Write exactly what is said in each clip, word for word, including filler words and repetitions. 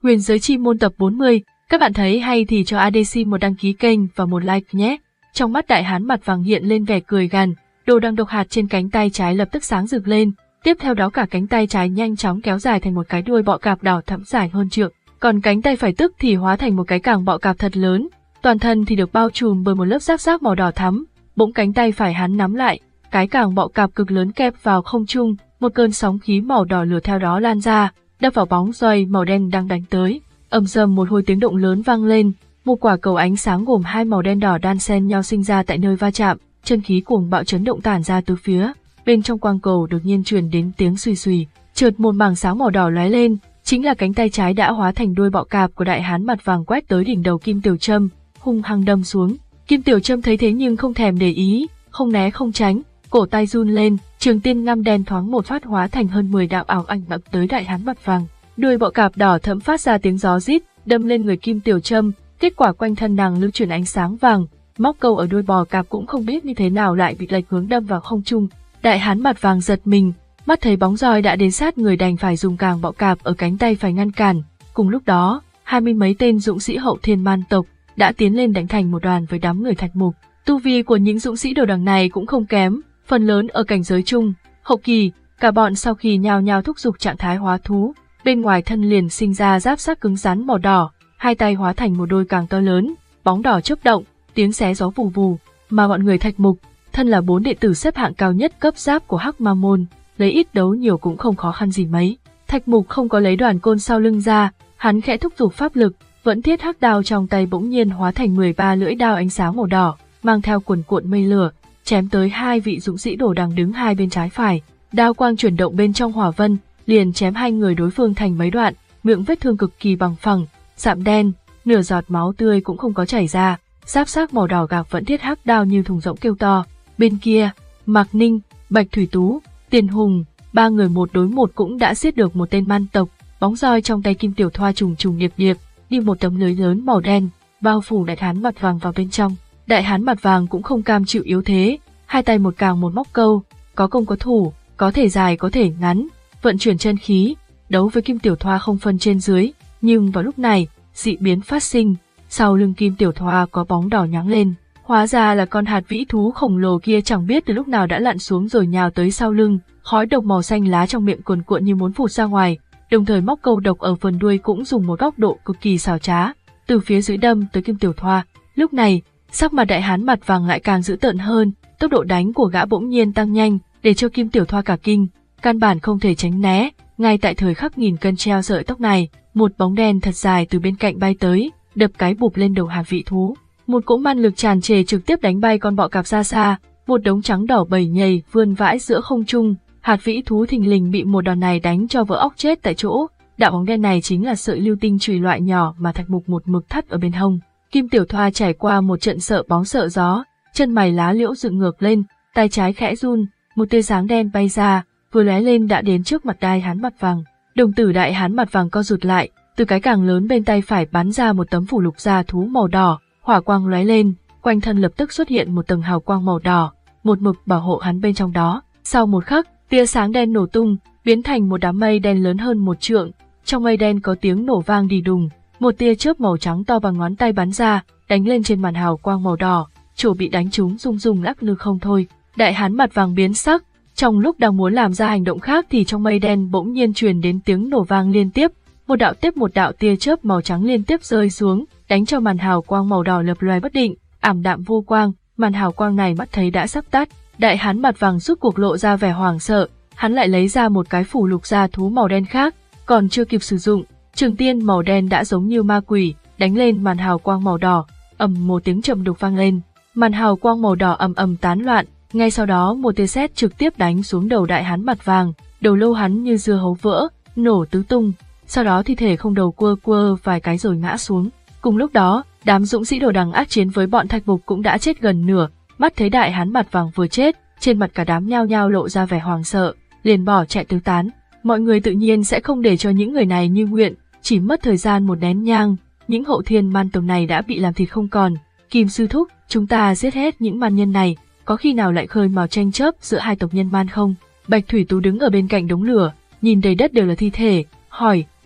Huyền giới chi môn tập bốn mươi, các bạn thấy hay thì cho a đê xê một đăng ký kênh và một like nhé. Trong mắt đại hán mặt vàng hiện lên vẻ cười gằn, đồ đằng độc hạt trên cánh tay trái lập tức sáng rực lên, tiếp theo đó cả cánh tay trái nhanh chóng kéo dài thành một cái đuôi bọ cạp đỏ thẫm dài hơn trượng, còn cánh tay phải tức thì hóa thành một cái càng bọ cạp thật lớn, toàn thân thì được bao trùm bởi một lớp giáp xác màu đỏ thắm. Bỗng cánh tay phải hắn nắm lại, cái càng bọ cạp cực lớn kẹp vào không trung, một cơn sóng khí màu đỏ lửa theo đó lan ra, đập vào bóng roi màu đen đang đánh tới. Ầm rầm một hồi tiếng động lớn vang lên, một quả cầu ánh sáng gồm hai màu đen đỏ đan xen nhau sinh ra tại nơi va chạm, chân khí cuồng bạo chấn động tản ra từ phía. Bên trong quang cầu đột nhiên truyền đến tiếng xùy xùy, chợt một mảng sáng màu đỏ lóe lên, chính là cánh tay trái đã hóa thành đuôi bọ cạp của đại hán mặt vàng quét tới đỉnh đầu Kim Tiểu Trâm, hung hăng đâm xuống. Kim Tiểu Trâm thấy thế nhưng không thèm để ý, không né không tránh, cổ tay run lên, trường tiên ngăm đen thoáng một phát hóa thành hơn mười đạo ảo ảnh bắn tới đại hán mặt vàng. Đuôi bọ cạp đỏ thẫm phát ra tiếng gió rít, đâm lên người Kim Tiểu Trâm, kết quả quanh thân nàng lưu chuyển ánh sáng vàng, móc câu ở đuôi bò cạp cũng không biết như thế nào lại bị lệch hướng đâm vào không trung. Đại hán mặt vàng giật mình, mắt thấy bóng roi đã đến sát người đành phải dùng càng bọ cạp ở cánh tay phải ngăn cản. Cùng lúc đó, hai mươi mấy tên dũng sĩ hậu thiên man tộc đã tiến lên đánh thành một đoàn với đám người Thạch Mục. Tu vi của những dũng sĩ đồ đằng này cũng không kém, phần lớn ở cảnh giới trung, hậu kỳ, cả bọn sau khi nhao nhao thúc giục trạng thái hóa thú, bên ngoài thân liền sinh ra giáp xác cứng rắn màu đỏ, hai tay hóa thành một đôi càng to lớn, bóng đỏ chớp động, tiếng xé gió vù vù, mà bọn người Thạch Mục, thân là bốn đệ tử xếp hạng cao nhất cấp giáp của Hắc Ma môn, lấy ít đấu nhiều cũng không khó khăn gì mấy. Thạch Mục không có lấy đoàn côn sau lưng ra, hắn khẽ thúc giục pháp lực, vẫn thiết hắc đao trong tay bỗng nhiên hóa thành mười ba lưỡi đao ánh sáng màu đỏ, mang theo cuồn cuộn mây lửa, chém tới hai vị dũng sĩ đồ đằng đứng hai bên trái phải. Đao quang chuyển động bên trong hỏa vân, liền chém hai người đối phương thành mấy đoạn, miệng vết thương cực kỳ bằng phẳng, sạm đen, nửa giọt máu tươi cũng không có chảy ra. Giáp xác màu đỏ gạc vẫn thiết hắc đao như thùng rỗng kêu to. Bên kia, Mạc Ninh, Bạch Thủy Tú, Tiền Hùng, ba người một đối một cũng đã giết được một tên man tộc. Bóng roi trong tay Kim Tiểu Thoa trùng trùng điệp điệp, đi một tấm lưới lớn màu đen, bao phủ đại hán mặt vàng vào bên trong. Đại hán mặt vàng cũng không cam chịu yếu thế, hai tay một càng một móc câu, có công có thủ, có thể dài có thể ngắn, vận chuyển chân khí, đấu với Kim Tiểu Thoa không phân trên dưới. Nhưng vào lúc này, dị biến phát sinh, sau lưng Kim Tiểu Thoa có bóng đỏ nháng lên, hóa ra là con hạt vĩ thú khổng lồ kia chẳng biết từ lúc nào đã lặn xuống rồi nhào tới sau lưng, khói độc màu xanh lá trong miệng cuồn cuộn như muốn phụt ra ngoài, đồng thời móc câu độc ở phần đuôi cũng dùng một góc độ cực kỳ xảo trá, từ phía dưới đâm tới Kim Tiểu Thoa. Lúc này, sắc mặt đại hán mặt vàng lại càng dữ tợn hơn, tốc độ đánh của gã bỗng nhiên tăng nhanh, để cho Kim Tiểu Thoa cả kinh, căn bản không thể tránh né. Ngay tại thời khắc nghìn cân treo sợi tóc này, một bóng đen thật dài từ bên cạnh bay tới, đập cái bụp lên đầu hạt vĩ thú. Một cỗ man lực tràn trề trực tiếp đánh bay con bọ cạp ra xa, một đống trắng đỏ bầy nhầy vươn vãi giữa không trung. Hạt vĩ thú thình lình bị một đòn này đánh cho vỡ óc chết tại chỗ. Đạo bóng đen này chính là sợi lưu tinh chùy loại nhỏ mà Thạch Mục một mực thắt ở bên hông. Kim Tiểu Thoa trải qua một trận sợ bóng sợ gió, chân mày lá liễu dựng ngược lên, tay trái khẽ run, một tia sáng đen bay ra, vừa lóe lên đã đến trước mặt đại hán mặt vàng. Đồng tử đại hán mặt vàng co rụt lại, từ cái càng lớn bên tay phải bắn ra một tấm phủ lục da thú màu đỏ, hỏa quang lóe lên, quanh thân lập tức xuất hiện một tầng hào quang màu đỏ, một mực bảo hộ hắn bên trong đó. Sau một khắc, tia sáng đen nổ tung, biến thành một đám mây đen lớn hơn một trượng. Trong mây đen có tiếng nổ vang đi đùng, một tia chớp màu trắng to bằng ngón tay bắn ra, đánh lên trên màn hào quang màu đỏ, chỗ bị đánh trúng rung rung lắc lư không thôi. Đại hán mặt vàng biến sắc, trong lúc đang muốn làm ra hành động khác thì trong mây đen bỗng nhiên truyền đến tiếng nổ vang liên tiếp, một đạo tiếp một đạo tia chớp màu trắng liên tiếp rơi xuống, đánh cho màn hào quang màu đỏ lập loè bất định, ảm đạm vô quang. Màn hào quang này mắt thấy đã sắp tắt, đại hán mặt vàng rút cuộc lộ ra vẻ hoảng sợ, hắn lại lấy ra một cái phủ lục da thú màu đen khác, còn chưa kịp sử dụng, trường tiên màu đen đã giống như ma quỷ, đánh lên màn hào quang màu đỏ, ầm một tiếng trầm đục vang lên, màn hào quang màu đỏ ầm ầm tán loạn, ngay sau đó một tia sét trực tiếp đánh xuống đầu đại hán mặt vàng, đầu lâu hắn như dưa hấu vỡ, nổ tứ tung, sau đó thi thể không đầu quơ quơ vài cái rồi ngã xuống. Cùng lúc đó, đám dũng sĩ đồ đằng ác chiến với bọn Thạch Mục cũng đã chết gần nửa, mắt thấy đại hán mặt vàng vừa chết, trên mặt cả đám nhao nhao lộ ra vẻ hoảng sợ, liền bỏ chạy tứ tán. Mọi người tự nhiên sẽ không để cho những người này như nguyện, chỉ mất thời gian một nén nhang, những hậu thiên man tộc này đã bị làm thịt không còn. Kim sư thúc, chúng ta giết hết những man nhân này, có khi nào lại khơi mào tranh chấp giữa hai tộc nhân man không? Bạch Thủy Tú đứng ở bên cạnh đống lửa, nhìn đầy đất đều là thi thể, hỏi,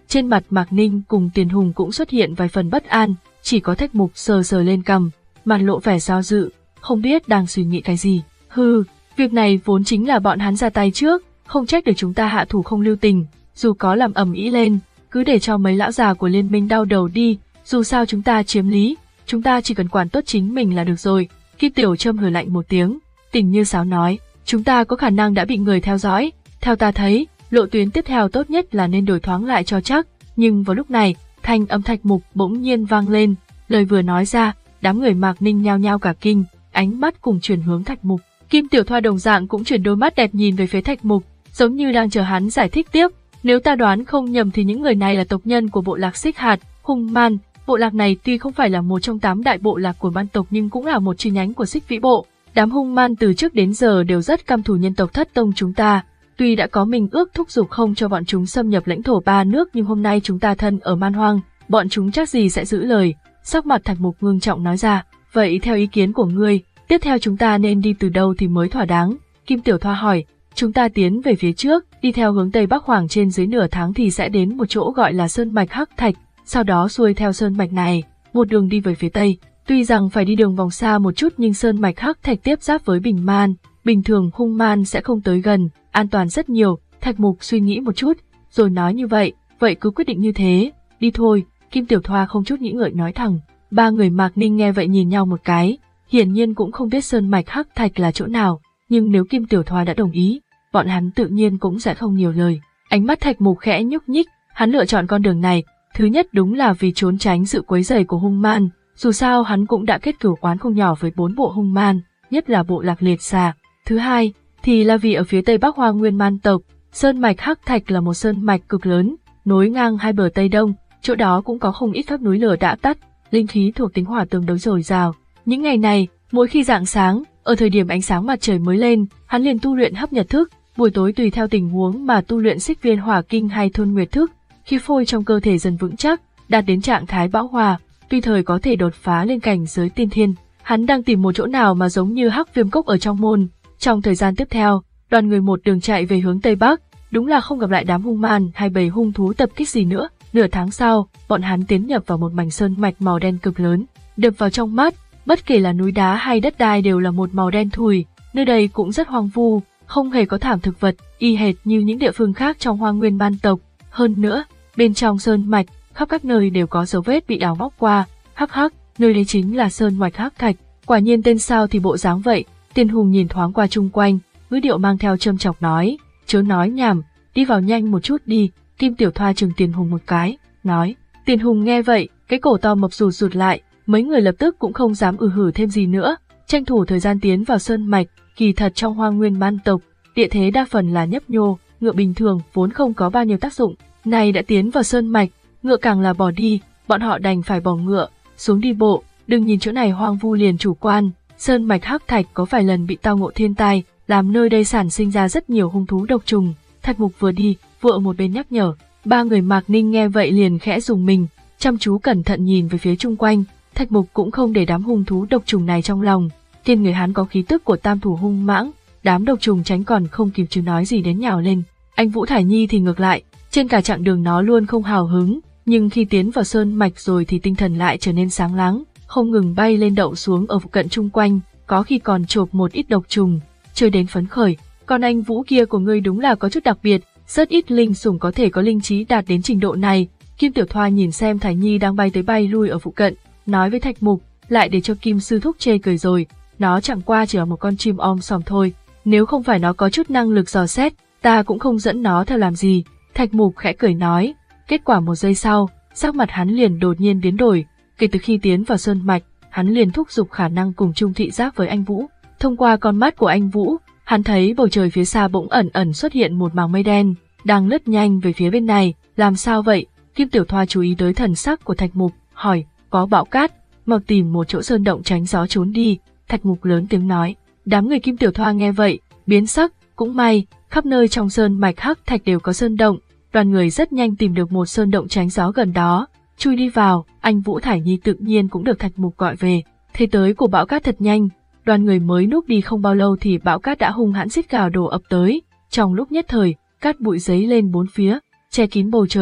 Trên mặt Mạc Ninh cùng Tiền Hùng cũng xuất hiện vài phần bất an, chỉ có Thạch Mục sờ sờ lên cằm, mặt lộ vẻ do dự, không biết đang suy nghĩ cái gì. Hừ, việc này vốn chính là bọn hắn ra tay trước, không trách được chúng ta hạ thủ không lưu tình, dù có làm ầm ĩ lên, cứ để cho mấy lão già của liên minh đau đầu đi, dù sao chúng ta chiếm lý, chúng ta chỉ cần quản tốt chính mình là được rồi. Kim Tiểu Trâm hừ lạnh một tiếng, Tình Như Sáo nói, chúng ta có khả năng đã bị người theo dõi, theo ta thấy, lộ tuyến tiếp theo tốt nhất là nên đổi thoáng lại cho chắc. Nhưng vào lúc này, thanh âm Thạch Mục bỗng nhiên vang lên, lời vừa nói ra, đám người Mạc Ninh nhao nhao cả kinh, ánh mắt cùng chuyển hướng Thạch Mục. Kim Tiểu Thoa đồng dạng cũng chuyển đôi mắt đẹp nhìn về phía Thạch Mục, giống như đang chờ hắn giải thích tiếp. Nếu ta đoán không nhầm thì những người này là tộc nhân của bộ lạc Xích Hạt, Hung Man. Bộ lạc này tuy không phải là một trong tám đại bộ lạc của man tộc nhưng cũng là một chi nhánh của Xích Vĩ Bộ. Đám Hung Man từ trước đến giờ đều rất căm thù nhân tộc Thất Tông chúng ta. Tuy đã có mình ước thúc giục không cho bọn chúng xâm nhập lãnh thổ ba nước nhưng hôm nay chúng ta thân ở man hoang, bọn chúng chắc gì sẽ giữ lời. Sắc mặt Thạch Mục ngưng trọng nói ra, vậy theo ý kiến của ngươi, tiếp theo chúng ta nên đi từ đâu thì mới thỏa đáng? Kim Tiểu Thoa hỏi, chúng ta tiến về phía trước, đi theo hướng Tây Bắc khoảng trên dưới nửa tháng thì sẽ đến một chỗ gọi là Sơn Mạch Hắc Thạch, sau đó xuôi theo Sơn Mạch này, một đường đi về phía Tây. Tuy rằng phải đi đường vòng xa một chút nhưng Sơn Mạch Hắc Thạch tiếp giáp với Bình Man, bình thường Hung Man sẽ không tới gần, an toàn rất nhiều. Thạch Mục suy nghĩ một chút, rồi nói như vậy, vậy cứ quyết định như thế, đi thôi. Kim Tiểu Thoa không chút nghĩ ngợi nói thẳng. Ba người Mạc Ninh nghe vậy nhìn nhau một cái, hiển nhiên cũng không biết Sơn Mạch Hắc Thạch là chỗ nào, nhưng nếu Kim Tiểu Thoa đã đồng ý, bọn hắn tự nhiên cũng sẽ không nhiều lời. Ánh mắt Thạch Mục khẽ nhúc nhích, hắn lựa chọn con đường này, thứ nhất đúng là vì trốn tránh sự quấy rầy của Hung Man, dù sao hắn cũng đã kết cửu oán không nhỏ với bốn bộ Hung Man, nhất là bộ lạc Liệt Xà. Thứ hai thì là vì ở phía Tây Bắc Hoa Nguyên Man tộc, Sơn Mạch Hắc Thạch là một sơn mạch cực lớn, nối ngang hai bờ Tây Đông, chỗ đó cũng có không ít các núi lửa đã tắt, linh khí thuộc tính hỏa tương đối dồi dào. Những ngày này, mỗi khi rạng sáng, ở thời điểm ánh sáng mặt trời mới lên, hắn liền tu luyện Hấp Nhật Thức, buổi tối tùy theo tình huống mà tu luyện Xích Viên Hỏa Kinh hay Thôn Nguyệt Thức, khi phôi trong cơ thể dần vững chắc, đạt đến trạng thái bão hòa, tùy thời có thể đột phá lên cảnh giới tiên thiên. Hắn đang tìm một chỗ nào mà giống như Hắc Viêm Cốc ở trong môn. Trong thời gian tiếp theo, đoàn người một đường chạy về hướng Tây Bắc, đúng là không gặp lại đám hung man hay bầy hung thú tập kích gì nữa. Nửa tháng sau, bọn hắn tiến nhập vào một mảnh sơn mạch màu đen cực lớn, đập vào trong mắt, bất kể là núi đá hay đất đai đều là một màu đen thùi, nơi đây cũng rất hoang vu, không hề có thảm thực vật, y hệt như những địa phương khác trong Hoa Nguyên Man tộc. Hơn nữa, bên trong sơn mạch, khắp các nơi đều có dấu vết bị đào móc qua. Hắc hắc, nơi đây chính là Sơn Mạch Hắc Thạch, quả nhiên tên sao thì bộ dáng vậy. Tiền Hùng nhìn thoáng qua chung quanh, ngữ điệu mang theo châm chọc nói, chớ nói nhảm, đi vào nhanh một chút đi. Kim Tiểu Thoa chừng Tiền Hùng một cái, nói. Tiền Hùng nghe vậy, cái cổ to mập rụt rụt lại, mấy người lập tức cũng không dám ừ hử thêm gì nữa, tranh thủ thời gian tiến vào sơn mạch. Kỳ thật trong Hoa Nguyên Man tộc, địa thế đa phần là nhấp nhô, ngựa bình thường vốn không có bao nhiêu tác dụng, này đã tiến vào sơn mạch, ngựa càng là bỏ đi, bọn họ đành phải bỏ ngựa, xuống đi bộ. Đừng nhìn chỗ này hoang vu liền chủ quan, Sơn Mạch Hắc Thạch có vài lần bị tao ngộ thiên tai, làm nơi đây sản sinh ra rất nhiều hung thú độc trùng. Thạch Mục vừa đi, vừa ở một bên nhắc nhở. Ba người Mạc Ninh nghe vậy liền khẽ dùng mình, chăm chú cẩn thận nhìn về phía chung quanh. Thạch Mục cũng không để đám hung thú độc trùng này trong lòng, trên người hắn có khí tức của tam thủ hung mãng, đám độc trùng tránh còn không kịp chứ nói gì đến nhào lên. Anh Vũ Thải Nhi thì ngược lại, trên cả chặng đường nó luôn không hào hứng, nhưng khi tiến vào sơn mạch rồi thì tinh thần lại trở nên sáng láng, không ngừng bay lên đậu xuống ở phụ cận chung quanh, có khi còn chộp một ít độc trùng, chơi đến phấn khởi. Còn anh Vũ kia của ngươi đúng là có chút đặc biệt, rất ít linh sủng có thể có linh trí đạt đến trình độ này. Kim Tiểu Thoa nhìn xem Thải Nhi đang bay tới bay lui ở phụ cận, nói với Thạch Mục, lại để cho Kim sư thúc chê cười rồi, nó chẳng qua chỉ là một con chim om sòm thôi, nếu không phải nó có chút năng lực dò xét, ta cũng không dẫn nó theo làm gì. Thạch Mục khẽ cười nói. Kết quả một giây sau, sắc mặt hắn liền đột nhiên biến đổi. Kể từ khi tiến vào sơn mạch, hắn liền thúc giục khả năng cùng chung thị giác với anh Vũ. Thông qua con mắt của anh Vũ, hắn thấy bầu trời phía xa bỗng ẩn ẩn xuất hiện một màng mây đen, đang lướt nhanh về phía bên này. Làm sao vậy? Kim Tiểu Thoa chú ý tới thần sắc của Thạch Mục, hỏi. Có bão cát, mau tìm một chỗ sơn động tránh gió trốn đi. Thạch Mục lớn tiếng nói. Đám người Kim Tiểu Thoa nghe vậy, biến sắc. Cũng may, khắp nơi trong sơn mạch Hắc Thạch đều có sơn động. Đoàn người rất nhanh tìm được một sơn động tránh gió gần đó, chui đi vào. Anh Vũ Thải Nhi tự nhiên cũng được Thạch Mục gọi về. Thế tới của bão cát thật nhanh, đoàn người mới núp đi không bao lâu thì bão cát đã hung hãn rít gào đổ ập tới. Trong lúc nhất thời, cát bụi giấy lên bốn phía, che kín bầu trời,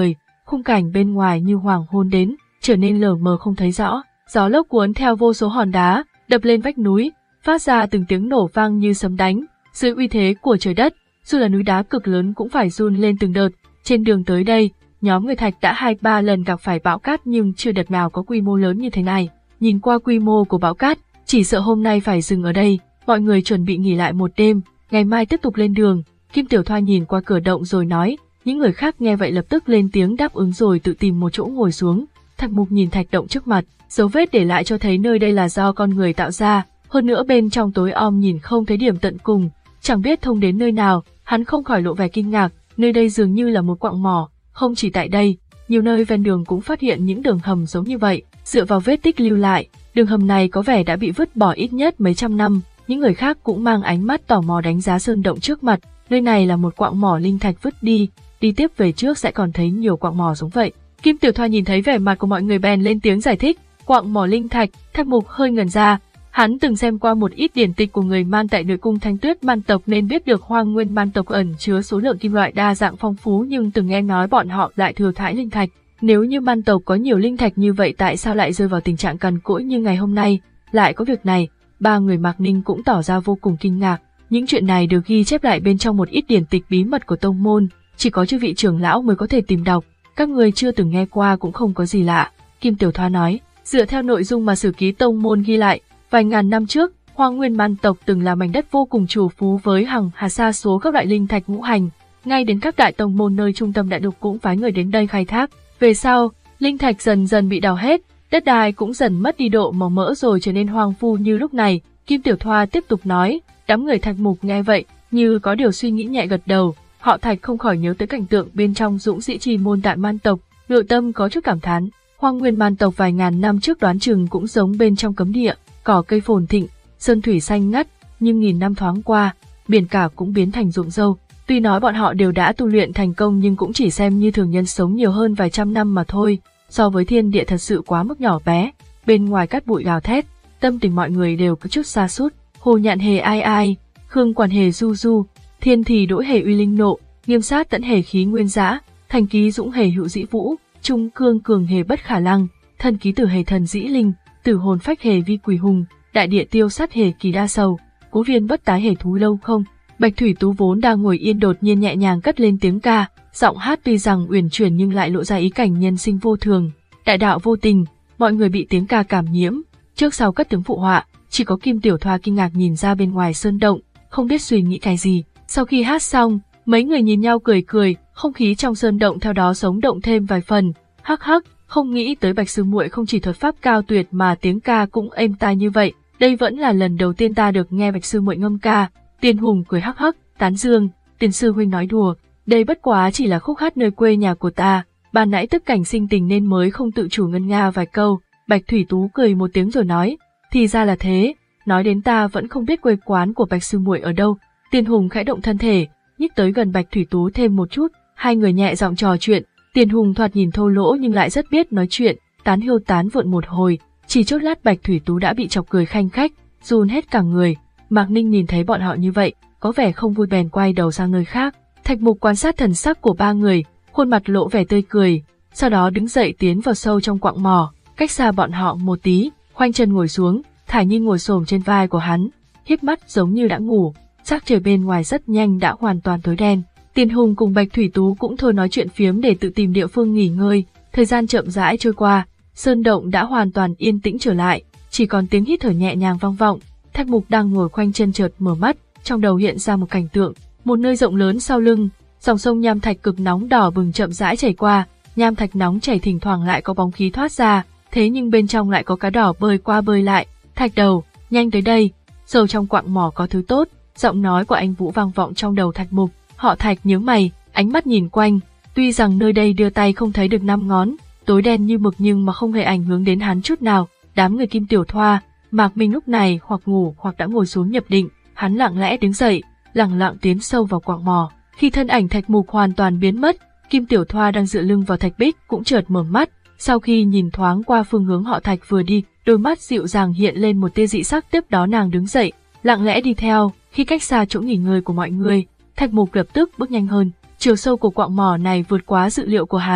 khung cảnh bên ngoài như hoàng hôn đến, trở nên lờ mờ không thấy rõ. Gió lốc cuốn theo vô số hòn đá, đập lên vách núi, phát ra từng tiếng nổ vang như sấm đánh. Dưới uy thế của trời đất, dù là núi đá cực lớn cũng phải run lên từng đợt. Trên đường tới đây, nhóm người Thạch đã hai ba lần gặp phải bão cát nhưng chưa đợt nào có quy mô lớn như thế này. Nhìn qua quy mô của bão cát, chỉ sợ hôm nay phải dừng ở đây. Mọi người chuẩn bị nghỉ lại một đêm, ngày mai tiếp tục lên đường. Kim Tiểu Thoa nhìn qua cửa động rồi nói. Những người khác nghe vậy lập tức lên tiếng đáp ứng rồi tự tìm một chỗ ngồi xuống. Thạch Mục nhìn thạch động trước mặt, dấu vết để lại cho thấy nơi đây là do con người tạo ra, hơn nữa bên trong tối om nhìn không thấy điểm tận cùng, chẳng biết thông đến nơi nào. Hắn không khỏi lộ vẻ kinh ngạc, nơi đây dường như là một quặng mỏ. Không chỉ tại đây, nhiều nơi ven đường cũng phát hiện những đường hầm giống như vậy. Dựa vào vết tích lưu lại, đường hầm này có vẻ đã bị vứt bỏ ít nhất mấy trăm năm. Những người khác cũng mang ánh mắt tò mò đánh giá sơn động trước mặt. Nơi này là một quặng mỏ linh thạch vứt đi, đi tiếp về trước sẽ còn thấy nhiều quặng mỏ giống vậy. Kim Tiểu Thoa nhìn thấy vẻ mặt của mọi người bèn lên tiếng giải thích. Quặng mỏ linh thạch. Thạch Mục hơi ngẩn ra. Hắn từng xem qua một ít điển tịch của người Man tại Nội cung Thanh Tuyết Man tộc nên biết được Hoang Nguyên Man tộc ẩn chứa số lượng kim loại đa dạng phong phú, nhưng từng nghe nói bọn họ lại thừa thãi linh thạch. Nếu như Man tộc có nhiều linh thạch như vậy tại sao lại rơi vào tình trạng cằn cỗi như ngày hôm nay? Lại có việc này, ba người Mạc Ninh cũng tỏ ra vô cùng kinh ngạc. Những chuyện này được ghi chép lại bên trong một ít điển tịch bí mật của tông môn, chỉ có chư vị trưởng lão mới có thể tìm đọc. Các người chưa từng nghe qua cũng không có gì lạ. Kim Tiểu Thoa nói, dựa theo nội dung mà sử ký tông môn ghi lại, vài ngàn năm trước, Hoang Nguyên Man tộc từng là mảnh đất vô cùng trù phú với hàng hà sa số các loại linh thạch ngũ hành, ngay đến các đại tông môn nơi trung tâm đại lục cũng phái người đến đây khai thác. Về sau, linh thạch dần dần bị đào hết, đất đai cũng dần mất đi độ màu mỡ rồi trở nên hoang vu như lúc này. Kim Tiểu Thoa tiếp tục nói, đám người Thạch Mục nghe vậy, như có điều suy nghĩ nhẹ gật đầu. Họ Thạch không khỏi nhớ tới cảnh tượng bên trong dũng sĩ trì môn đại man tộc, nội tâm có chút cảm thán. Hoang Nguyên Man tộc vài ngàn năm trước đoán chừng cũng giống bên trong cấm địa, cỏ cây phồn thịnh, sơn thủy xanh ngắt, nhưng nghìn năm thoáng qua, biển cả cũng biến thành ruộng dâu. Tuy nói bọn họ đều đã tu luyện thành công nhưng cũng chỉ xem như thường nhân sống nhiều hơn vài trăm năm mà thôi, so với thiên địa thật sự quá mức nhỏ bé. Bên ngoài cát bụi gào thét, tâm tình mọi người đều có chút sa sút. Hồ Nhạn hề ai ai, Khương Quản hề du du, Thiên thì đỗi hề uy linh nộ, Nghiêm sát tẫn hề khí nguyên dã, Thành ký dũng hề hữu dĩ vũ, Trung cương cường hề bất khả lăng, Thân ký tử hề thần dĩ linh, Tử hồn phách hề vi quỷ hùng, Đại địa tiêu sát hề kỳ đa sầu, Cố viên bất tái hề thú lâu không. Bạch Thủy Tú vốn đang ngồi yên đột nhiên nhẹ nhàng cất lên tiếng ca, giọng hát tuy rằng uyển chuyển nhưng lại lộ ra ý cảnh nhân sinh vô thường, đại đạo vô tình. Mọi người bị tiếng ca cảm nhiễm, trước sau cất tiếng phụ họa, chỉ có Kim Tiểu Thoa kinh ngạc nhìn ra bên ngoài sơn động, không biết suy nghĩ cái gì. Sau khi hát xong, mấy người nhìn nhau cười cười, không khí trong sơn động theo đó sống động thêm vài phần. Hắc hắc, không nghĩ tới Bạch sư muội không chỉ thuật pháp cao tuyệt mà tiếng ca cũng êm tai như vậy. Đây vẫn là lần đầu tiên ta được nghe Bạch sư muội ngâm ca. Tiên Hùng cười hắc hắc, tán dương, Tiền sư huynh nói đùa, đây bất quá chỉ là khúc hát nơi quê nhà của ta, ban nãy tức cảnh sinh tình nên mới không tự chủ ngân nga vài câu. Bạch Thủy Tú cười một tiếng rồi nói, thì ra là thế, nói đến ta vẫn không biết quê quán của Bạch sư muội ở đâu. Tiên Hùng khẽ động thân thể, nhích tới gần Bạch Thủy Tú thêm một chút, hai người nhẹ giọng trò chuyện. Tiên Hùng thoạt nhìn thô lỗ nhưng lại rất biết nói chuyện, tán hiêu tán vượn một hồi, chỉ chốc lát Bạch Thủy Tú đã bị chọc cười khanh khách, run hết cả người. Mạc Ninh nhìn thấy bọn họ như vậy, có vẻ không vui bèn quay đầu sang nơi khác. Thạch Mục quan sát thần sắc của ba người, khuôn mặt lộ vẻ tươi cười, sau đó đứng dậy tiến vào sâu trong quặng mỏ, cách xa bọn họ một tí, khoanh chân ngồi xuống. Thải Nhi ngồi xổm trên vai của hắn, híp mắt giống như đã ngủ. Sắc trời bên ngoài rất nhanh đã hoàn toàn tối đen. Tiền Hùng cùng Bạch Thủy Tú cũng thôi nói chuyện phiếm để tự tìm địa phương nghỉ ngơi. Thời gian chậm rãi trôi qua, sơn động đã hoàn toàn yên tĩnh trở lại, chỉ còn tiếng hít thở nhẹ nhàng vang vọng. Thạch Mục đang ngồi khoanh chân chợt mở mắt, trong đầu hiện ra một cảnh tượng, một nơi rộng lớn sau lưng, dòng sông nham thạch cực nóng đỏ bừng chậm rãi chảy qua, nham thạch nóng chảy thỉnh thoảng lại có bóng khí thoát ra, thế nhưng bên trong lại có cá đỏ bơi qua bơi lại. Thạch đầu, nhanh tới đây, sâu trong quặng mỏ có thứ tốt. Giọng nói của anh Vũ vang vọng trong đầu Thạch Mục. Họ Thạch nhướng mày, ánh mắt nhìn quanh, tuy rằng nơi đây đưa tay không thấy được năm ngón, tối đen như mực nhưng mà không hề ảnh hưởng đến hắn chút nào. Đám người Kim Tiểu Thoa, Mạc Minh lúc này hoặc ngủ hoặc đã ngồi xuống nhập định. Hắn lặng lẽ đứng dậy, lẳng lặng tiến sâu vào quặng mỏ. Khi thân ảnh Thạch Mục hoàn toàn biến mất, Kim Tiểu Thoa đang dựa lưng vào Thạch Bích cũng chợt mở mắt. Sau khi nhìn thoáng qua phương hướng họ Thạch vừa đi, đôi mắt dịu dàng hiện lên một tia dị sắc. Tiếp đó nàng đứng dậy, lặng lẽ đi theo. Khi cách xa chỗ nghỉ ngơi của mọi người, Thạch Mục lập tức bước nhanh hơn. Chiều sâu của quặng mỏ này vượt quá dự liệu của hắn.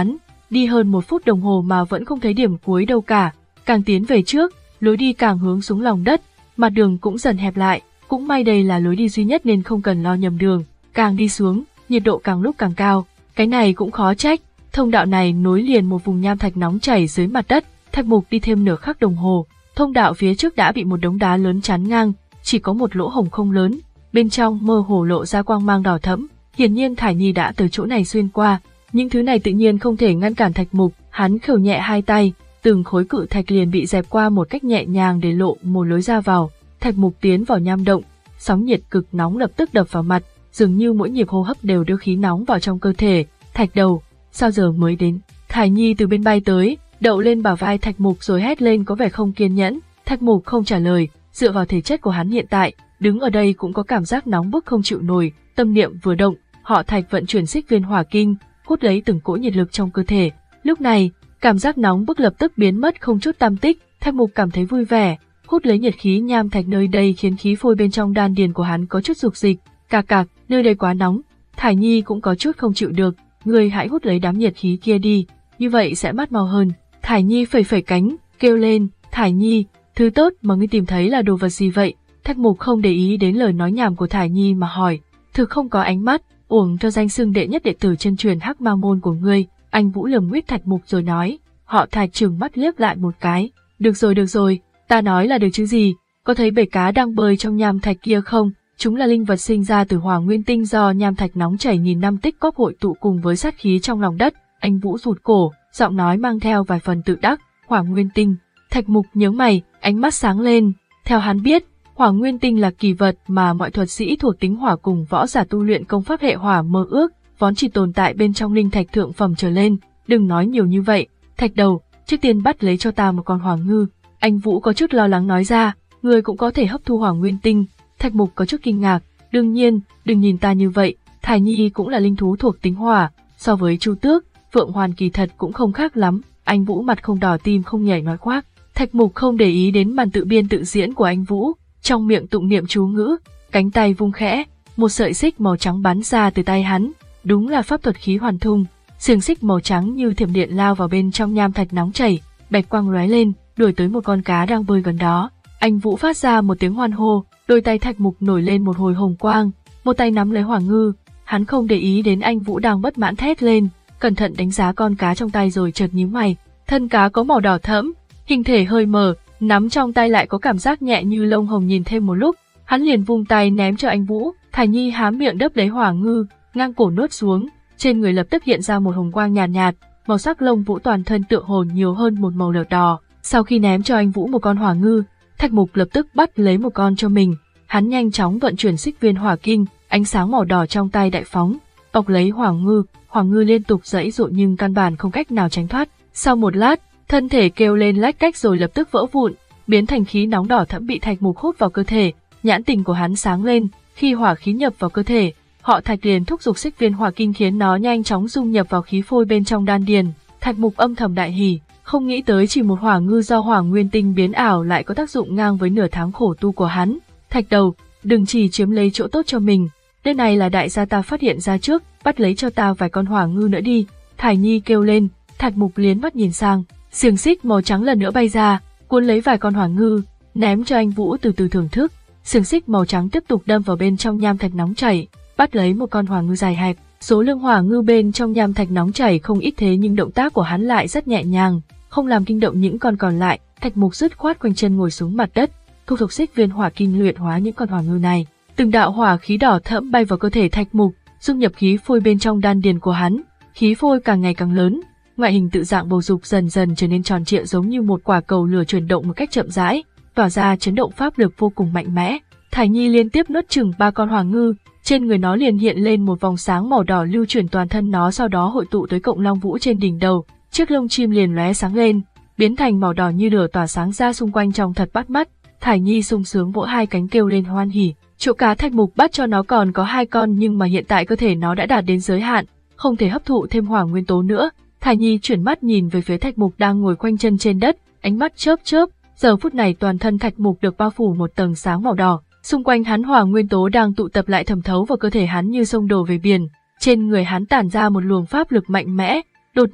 đi hơn một phút đồng hồ mà vẫn không thấy điểm cuối đâu cả. Càng tiến về trước, lối đi càng hướng xuống lòng đất, mặt đường cũng dần hẹp lại, cũng may đây là lối đi duy nhất nên không cần lo nhầm đường. Càng đi xuống, nhiệt độ càng lúc càng cao, cái này cũng khó trách, thông đạo này nối liền một vùng nham thạch nóng chảy dưới mặt đất. Thạch Mục đi thêm nửa khắc đồng hồ, thông đạo phía trước đã bị một đống đá lớn chắn ngang, chỉ có một lỗ hổng không lớn, bên trong mơ hồ lộ ra quang mang đỏ thẫm, hiển nhiên Thải Nhi đã từ chỗ này xuyên qua. Những thứ này tự nhiên không thể ngăn cản Thạch Mục, hắn khều nhẹ hai tay, từng khối cự thạch liền bị dẹp qua một cách nhẹ nhàng để lộ một lối ra vào. Thạch Mục tiến vào nham động, sóng nhiệt cực nóng lập tức đập vào mặt, dường như mỗi nhịp hô hấp đều đưa khí nóng vào trong cơ thể. Thạch Đầu, sao giờ mới đến? Thải Nhi từ bên bay tới, đậu lên bả vai Thạch Mục rồi hét lên có vẻ không kiên nhẫn. Thạch Mục không trả lời, dựa vào thể chất của hắn hiện tại, đứng ở đây cũng có cảm giác nóng bức không chịu nổi. Tâm niệm vừa động, họ Thạch vận chuyển xích viên hỏa kinh, hút lấy từng cỗ nhiệt lực trong cơ thể. Lúc này, cảm giác nóng bức lập tức biến mất không chút tăm tích. Thạch Mục cảm thấy vui vẻ, hút lấy nhiệt khí nham thạch nơi đây khiến khí phôi bên trong đan điền của hắn có chút dục dịch. Cạc cạc, nơi đây quá nóng. Thải Nhi cũng có chút không chịu được, người hãy hút lấy đám nhiệt khí kia đi, như vậy sẽ mát màu hơn. Thải Nhi phẩy phẩy cánh, kêu lên, Thải Nhi, thứ tốt mà ngươi tìm thấy là đồ vật gì vậy? Thạch Mục không để ý đến lời nói nhảm của Thải Nhi mà hỏi, thực không có ánh mắt, uổng cho danh xưng đệ nhất đệ tử chân truyền Hắc Ma môn của ngươi. Anh Vũ lườm nguyết Thạch Mục rồi nói, họ Thạch trừng mắt liếc lại một cái, được rồi được rồi, ta nói là được chứ gì, có thấy bể cá đang bơi trong nham thạch kia không? Chúng là linh vật sinh ra từ hỏa nguyên tinh do nham thạch nóng chảy nghìn năm tích góp hội tụ cùng với sát khí trong lòng đất. Anh Vũ rụt cổ, giọng nói mang theo vài phần tự đắc, hỏa nguyên tinh. Thạch Mục nhướng mày, ánh mắt sáng lên. Theo hắn biết, hỏa nguyên tinh là kỳ vật mà mọi thuật sĩ thuộc tính hỏa cùng võ giả tu luyện công pháp hệ hỏa mơ ước, vốn chỉ tồn tại bên trong linh thạch thượng phẩm trở lên. Đừng nói nhiều như vậy, Thạch Đầu, trước tiên bắt lấy cho ta một con hỏa ngư. Anh Vũ có chút lo lắng nói ra, người cũng có thể hấp thu hỏa nguyên tinh. Thạch Mục có chút kinh ngạc, đương nhiên, đừng nhìn ta như vậy, Thải Nhi cũng là linh thú thuộc tính hỏa, so với Chu Tước, Phượng Hoàn kỳ thật cũng không khác lắm. Anh Vũ mặt không đỏ tim không nhảy nói khoác. Thạch Mục không để ý đến màn tự biên tự diễn của anh Vũ, trong miệng tụng niệm chú ngữ, cánh tay vung khẽ, một sợi xích màu trắng bắn ra từ tay hắn, đúng là pháp thuật khí hoàn thung, xiềng xích màu trắng như thiểm điện lao vào bên trong nham thạch nóng chảy, bạch quang lóe lên, đuổi tới một con cá đang bơi gần đó. Anh Vũ phát ra một tiếng hoan hô, đôi tay Thạch Mục nổi lên một hồi hồng quang, một tay nắm lấy hỏa ngư, hắn không để ý đến anh Vũ đang bất mãn thét lên, cẩn thận đánh giá con cá trong tay rồi chợt nhíu mày, thân cá có màu đỏ thẫm, hình thể hơi mờ, nắm trong tay lại có cảm giác nhẹ như lông hồng. Nhìn thêm một lúc, hắn liền vung tay ném cho anh Vũ. Thải Nhi há miệng đớp lấy hỏa ngư, ngang cổ nuốt xuống, trên người lập tức hiện ra một hồng quang nhàn nhạt, nhạt, màu sắc lông Vũ toàn thân tựa hồ nhiều hơn một màu lợt đỏ. Sau khi ném cho anh Vũ một con hỏa ngư, Thạch Mục lập tức bắt lấy một con cho mình, hắn nhanh chóng vận chuyển xích viên hỏa kinh, ánh sáng màu đỏ trong tay đại phóng, bọc lấy hỏa ngư, hỏa ngư liên tục giãy giụa nhưng căn bản không cách nào tránh thoát. Sau một lát, thân thể kêu lên lách cách rồi lập tức vỡ vụn, biến thành khí nóng đỏ thẫm bị Thạch Mục hút vào cơ thể. Nhãn tình của hắn sáng lên, khi hỏa khí nhập vào cơ thể, họ Thạch liền thúc giục xích viên hỏa kinh khiến nó nhanh chóng dung nhập vào khí phôi bên trong đan điền. Thạch Mục âm thầm đại hỉ, không nghĩ tới chỉ một hỏa ngư do hỏa nguyên tinh biến ảo lại có tác dụng ngang với nửa tháng khổ tu của hắn. Thạch Đầu, đừng chỉ chiếm lấy chỗ tốt cho mình, nơi này là đại gia ta phát hiện ra trước, bắt lấy cho ta vài con hỏa ngư nữa đi. Thải Nhi kêu lên. Thạch Mục liến mắt nhìn sang, xiềng xích màu trắng lần nữa bay ra, cuốn lấy vài con hỏa ngư, ném cho anh Vũ từ từ thưởng thức. Xiềng xích màu trắng tiếp tục đâm vào bên trong nham thạch nóng chảy, bắt lấy một con hỏa ngư dài hẹp. Số lượng hỏa ngư bên trong nham thạch nóng chảy không ít thế nhưng động tác của hắn lại rất nhẹ nhàng, không làm kinh động những con còn lại. Thạch Mục dứt khoát quanh chân ngồi xuống mặt đất, thu thục xích viên hỏa kinh luyện hóa những con hỏa ngư này. Từng đạo hỏa khí đỏ thẫm bay vào cơ thể Thạch Mục, dung nhập khí phôi bên trong đan điền của hắn. Khí phôi càng ngày càng lớn, ngoại hình tự dạng bầu dục dần dần trở nên tròn trịa giống như một quả cầu lửa chuyển động một cách chậm rãi, tỏa ra chấn động pháp lực vô cùng mạnh mẽ. Thải Nhi liên tiếp nuốt chừng ba con hỏa ngư, trên người nó liền hiện lên một vòng sáng màu đỏ lưu chuyển toàn thân nó, sau đó hội tụ tới cộng long vũ trên đỉnh đầu, chiếc lông chim liền lóe sáng lên, biến thành màu đỏ như lửa tỏa sáng ra xung quanh trông thật bắt mắt. Thải Nhi sung sướng vỗ hai cánh kêu lên hoan hỉ. Chỗ cá Thạch Mục bắt cho nó còn có hai con nhưng mà hiện tại cơ thể nó đã đạt đến giới hạn, không thể hấp thụ thêm hỏa nguyên tố nữa. Thải Nhi chuyển mắt nhìn về phía Thạch Mục đang ngồi khoanh chân trên đất, ánh mắt chớp chớp. Giờ phút này toàn thân Thạch Mục được bao phủ một tầng sáng màu đỏ, xung quanh hắn hỏa nguyên tố đang tụ tập lại thẩm thấu vào cơ thể hắn như sông đổ về biển. Trên người hắn tản ra một luồng pháp lực mạnh mẽ. Đột nhiên,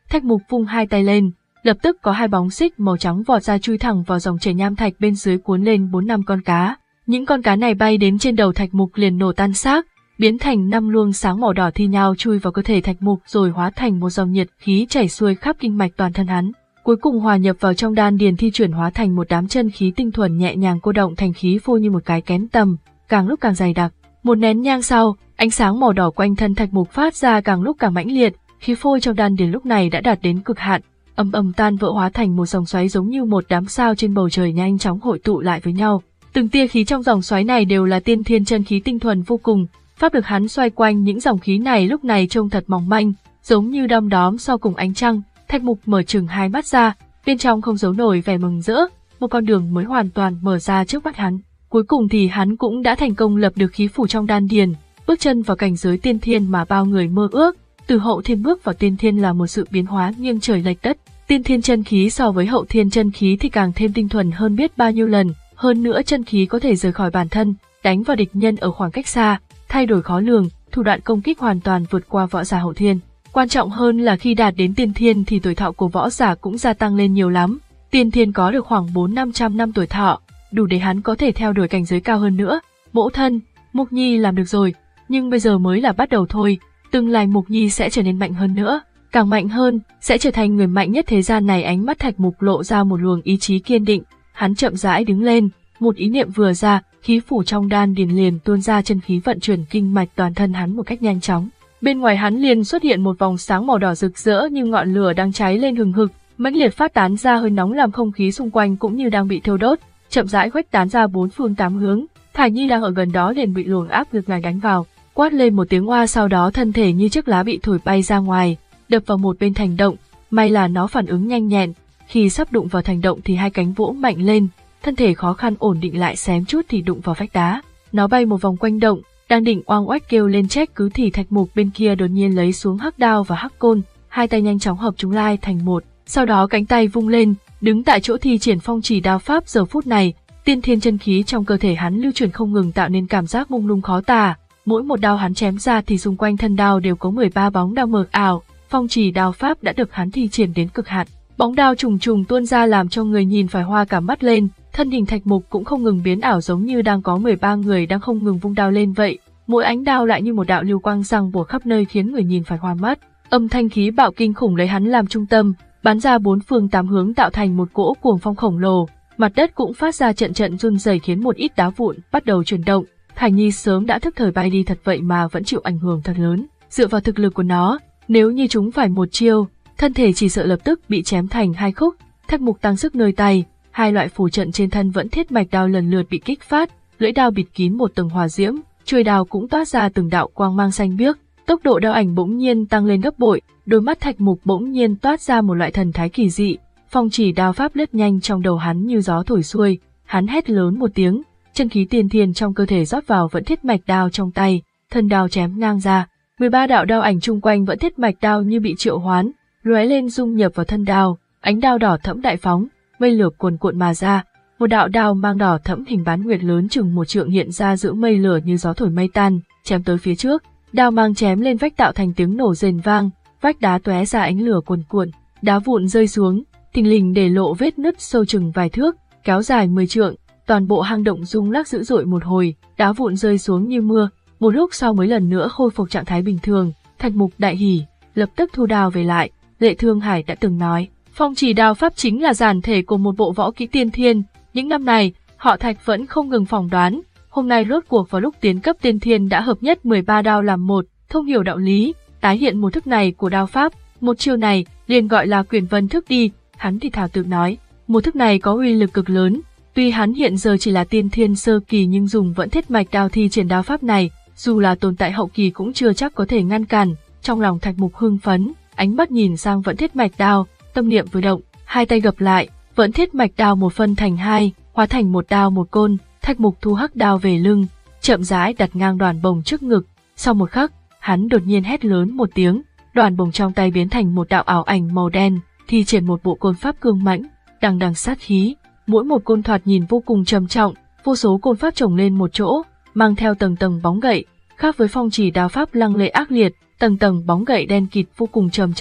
Thạch Mục vung hai tay lên, lập tức có hai bóng xích màu trắng vọt ra chui thẳng vào dòng chảy nham thạch bên dưới cuốn lên bốn năm con cá. Những con cá này bay đến trên đầu Thạch Mục liền nổ tan xác, biến thành năm luồng sáng màu đỏ thi nhau chui vào cơ thể Thạch Mục rồi hóa thành một dòng nhiệt khí chảy xuôi khắp kinh mạch toàn thân hắn. Cuối cùng hòa nhập vào trong đan điền thi chuyển hóa thành một đám chân khí tinh thuần nhẹ nhàng cô động thành khí phôi như một cái kén tầm, càng lúc càng dày đặc. Một nén nhang sau, ánh sáng màu đỏ quanh thân Thạch Mục phát ra càng lúc càng mãnh liệt, khí phôi trong đan điền lúc này đã đạt đến cực hạn, ầm ầm tan vỡ hóa thành một dòng xoáy giống như một đám sao trên bầu trời nhanh chóng hội tụ lại với nhau. Từng tia khí trong dòng xoáy này đều là tiên thiên chân khí tinh thuần vô cùng, pháp lực hắn xoay quanh những dòng khí này lúc này trông thật mỏng manh, giống như đom đóm sau cùng ánh trăng. Thạch Mục mở trừng hai mắt ra, bên trong không giấu nổi vẻ mừng rỡ, một con đường mới hoàn toàn mở ra trước mắt hắn. Cuối cùng thì hắn cũng đã thành công lập được khí phủ trong đan điền, bước chân vào cảnh giới tiên thiên mà bao người mơ ước. Từ hậu thiên bước vào tiên thiên là một sự biến hóa nghiêng trời lệch đất. Tiên thiên chân khí so với hậu thiên chân khí thì càng thêm tinh thuần hơn biết bao nhiêu lần, hơn nữa chân khí có thể rời khỏi bản thân, đánh vào địch nhân ở khoảng cách xa, thay đổi khó lường, thủ đoạn công kích hoàn toàn vượt qua võ giả hậu thiên. Quan trọng hơn là khi đạt đến tiên thiên thì tuổi thọ của võ giả cũng gia tăng lên nhiều lắm. Tiên thiên có được khoảng bốn năm trăm năm tuổi thọ, đủ để hắn có thể theo đuổi cảnh giới cao hơn nữa. Mẫu thân, Mục Nhi làm được rồi, nhưng bây giờ mới là bắt đầu thôi, tương lai Mục Nhi sẽ trở nên mạnh hơn nữa, càng mạnh hơn, sẽ trở thành người mạnh nhất thế gian này. Ánh mắt Thạch Mục lộ ra một luồng ý chí kiên định, hắn chậm rãi đứng lên, một ý niệm vừa ra, khí phủ trong đan điền liền tuôn ra chân khí vận chuyển kinh mạch toàn thân hắn một cách nhanh chóng. Bên ngoài hắn liền xuất hiện một vòng sáng màu đỏ rực rỡ như ngọn lửa đang cháy lên hừng hực, mãnh liệt phát tán ra hơi nóng làm không khí xung quanh cũng như đang bị thiêu đốt, chậm rãi khuếch tán ra bốn phương tám hướng. Thải Nhi đang ở gần đó liền bị luồng áp lực này đánh vào, quát lên một tiếng oa, sau đó thân thể như chiếc lá bị thổi bay ra ngoài, đập vào một bên thành động. May là nó phản ứng nhanh nhẹn, khi sắp đụng vào thành động thì hai cánh vỗ mạnh lên, thân thể khó khăn ổn định lại xém chút thì đụng vào vách đá. Nó bay một vòng quanh động, đang định oang oách kêu lên trách cứ thì Thạch Mục bên kia đột nhiên lấy xuống hắc đao và hắc côn, hai tay nhanh chóng hợp chúng lai thành một, sau đó cánh tay vung lên, đứng tại chỗ thi triển phong chỉ đao pháp. Giờ phút này, tiên thiên chân khí trong cơ thể hắn lưu chuyển không ngừng tạo nên cảm giác mông lung khó tả, mỗi một đao hắn chém ra thì xung quanh thân đao đều có mười ba bóng đao mờ ảo. Phong chỉ đao pháp đã được hắn thi triển đến cực hạn, bóng đao trùng trùng tuôn ra làm cho người nhìn phải hoa cả mắt lên. Thân hình Thạch Mục cũng không ngừng biến ảo, giống như đang có mười ba người đang không ngừng vung đao lên vậy. Mỗi ánh đao lại như một đạo lưu quang giăng bủa khắp nơi khiến người nhìn phải hoa mắt. Âm thanh khí bạo kinh khủng lấy hắn làm trung tâm, bắn ra bốn phương tám hướng tạo thành một cỗ cuồng phong khổng lồ. Mặt đất cũng phát ra trận trận run rẩy khiến một ít đá vụn bắt đầu chuyển động. Thải Nhi sớm đã thức thời bay đi thật vậy mà vẫn chịu ảnh hưởng thật lớn. Dựa vào thực lực của nó, nếu như chúng phải một chiêu, thân thể chỉ sợ lập tức bị chém thành hai khúc. Thạch Mục tăng sức nơi tay, hai loại phù trận trên thân vẫn thiết mạch đao lần lượt bị kích phát, lưỡi đao bịt kín một tầng hỏa diễm, chuôi đao cũng toát ra từng đạo quang mang xanh biếc. Tốc độ đao ảnh bỗng nhiên tăng lên gấp bội, đôi mắt Thạch Mục bỗng nhiên toát ra một loại thần thái kỳ dị. Phong chỉ đao pháp lướt nhanh trong đầu hắn như gió thổi xuôi, hắn hét lớn một tiếng, chân khí tiên thiên trong cơ thể rót vào vẫn thiết mạch đao trong tay, thân đao chém ngang ra. mười ba đạo đao ảnh chung quanh vẫn thiết mạch đao như bị triệu hoán, lóe lên dung nhập vào thân đao, ánh đao đỏ thẫm đại phóng, mây lửa cuồn cuộn mà ra. Một đạo đao mang đỏ thẫm hình bán nguyệt lớn chừng một trượng hiện ra giữa mây lửa như gió thổi mây tan, chém tới phía trước. Đao mang chém lên vách tạo thành tiếng nổ rền vang, vách đá tóe ra ánh lửa cuồn cuộn, đá vụn rơi xuống, thình lình để lộ vết nứt sâu chừng vài thước, kéo dài mười trượng. Toàn bộ hang động rung lắc dữ dội một hồi, đá vụn rơi xuống như mưa. Một lúc sau mới lần nữa khôi phục trạng thái bình thường. Thạch Mục đại hỉ, lập tức thu đao về lại. Lệ Thương Hải đã từng nói, phong chỉ đao pháp chính là giản thể của một bộ võ kỹ tiên thiên. Những năm này, họ Thạch vẫn không ngừng phỏng đoán. Hôm nay rốt cuộc vào lúc tiến cấp tiên thiên đã hợp nhất mười ba đao làm một, thông hiểu đạo lý, tái hiện một thức này của đao pháp. Một chiêu này liền gọi là Quyển Vân thức đi. Hắn thì thảo tự nói, một thức này có uy lực cực lớn. Tuy hắn hiện giờ chỉ là tiên thiên sơ kỳ nhưng dùng vẫn thiết mạch đao thi triển đao pháp này, dù là tồn tại hậu kỳ cũng chưa chắc có thể ngăn cản. Trong lòng Thạch Mục hưng phấn, ánh mắt nhìn sang vẫn thiết mạch đao, tâm niệm vừa động, hai tay gập lại, vẫn thiết mạch đao một phân thành hai, hóa thành một đao một côn. Thạch Mục thu hắc đao về lưng, chậm rãi đặt ngang đoàn bồng trước ngực. Sau một khắc, hắn đột nhiên hét lớn một tiếng, đoàn bồng trong tay biến thành một đạo ảo ảnh màu đen, thi triển một bộ côn pháp cương mãnh, đằng đằng sát khí. Mỗi một côn thoạt nhìn vô cùng trầm trọng, vô số côn pháp chồng lên một chỗ, mang theo tầng tầng bóng gậy. Khác với phong chỉ đao pháp lăng lệ ác liệt, tầng tầng bóng gậy đen kịt vô cùng trầm trọng,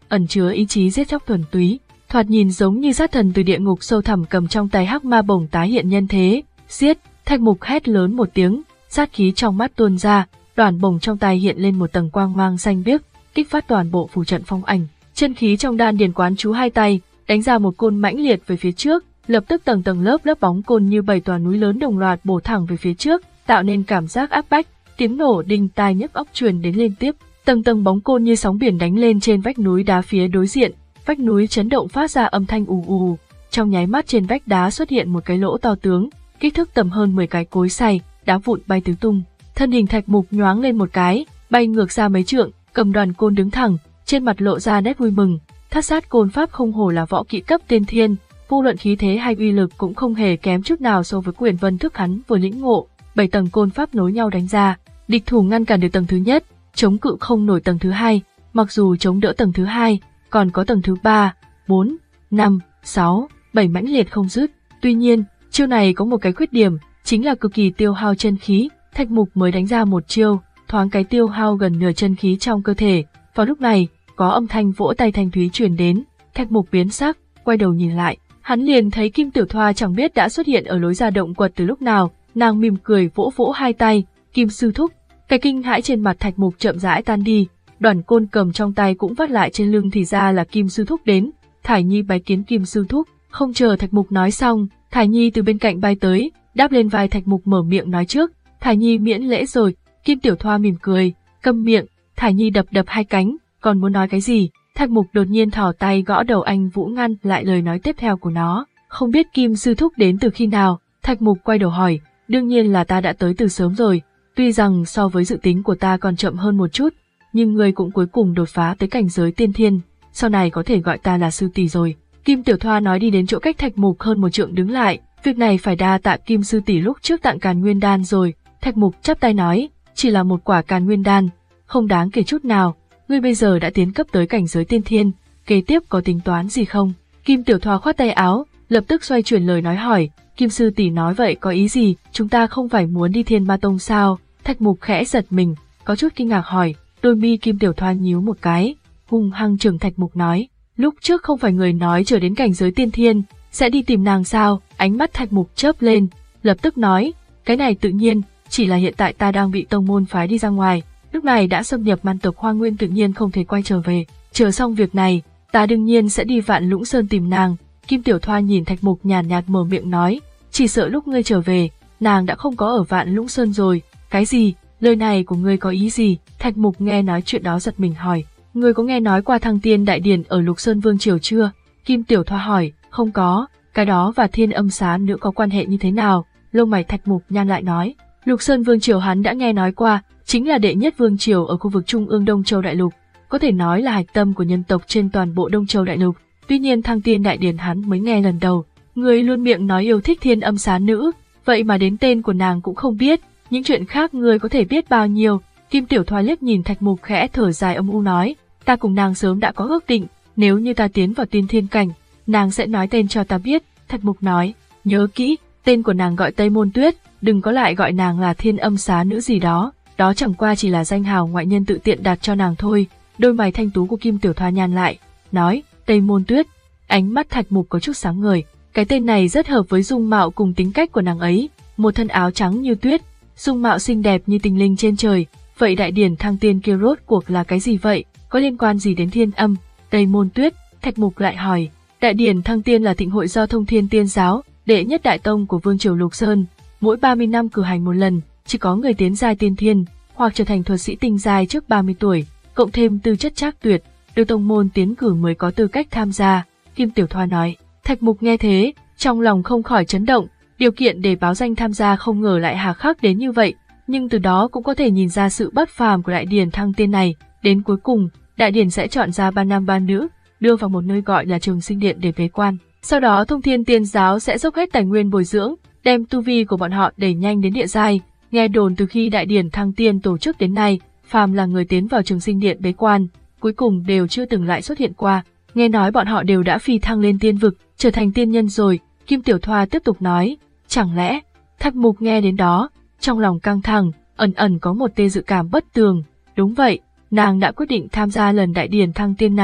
ẩn chứa ý chí giết chóc thuần túy, thoạt nhìn giống như sát thần từ địa ngục sâu thẳm cầm trong tay hắc ma bổng tái hiện nhân thế. Giết! Thạch Mục hét lớn một tiếng, sát khí trong mắt tuôn ra, đoàn bổng trong tay hiện lên một tầng quang mang xanh biếc, kích phát toàn bộ phù trận phong ảnh. Chân khí trong đan điền quán chú hai tay, đánh ra một côn mãnh liệt về phía trước, lập tức tầng tầng lớp lớp bóng côn như bảy tòa núi lớn đồng loạt bổ thẳng về phía trước, tạo nên cảm giác áp bách, tiếng nổ đinh tai nhức óc truyền đến liên tiếp. Tầng tầng bóng côn như sóng biển đánh lên trên vách núi đá phía đối diện, vách núi chấn động phát ra âm thanh ù ù. Trong nháy mắt trên vách đá xuất hiện một cái lỗ to tướng, kích thước tầm hơn mười cái cối xay, đá vụn bay tứ tung. Thân hình Thạch Mục nhoáng lên một cái, bay ngược ra mấy trượng, cầm đoàn côn đứng thẳng, trên mặt lộ ra nét vui mừng. Thát sát côn pháp không hổ là võ kỹ cấp tiên thiên, vô luận khí thế hay uy lực cũng không hề kém chút nào so với quyền vân thức hắn vừa lĩnh ngộ. Bảy tầng côn pháp nối nhau đánh ra, địch thủ ngăn cản được tầng thứ nhất, chống cự không nổi tầng thứ hai, mặc dù chống đỡ tầng thứ hai, còn có tầng thứ ba, bốn, năm, sáu, bảy mãnh liệt không dứt. Tuy nhiên, chiêu này có một cái khuyết điểm, chính là cực kỳ tiêu hao chân khí. Thạch Mục mới đánh ra một chiêu, thoáng cái tiêu hao gần nửa chân khí trong cơ thể. Vào lúc này, có âm thanh vỗ tay thanh thúy truyền đến, Thạch Mục biến sắc, quay đầu nhìn lại, hắn liền thấy Kim Tiểu Thoa chẳng biết đã xuất hiện ở lối ra động quật từ lúc nào, nàng mỉm cười vỗ vỗ hai tay, Kim sư thúc. Cái kinh hãi trên mặt Thạch Mục chậm rãi tan đi, đoàn côn cầm trong tay cũng vắt lại trên lưng, thì ra là Kim sư thúc đến. Thải Nhi bái kiến Kim sư thúc. Không chờ Thạch Mục nói xong, Thải Nhi từ bên cạnh bay tới, đáp lên vai Thạch Mục mở miệng nói trước. Thải Nhi miễn lễ rồi. Kim Tiểu Thoa mỉm cười, câm miệng. Thải Nhi đập đập hai cánh, còn muốn nói cái gì? Thạch Mục đột nhiên thò tay gõ đầu anh Vũ ngăn lại lời nói tiếp theo của nó. Không biết Kim sư thúc đến từ khi nào? Thạch Mục quay đầu hỏi. Đương nhiên là ta đã tới từ sớm rồi. Tuy rằng so với dự tính của ta còn chậm hơn một chút, nhưng ngươi cũng cuối cùng đột phá tới cảnh giới tiên thiên, sau này có thể gọi ta là sư tỷ rồi. Kim Tiểu Thoa nói đi đến chỗ cách Thạch Mục hơn một trượng đứng lại. Việc này phải đa tạ Kim sư tỷ lúc trước tặng Càn Nguyên đan rồi. Thạch Mục chắp tay nói, chỉ là một quả Càn Nguyên đan, không đáng kể chút nào. Ngươi bây giờ đã tiến cấp tới cảnh giới tiên thiên, kế tiếp có tính toán gì không? Kim Tiểu Thoa khoát tay áo, lập tức xoay chuyển lời nói hỏi, Kim sư tỷ nói vậy có ý gì? Chúng ta không phải muốn đi Thiên Ma Tông sao? Thạch Mục khẽ giật mình, có chút kinh ngạc hỏi. Đôi mi Kim Tiểu Thoa nhíu một cái, hung hăng trừng Thạch Mục nói, lúc trước không phải người nói chờ đến cảnh giới tiên thiên sẽ đi tìm nàng sao? Ánh mắt Thạch Mục chớp lên, lập tức nói, cái này tự nhiên, chỉ là hiện tại ta đang bị tông môn phái đi ra ngoài, lúc này đã xâm nhập man tộc Hoa Nguyên, tự nhiên không thể quay trở về. Chờ xong việc này, ta đương nhiên sẽ đi Vạn Lũng Sơn tìm nàng. Kim Tiểu Thoa nhìn Thạch Mục nhàn nhạt mở miệng nói, chỉ sợ lúc ngươi trở về, nàng đã không có ở Vạn Lũng Sơn rồi. Cái gì? Lời này của ngươi có ý gì? Thạch Mục nghe nói chuyện đó giật mình hỏi, ngươi có nghe nói qua Thăng Tiên Đại Điển ở Lục Sơn Vương Triều chưa? Kim Tiểu Thoa hỏi, không có. Cái đó và Thiên Âm Xá Nữ có quan hệ như thế nào? Lông mày Thạch Mục nhăn lại nói, Lục Sơn Vương Triều hắn đã nghe nói qua, chính là đệ nhất vương triều ở khu vực Trung ương Đông Châu Đại Lục, có thể nói là hạch tâm của nhân tộc trên toàn bộ Đông Châu Đại Lục. Tuy nhiên Thăng Tiên Đại Điển hắn mới nghe lần đầu. Người luôn miệng nói yêu thích Thiên Âm Xá Nữ, vậy mà đến tên của nàng cũng không biết, những chuyện khác ngươi có thể biết bao nhiêu? Kim Tiểu Thoa liếc nhìn Thạch Mục khẽ thở dài âm u nói, ta cùng nàng sớm đã có ước định, nếu như ta tiến vào tiên thiên cảnh, nàng sẽ nói tên cho ta biết. Thạch Mục nói, nhớ kỹ, tên của nàng gọi Tây Môn Tuyết, đừng có lại gọi nàng là Thiên Âm Xá Nữ gì đó, đó chẳng qua chỉ là danh hào ngoại nhân tự tiện đặt cho nàng thôi. Đôi mày thanh tú của Kim Tiểu Thoa nhăn lại, nói, Tây Môn Tuyết. Ánh mắt Thạch Mục có chút sáng ngời, cái tên này rất hợp với dung mạo cùng tính cách của nàng ấy, một thân áo trắng như tuyết, dung mạo xinh đẹp như tinh linh trên trời. Vậy đại điển Thăng Tiên kia rốt cuộc là cái gì vậy? Có liên quan gì đến Thiên Âm? Tây Môn Tuyết. Thạch Mục lại hỏi, đại điển Thăng Tiên là thịnh hội do Thông Thiên Tiên giáo, đệ nhất đại tông của Vương triều Lục Sơn, mỗi ba mươi năm cử hành một lần, chỉ có người tiến giai tiên thiên hoặc trở thành thuật sĩ tinh giai trước ba mươi tuổi, cộng thêm tư chất trác tuyệt, được tông môn tiến cử mới có tư cách tham gia. Kim Tiểu Thoa nói. Thạch Mục nghe thế, trong lòng không khỏi chấn động, điều kiện để báo danh tham gia không ngờ lại hà khắc đến như vậy, nhưng từ đó cũng có thể nhìn ra sự bất phàm của đại điển Thăng Tiên này. Đến cuối cùng, đại điển sẽ chọn ra ba nam ba nữ, đưa vào một nơi gọi là Trường Sinh Điện để bế quan. Sau đó Thông Thiên Tiên giáo sẽ dốc hết tài nguyên bồi dưỡng, đem tu vi của bọn họ đẩy nhanh đến địa giai. Nghe đồn từ khi đại điển Thăng Tiên tổ chức đến nay, phàm là người tiến vào Trường Sinh Điện bế quan, cuối cùng đều chưa từng lại xuất hiện qua. Nghe nói bọn họ đều đã phi thăng lên tiên vực, trở thành tiên nhân rồi. Kim Tiểu Thoa tiếp tục nói, chẳng lẽ? Thạch Mục nghe đến đó, trong lòng căng thẳng, ẩn ẩn có một tia dự cảm bất tường. Đúng vậy, nàng đã quyết định tham gia lần đại điển Thăng Tiên này,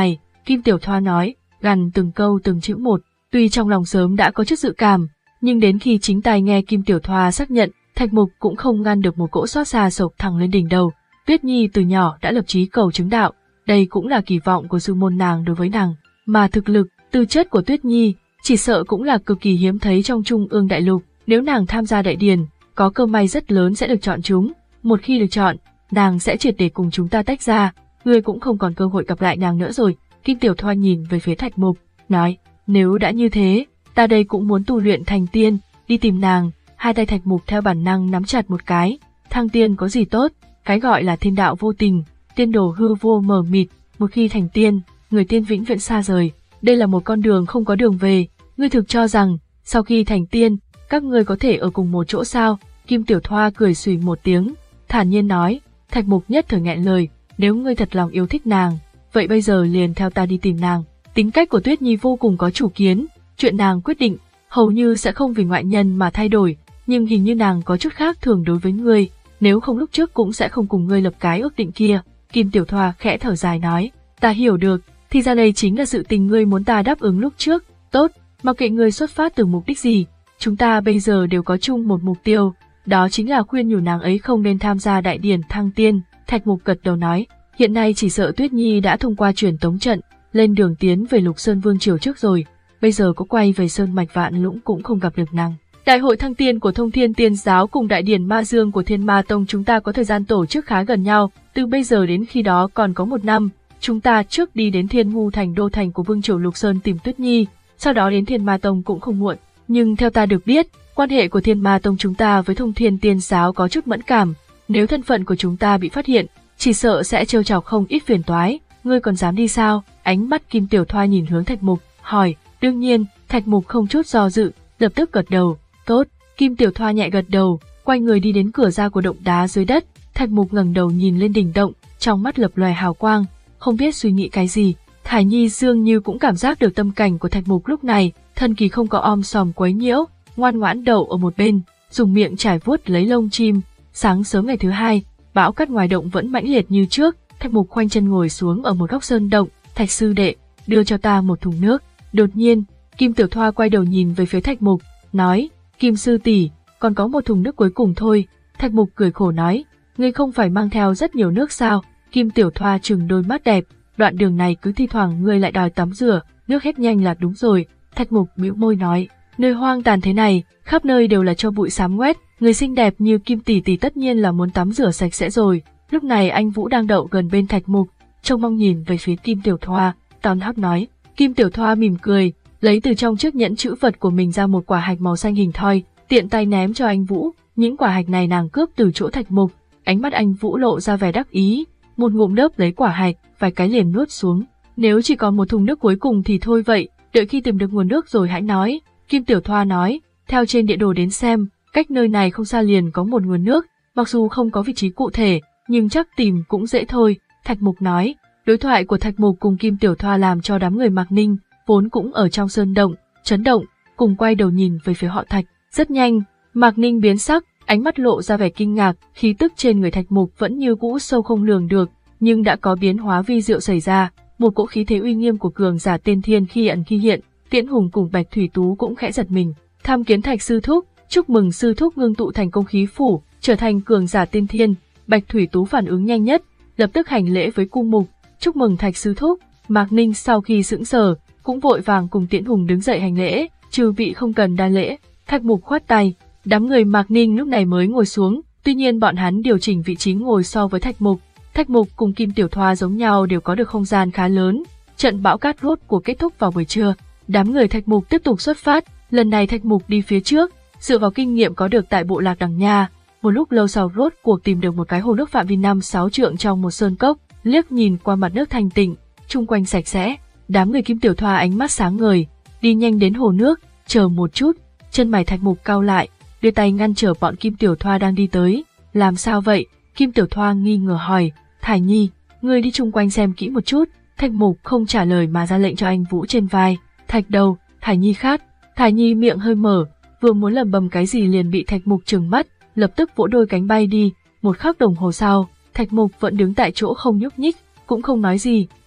Kim Tiểu Thoa nói, gằn từng câu từng chữ một, tuy trong lòng sớm đã có chút dự cảm, nhưng đến khi chính tai nghe Kim Tiểu Thoa xác nhận, Thạch Mục cũng không ngăn được một cỗ xót xa sộc thẳng lên đỉnh đầu. Tuyết Nhi từ nhỏ đã lập chí cầu chứng đạo, đây cũng là kỳ vọng của sư môn nàng đối với nàng, mà thực lực, tư chất của Tuyết Nhi chỉ sợ cũng là cực kỳ hiếm thấy trong Trung Ương Đại Lục. Nếu nàng tham gia đại điển, có cơ may rất lớn sẽ được chọn chúng. Một khi được chọn, nàng sẽ triệt để cùng chúng ta tách ra, ngươi cũng không còn cơ hội gặp lại nàng nữa rồi. Kim Tiểu Thoa nhìn về phía Thạch Mục, nói, nếu đã như thế, ta đây cũng muốn tu luyện thành tiên, đi tìm nàng. Hai tay Thạch Mục theo bản năng nắm chặt một cái, thăng tiên có gì tốt, cái gọi là thiên đạo vô tình, tiên đồ hư vô mờ mịt, một khi thành tiên, người tiên vĩnh viễn xa rời, đây là một con đường không có đường về. Ngươi thực cho rằng, sau khi thành tiên, các ngươi có thể ở cùng một chỗ sao? Kim Tiểu Thoa cười xùy một tiếng, thản nhiên nói. Thạch Mục nhất thời nghẹn lời, nếu ngươi thật lòng yêu thích nàng, vậy bây giờ liền theo ta đi tìm nàng. Tính cách của Tuyết Nhi vô cùng có chủ kiến, chuyện nàng quyết định, hầu như sẽ không vì ngoại nhân mà thay đổi, nhưng hình như nàng có chút khác thường đối với ngươi, nếu không lúc trước cũng sẽ không cùng ngươi lập cái ước định kia. Kim Tiểu Thoa khẽ thở dài nói, ta hiểu được, thì ra đây chính là sự tình ngươi muốn ta đáp ứng lúc trước. Tốt, mặc kệ ngươi xuất phát từ mục đích gì, chúng ta bây giờ đều có chung một mục tiêu, đó chính là khuyên nhủ nàng ấy không nên tham gia đại điển thăng tiên. Thạch Mục gật đầu nói, hiện nay chỉ sợ Tuyết Nhi đã thông qua truyền tống trận, lên đường tiến về Lục Sơn Vương Triều trước rồi, bây giờ có quay về Sơn Mạch Vạn Lũng cũng không gặp được nàng. Đại hội thăng tiên của Thông Thiên Tiên Giáo cùng đại điển Ma Dương của Thiên Ma Tông chúng ta có thời gian tổ chức khá gần nhau, từ bây giờ đến khi đó còn có một năm, chúng ta trước đi đến Thiên Ngu Thành đô thành của Vương Triều Lục Sơn tìm Tuyết Nhi, sau đó đến Thiên Ma Tông cũng không muộn. Nhưng theo ta được biết, quan hệ của Thiên Ma Tông chúng ta với Thông Thiên Tiên Giáo có chút mẫn cảm, nếu thân phận của chúng ta bị phát hiện, chỉ sợ sẽ trêu chọc không ít phiền toái. Ngươi còn dám đi sao? Ánh mắt Kim Tiểu Thoa nhìn hướng Thạch Mục, hỏi. Đương nhiên, Thạch Mục không chút do dự, lập tức gật đầu. Tốt. Kim Tiểu Thoa nhẹ gật đầu, quay người đi đến cửa ra của động đá dưới đất. Thạch Mục ngẩng đầu nhìn lên đỉnh động, trong mắt lập lòe hào quang, không biết suy nghĩ cái gì. Thải Nhi dường như cũng cảm giác được tâm cảnh của Thạch Mục lúc này, thân kỳ không có om sòm quấy nhiễu, ngoan ngoãn đậu ở một bên, dùng miệng trải vuốt lấy lông chim. Sáng sớm ngày thứ hai, bão cát ngoài động vẫn mãnh liệt như trước. Thạch Mục khoanh chân ngồi xuống ở một góc sơn động. Thạch sư đệ, đưa cho ta một thùng nước. Đột nhiên, Kim Tiểu Thoa quay đầu nhìn về phía Thạch Mục, nói, Kim sư tỷ, còn có một thùng nước cuối cùng thôi. Thạch Mục cười khổ nói, ngươi không phải mang theo rất nhiều nước sao? Kim Tiểu Thoa trừng đôi mắt đẹp, đoạn đường này cứ thi thoảng ngươi lại đòi tắm rửa, nước hết nhanh là đúng rồi. Thạch Mục bĩu môi nói, nơi hoang tàn thế này, khắp nơi đều là cho bụi xám ngoét, người xinh đẹp như Kim tỷ tỷ tất nhiên là muốn tắm rửa sạch sẽ rồi. Lúc này anh Vũ đang đậu gần bên Thạch Mục, trông mong nhìn về phía Kim Tiểu Thoa, tòn hót nói. Kim Tiểu Thoa mỉm cười, lấy từ trong chiếc nhẫn chữ vật của mình ra một quả hạch màu xanh hình thoi, tiện tay ném cho anh Vũ. Những quả hạch này nàng cướp từ chỗ Thạch Mục. Ánh mắt anh Vũ lộ ra vẻ đắc ý, một ngụm đớp lấy quả hạch, vài cái liền nuốt xuống. Nếu chỉ còn một thùng nước cuối cùng thì thôi vậy, đợi khi tìm được nguồn nước rồi hãy nói. Kim Tiểu Thoa nói, theo trên địa đồ đến xem, cách nơi này không xa liền có một nguồn nước, mặc dù không có vị trí cụ thể, nhưng chắc tìm cũng dễ thôi. Thạch Mục nói. Đối thoại của Thạch Mục cùng Kim Tiểu Thoa làm cho đám người Mạc Ninh, vốn cũng ở trong sơn động, chấn động, cùng quay đầu nhìn về phía họ Thạch. Rất nhanh, Mạc Ninh biến sắc, ánh mắt lộ ra vẻ kinh ngạc, khí tức trên người Thạch Mục vẫn như cũ sâu không lường được, nhưng đã có biến hóa vi diệu xảy ra, một cỗ khí thế uy nghiêm của cường giả tiên thiên khi ẩn khi hiện. Tiễn Hùng cùng Bạch Thủy Tú cũng khẽ giật mình, tham kiến Thạch sư thúc, chúc mừng sư thúc ngưng tụ thành công khí phủ, trở thành cường giả tiên thiên. Bạch Thủy Tú phản ứng nhanh nhất, lập tức hành lễ với cung mục, chúc mừng Thạch sư thúc. Mạc Ninh sau khi sững sờ, cũng vội vàng cùng Tiễn Hùng đứng dậy hành lễ, chư vị không cần đa lễ. Thạch Mục khoát tay, đám người Mạc Ninh lúc này mới ngồi xuống, tuy nhiên bọn hắn điều chỉnh vị trí ngồi so với Thạch Mục. Thạch Mục cùng Kim Tiểu Thoa giống nhau đều có được không gian khá lớn. Trận bão cát rốt cuộc kết thúc vào buổi trưa, đám người Thạch Mục tiếp tục xuất phát. Lần này Thạch Mục đi phía trước, dựa vào kinh nghiệm có được tại bộ lạc Đằng Nha. Một lúc lâu sau rốt cuộc tìm được một cái hồ nước phạm vi năm sáu trượng trong một sơn cốc, liếc nhìn qua mặt nước thanh tịnh, chung quanh sạch sẽ. Đám người Kim Tiểu Thoa ánh mắt sáng ngời, đi nhanh đến hồ nước, chờ một chút. Chân mày Thạch Mục cau lại, đưa tay ngăn trở bọn Kim Tiểu Thoa đang đi tới. Làm sao vậy? Kim Tiểu Thoa nghi ngờ hỏi. Thải Nhi, ngươi đi chung quanh xem kỹ một chút. Thạch Mục không trả lời mà ra lệnh cho anh Vũ trên vai. Thạch đầu, Thải Nhi khát. Thải Nhi miệng hơi mở, vừa muốn lẩm bẩm cái gì liền bị Thạch Mục trừng mắt, lập tức vỗ đôi cánh bay đi. Một khắc đồng hồ sau, Thạch Mục vẫn đứng tại chỗ không nhúc nhích, cũng không nói gì.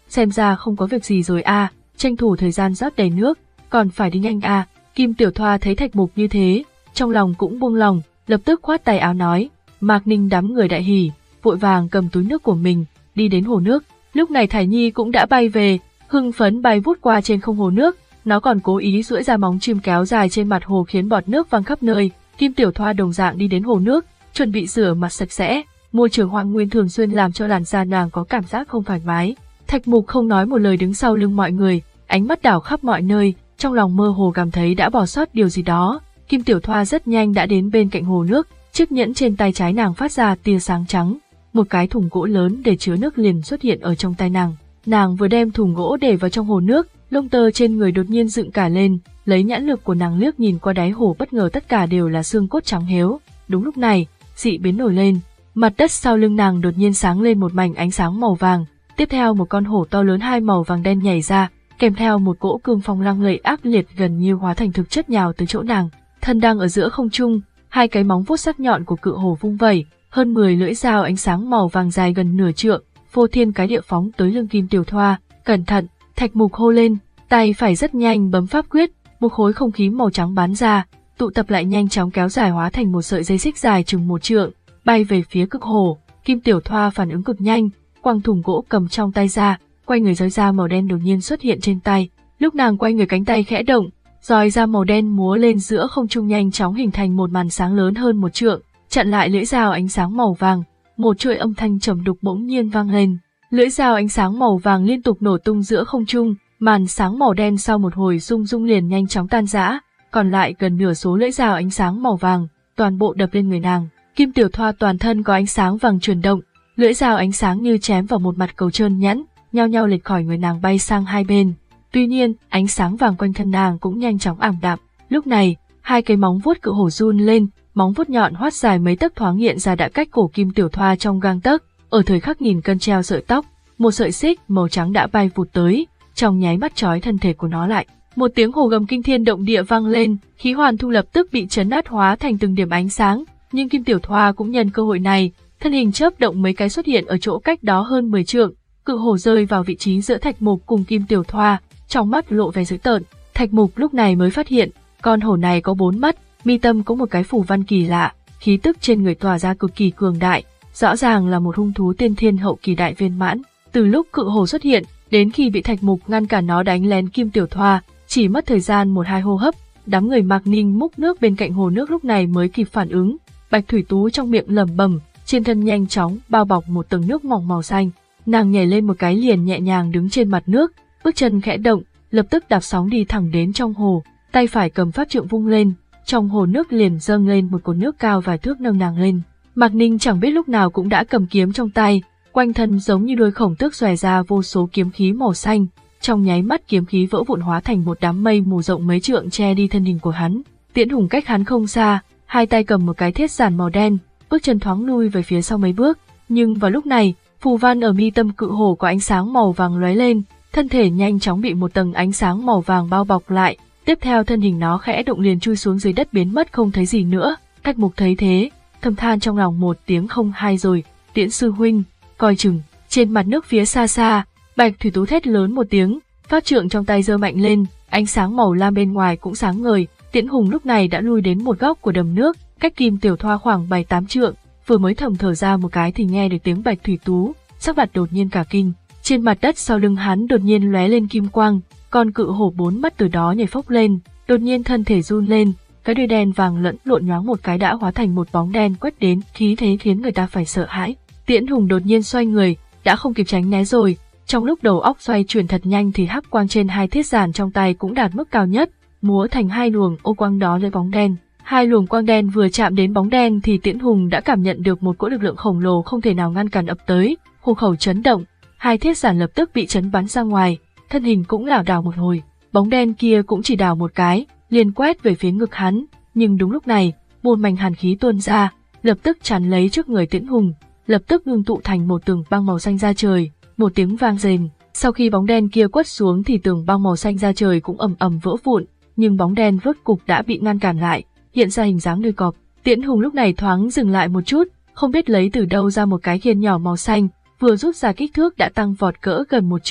xem ra không có việc gì rồi à, tranh thủ thời gian rót đầy nước, còn phải đi nhanh à. Kim Tiểu Thoa thấy Thạch Mục như thế, trong lòng cũng buông lòng, lập tức khoát tay áo nói. Mạc Ninh đám người đại hỉ, vội vàng cầm túi nước của mình, đi đến hồ nước. Lúc này Thải Nhi cũng đã bay về, hưng phấn bay vút qua trên không hồ nước, nó còn cố ý duỗi ra móng chim kéo dài trên mặt hồ khiến bọt nước văng khắp nơi. Kim Tiểu Thoa đồng dạng đi đến hồ nước, chuẩn bị rửa mặt sạch sẽ. Môi trường hoang nguyên thường xuyên làm cho làn da nàng có cảm giác không thoải mái. Thạch Mục không nói một lời đứng sau lưng mọi người, ánh mắt đảo khắp mọi nơi, trong lòng mơ hồ cảm thấy đã bỏ sót điều gì đó. Kim Tiểu Thoa rất nhanh đã đến bên cạnh hồ nước, chiếc nhẫn trên tay trái nàng phát ra tia sáng trắng, một cái thùng gỗ lớn để chứa nước liền xuất hiện ở trong tay nàng. Nàng vừa đem thùng gỗ để vào trong hồ nước, lông tơ trên người đột nhiên dựng cả lên, lấy nhãn lực của nàng liếc nhìn qua đáy hồ, bất ngờ tất cả đều là xương cốt trắng héo. Đúng lúc này, dị biến nổi lên, mặt đất sau lưng nàng đột nhiên sáng lên một mảnh ánh sáng màu vàng, tiếp theo một con hổ to lớn hai màu vàng đen nhảy ra, kèm theo một cỗ cương phong lăng lệ ác liệt gần như hóa thành thực chất nhào tới chỗ nàng. Thân đang ở giữa không trung, hai cái móng vuốt sắc nhọn của cự hổ vung vẩy, hơn mười lưỡi dao ánh sáng màu vàng dài gần nửa trượng, phô thiên cái địa phóng tới lưng Kim Tiểu Thoa. Cẩn thận! Thạch Mục hô lên, tay phải rất nhanh bấm pháp quyết, một khối không khí màu trắng bắn ra, tụ tập lại nhanh chóng kéo dài hóa thành một sợi dây xích dài chừng một trượng, bay về phía cực hổ. Kim Tiểu Thoa phản ứng cực nhanh, quăng thùng gỗ cầm trong tay ra, quay người roi dao màu đen đột nhiên xuất hiện trên tay. Lúc nàng quay người cánh tay khẽ động, roi dao màu đen múa lên giữa không trung nhanh chóng hình thành một màn sáng lớn hơn một trượng, chặn lại lưỡi dao ánh sáng màu vàng. Một chuỗi âm thanh trầm đục bỗng nhiên vang lên, lưỡi dao ánh sáng màu vàng liên tục nổ tung giữa không trung, màn sáng màu đen sau một hồi rung rung liền nhanh chóng tan rã, còn lại gần nửa số lưỡi dao ánh sáng màu vàng, toàn bộ đập lên người nàng. Kim Tiểu Thoa toàn thân có ánh sáng vàng chuyển động, lưỡi dao ánh sáng như chém vào một mặt cầu trơn nhẵn, nhao nhao lệch khỏi người nàng bay sang hai bên. Tuy nhiên, ánh sáng vàng quanh thân nàng cũng nhanh chóng ảm đạm. Lúc này, hai cái móng vuốt cự hổ run lên, móng vuốt nhọn hoắt dài mấy tấc thoáng hiện ra đã cách cổ Kim Tiểu Thoa trong gang tấc. Ở thời khắc nghìn cân treo sợi tóc, một sợi xích màu trắng đã bay vụt tới, trong nháy mắt trói thân thể của nó lại. Một tiếng hổ gầm kinh thiên động địa vang lên, khí hoàn thu lập tức bị chấn nát hóa thành từng điểm ánh sáng. Nhưng Kim Tiểu Thoa cũng nhân cơ hội này, thân hình chớp động mấy cái xuất hiện ở chỗ cách đó hơn mười trượng, cự hổ rơi vào vị trí giữa Thạch Mục cùng Kim Tiểu Thoa, trong mắt lộ vẻ dữ tợn. Thạch Mục lúc này mới phát hiện, con hổ này có bốn mắt, mi tâm có một cái phù văn kỳ lạ, khí tức trên người tỏa ra cực kỳ cường đại, rõ ràng là một hung thú tiên thiên hậu kỳ đại viên mãn. Từ lúc cự hổ xuất hiện, đến khi bị Thạch Mục ngăn cản nó đánh lén Kim Tiểu Thoa, chỉ mất thời gian một hai hô hấp. Đám người Mạc Ninh múc nước bên cạnh hồ nước lúc này mới kịp phản ứng. Bạch Thủy Tú trong miệng lẩm bẩm, trên thân nhanh chóng bao bọc một tầng nước mỏng màu xanh. Nàng nhảy lên một cái liền nhẹ nhàng đứng trên mặt nước, bước chân khẽ động, lập tức đạp sóng đi thẳng đến trong hồ, tay phải cầm pháp trượng vung lên, trong hồ nước liền dâng lên một cột nước cao vài thước nâng nàng lên. Mạc Ninh chẳng biết lúc nào cũng đã cầm kiếm trong tay, quanh thân giống như đuôi khổng tước xòe ra vô số kiếm khí màu xanh, trong nháy mắt kiếm khí vỡ vụn hóa thành một đám mây mù rộng mấy trượng che đi thân hình của hắn. Tiễn Hùng cách hắn không xa, hai tay cầm một cái thiết giản màu đen, bước chân thoáng lui về phía sau mấy bước, nhưng vào lúc này, phù văn ở mi tâm cự hổ có ánh sáng màu vàng lóe lên, thân thể nhanh chóng bị một tầng ánh sáng màu vàng bao bọc lại, tiếp theo thân hình nó khẽ động liền chui xuống dưới đất biến mất không thấy gì nữa. Thạch Mục thấy thế, thầm than trong lòng một tiếng không hay rồi, Tiễn sư huynh, coi chừng. Trên mặt nước phía xa xa, Bạch Thủy Tú thét lớn một tiếng, pháp trượng trong tay giơ mạnh lên, ánh sáng màu lam bên ngoài cũng sáng ngời. Tiễn Hùng lúc này đã lui đến một góc của đầm nước, cách Kim Tiểu Thoa khoảng bảy tám trượng, vừa mới thầm thở ra một cái thì nghe được tiếng Bạch Thủy Tú, sắc mặt đột nhiên cả kinh. Trên mặt đất sau lưng hắn đột nhiên lóe lên kim quang, con cự hổ bốn mắt từ đó nhảy phốc lên, đột nhiên thân thể run lên, cái đuôi đen vàng lẫn lộn nhoáng một cái đã hóa thành một bóng đen quét đến, khí thế khiến người ta phải sợ hãi. Tiễn Hùng đột nhiên xoay người, đã không kịp tránh né rồi, trong lúc đầu óc xoay chuyển thật nhanh thì hắc quang trên hai thiết giản trong tay cũng đạt mức cao nhất, múa thành hai luồng ô quang đó lấy bóng đen. Hai luồng quang đen vừa chạm đến bóng đen thì Tiễn Hùng đã cảm nhận được một cỗ lực lượng khổng lồ không thể nào ngăn cản ập tới, hộ khẩu chấn động, hai thiết giản lập tức bị chấn bắn ra ngoài, thân hình cũng lảo đảo một hồi, bóng đen kia cũng chỉ đảo một cái, liền quét về phía ngực hắn, nhưng đúng lúc này, một mảnh hàn khí tuôn ra, lập tức chắn lấy trước người Tiễn Hùng, lập tức ngưng tụ thành một tường băng màu xanh ra trời, một tiếng vang rền, sau khi bóng đen kia quất xuống thì tường băng màu xanh ra trời cũng ầm ầm vỡ vụn, nhưng bóng đen rốt cục đã bị ngăn cản lại, hiện ra hình dáng đuôi cọp. Tiễn Hùng lúc này thoáng dừng lại một chút, không biết lấy từ đâu ra một cái khiên nhỏ màu xanh, vừa rút ra kích thước đã tăng vọt cỡ gần một trượng,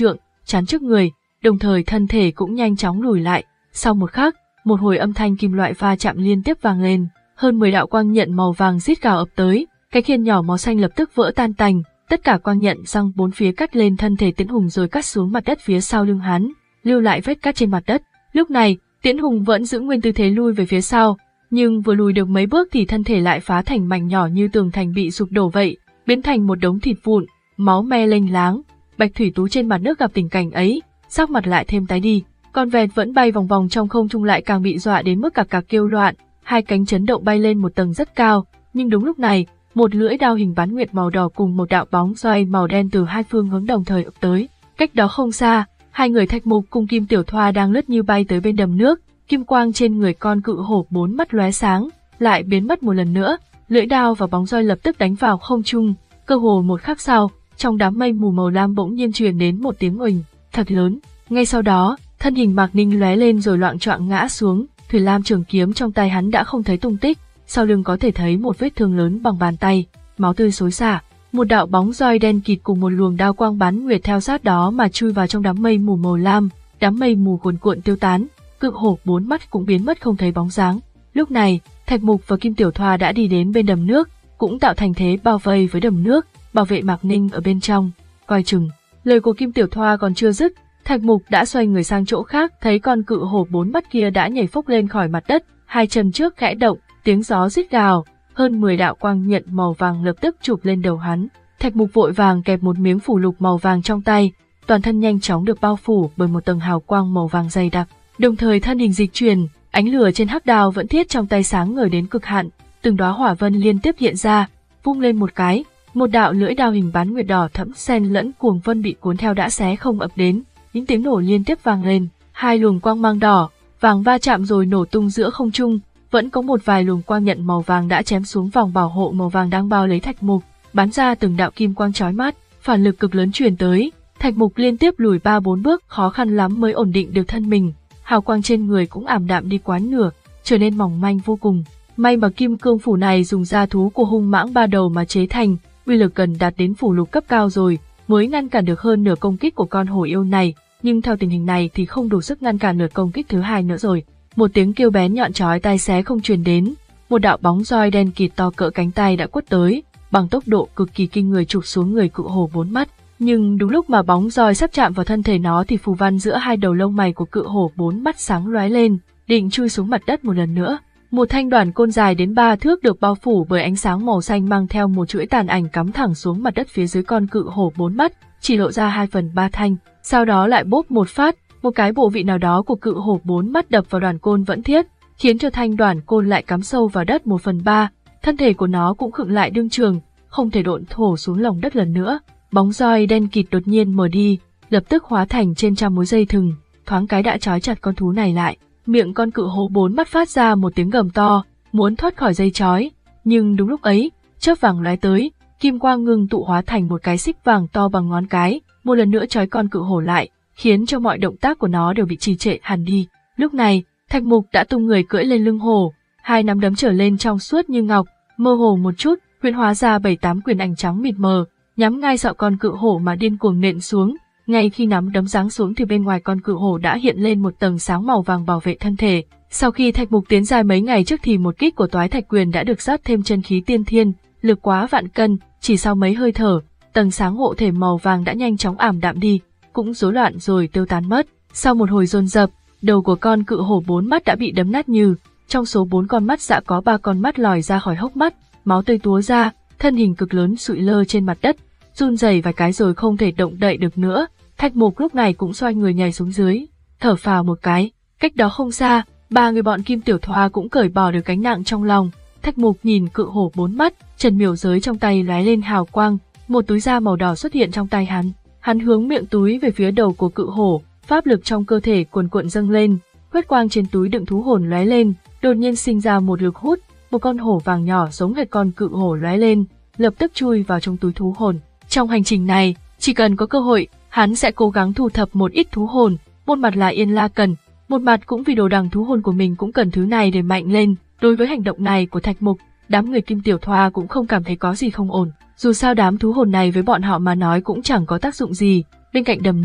chắn trước người, đồng thời thân thể cũng nhanh chóng lùi lại. Sau một khắc, một hồi âm thanh kim loại va chạm liên tiếp vang lên, hơn mười đạo quang nhận màu vàng rít gào ập tới, cái khiên nhỏ màu xanh lập tức vỡ tan tành, tất cả quang nhận răng bốn phía cắt lên thân thể Tiễn Hùng rồi cắt xuống mặt đất phía sau lưng hắn, lưu lại vết cắt trên mặt đất. Lúc này, Tiễn Hùng vẫn giữ nguyên tư thế lui về phía sau, nhưng vừa lùi được mấy bước thì thân thể lại phá thành mảnh nhỏ như tường thành bị sụp đổ vậy, biến thành một đống thịt vụn, máu me lênh láng. Bạch Thủy Tú trên mặt nước gặp tình cảnh ấy, sắc mặt lại thêm tái đi, con vẹt vẫn bay vòng vòng trong không trung lại càng bị dọa đến mức cạc cạc kêu loạn, hai cánh chấn động bay lên một tầng rất cao, nhưng đúng lúc này, một lưỡi đao hình bán nguyệt màu đỏ cùng một đạo bóng xoay màu đen từ hai phương hướng đồng thời ập tới. Cách đó không xa, hai người Thạch Mục cùng Kim Tiểu Thoa đang lướt như bay tới bên đầm nước, kim quang trên người con cự hổ bốn mắt lóe sáng, lại biến mất một lần nữa, lưỡi đao và bóng roi lập tức đánh vào không trung, cơ hồ một khắc sau, trong đám mây mù màu lam bỗng nhiên truyền đến một tiếng uỳnh thật lớn. Ngay sau đó, thân hình Mạc Ninh lóe lên rồi loạng choạng ngã xuống, thủy lam trường kiếm trong tay hắn đã không thấy tung tích, sau lưng có thể thấy một vết thương lớn bằng bàn tay, máu tươi xối xả. Một đạo bóng roi đen kịt cùng một luồng đao quang bán nguyệt theo sát đó mà chui vào trong đám mây mù màu lam, đám mây mù cuồn cuộn tiêu tán, cự hổ bốn mắt cũng biến mất không thấy bóng dáng. Lúc này, Thạch Mục và Kim Tiểu Thoa đã đi đến bên đầm nước, cũng tạo thành thế bao vây với đầm nước, bảo vệ Mạc Ninh ở bên trong. Coi chừng. Lời của Kim Tiểu Thoa còn chưa dứt, Thạch Mục đã xoay người sang chỗ khác, thấy con cự hổ bốn mắt kia đã nhảy phốc lên khỏi mặt đất, hai chân trước khẽ động, tiếng gió rít gào, hơn mười đạo quang nhận màu vàng lập tức chụp lên đầu hắn. Thạch Mục vội vàng kẹp một miếng phủ lục màu vàng trong tay, toàn thân nhanh chóng được bao phủ bởi một tầng hào quang màu vàng dày đặc, đồng thời thân hình dịch chuyển, ánh lửa trên hắc đao vẫn thiết trong tay sáng ngời đến cực hạn, từng đóa hỏa vân liên tiếp hiện ra, vung lên một cái, một đạo lưỡi đao hình bán nguyệt đỏ thẫm xen lẫn cuồng vân bị cuốn theo đã xé không ập đến, những tiếng nổ liên tiếp vang lên, hai luồng quang mang đỏ, vàng va chạm rồi nổ tung giữa không trung, vẫn có một vài luồng quang nhận màu vàng đã chém xuống vòng bảo hộ màu vàng đang bao lấy Thạch Mục, bắn ra từng đạo kim quang chói mắt, phản lực cực lớn truyền tới, Thạch Mục liên tiếp lùi ba bốn bước, khó khăn lắm mới ổn định được thân mình, hào quang trên người cũng ảm đạm đi quá nửa, trở nên mỏng manh vô cùng. May mà kim cương phủ này dùng da thú của hung mãng ba đầu mà chế thành, uy lực gần đạt đến phủ lục cấp cao rồi, mới ngăn cản được hơn nửa công kích của con hổ yêu này, nhưng theo tình hình này thì không đủ sức ngăn cản nửa công kích thứ hai nữa rồi. Một tiếng kêu bén nhọn chói tai xé không truyền đến, một đạo bóng roi đen kịt to cỡ cánh tay đã quất tới, bằng tốc độ cực kỳ kinh người chụp xuống người cự hổ bốn mắt. Nhưng đúng lúc mà bóng roi sắp chạm vào thân thể nó thì phù văn giữa hai đầu lông mày của cự hổ bốn mắt sáng lóe lên, định chui xuống mặt đất một lần nữa. Một thanh đoàn côn dài đến ba thước được bao phủ bởi ánh sáng màu xanh mang theo một chuỗi tàn ảnh cắm thẳng xuống mặt đất phía dưới con cự hổ bốn mắt, chỉ lộ ra hai phần ba thanh, sau đó lại bốp một phát, một cái bộ vị nào đó của cự hổ bốn mắt đập vào đoàn côn vẫn thiết, khiến cho thanh đoàn côn lại cắm sâu vào đất một phần ba, thân thể của nó cũng khựng lại đương trường, không thể độn thổ xuống lòng đất lần nữa. Bóng roi đen kịt đột nhiên mở đi, lập tức hóa thành trên trăm mối dây thừng, thoáng cái đã trói chặt con thú này lại. Miệng con cự hổ bốn mắt phát ra một tiếng gầm to, muốn thoát khỏi dây trói, nhưng đúng lúc ấy, chớp vàng lóe tới, kim quang ngưng tụ hóa thành một cái xích vàng to bằng ngón cái, một lần nữa trói con cự hổ lại, khiến cho mọi động tác của nó đều bị trì trệ hẳn đi. Lúc này, Thạch Mục đã tung người cưỡi lên lưng hổ, hai nắm đấm trở lên trong suốt như ngọc, mơ hồ một chút, huyễn hóa ra bảy tám quyền ảnh trắng mịt mờ, nhắm ngay sọ con cự hổ mà điên cuồng nện xuống. Ngay khi nắm đấm giáng xuống thì bên ngoài con cự hổ đã hiện lên một tầng sáng màu vàng bảo vệ thân thể. Sau khi Thạch Mục tiến dài mấy ngày trước thì một kích của Toái Thạch Quyền đã được rót thêm chân khí tiên thiên, lực quá vạn cân, chỉ sau mấy hơi thở, tầng sáng hộ thể màu vàng đã nhanh chóng ảm đạm đi, cũng rối loạn rồi tiêu tán mất. Sau một hồi dồn dập, đầu của con cự hổ bốn mắt đã bị đấm nát nhừ, trong số bốn con mắt dạ có ba con mắt lòi ra khỏi hốc mắt, máu tươi túa ra, thân hình cực lớn sụi lơ trên mặt đất, run rẩy vài cái rồi không thể động đậy được nữa. Thạch Mục lúc này cũng xoay người nhảy xuống dưới, thở phào một cái. Cách đó không xa, ba người bọn Kim Tiểu Thoa cũng cởi bỏ được gánh nặng trong lòng. Thạch Mục nhìn cự hổ bốn mắt, trần miểu giới trong tay lóe lên hào quang, một túi da màu đỏ xuất hiện trong tay hắn. Hắn hướng miệng túi về phía đầu của cự hổ, pháp lực trong cơ thể cuồn cuộn dâng lên, huyết quang trên túi đựng thú hồn lóe lên, đột nhiên sinh ra một lực hút, một con hổ vàng nhỏ giống hệt con cự hổ lóe lên, lập tức chui vào trong túi thú hồn. Trong hành trình này, chỉ cần có cơ hội, hắn sẽ cố gắng thu thập một ít thú hồn, một mặt là Yên La cần, một mặt cũng vì đồ đằng thú hồn của mình cũng cần thứ này để mạnh lên. Đối với hành động này của Thạch Mục, đám người Kim Tiểu Thoa cũng không cảm thấy có gì không ổn. Dù sao đám thú hồn này với bọn họ mà nói cũng chẳng có tác dụng gì. Bên cạnh đầm nước,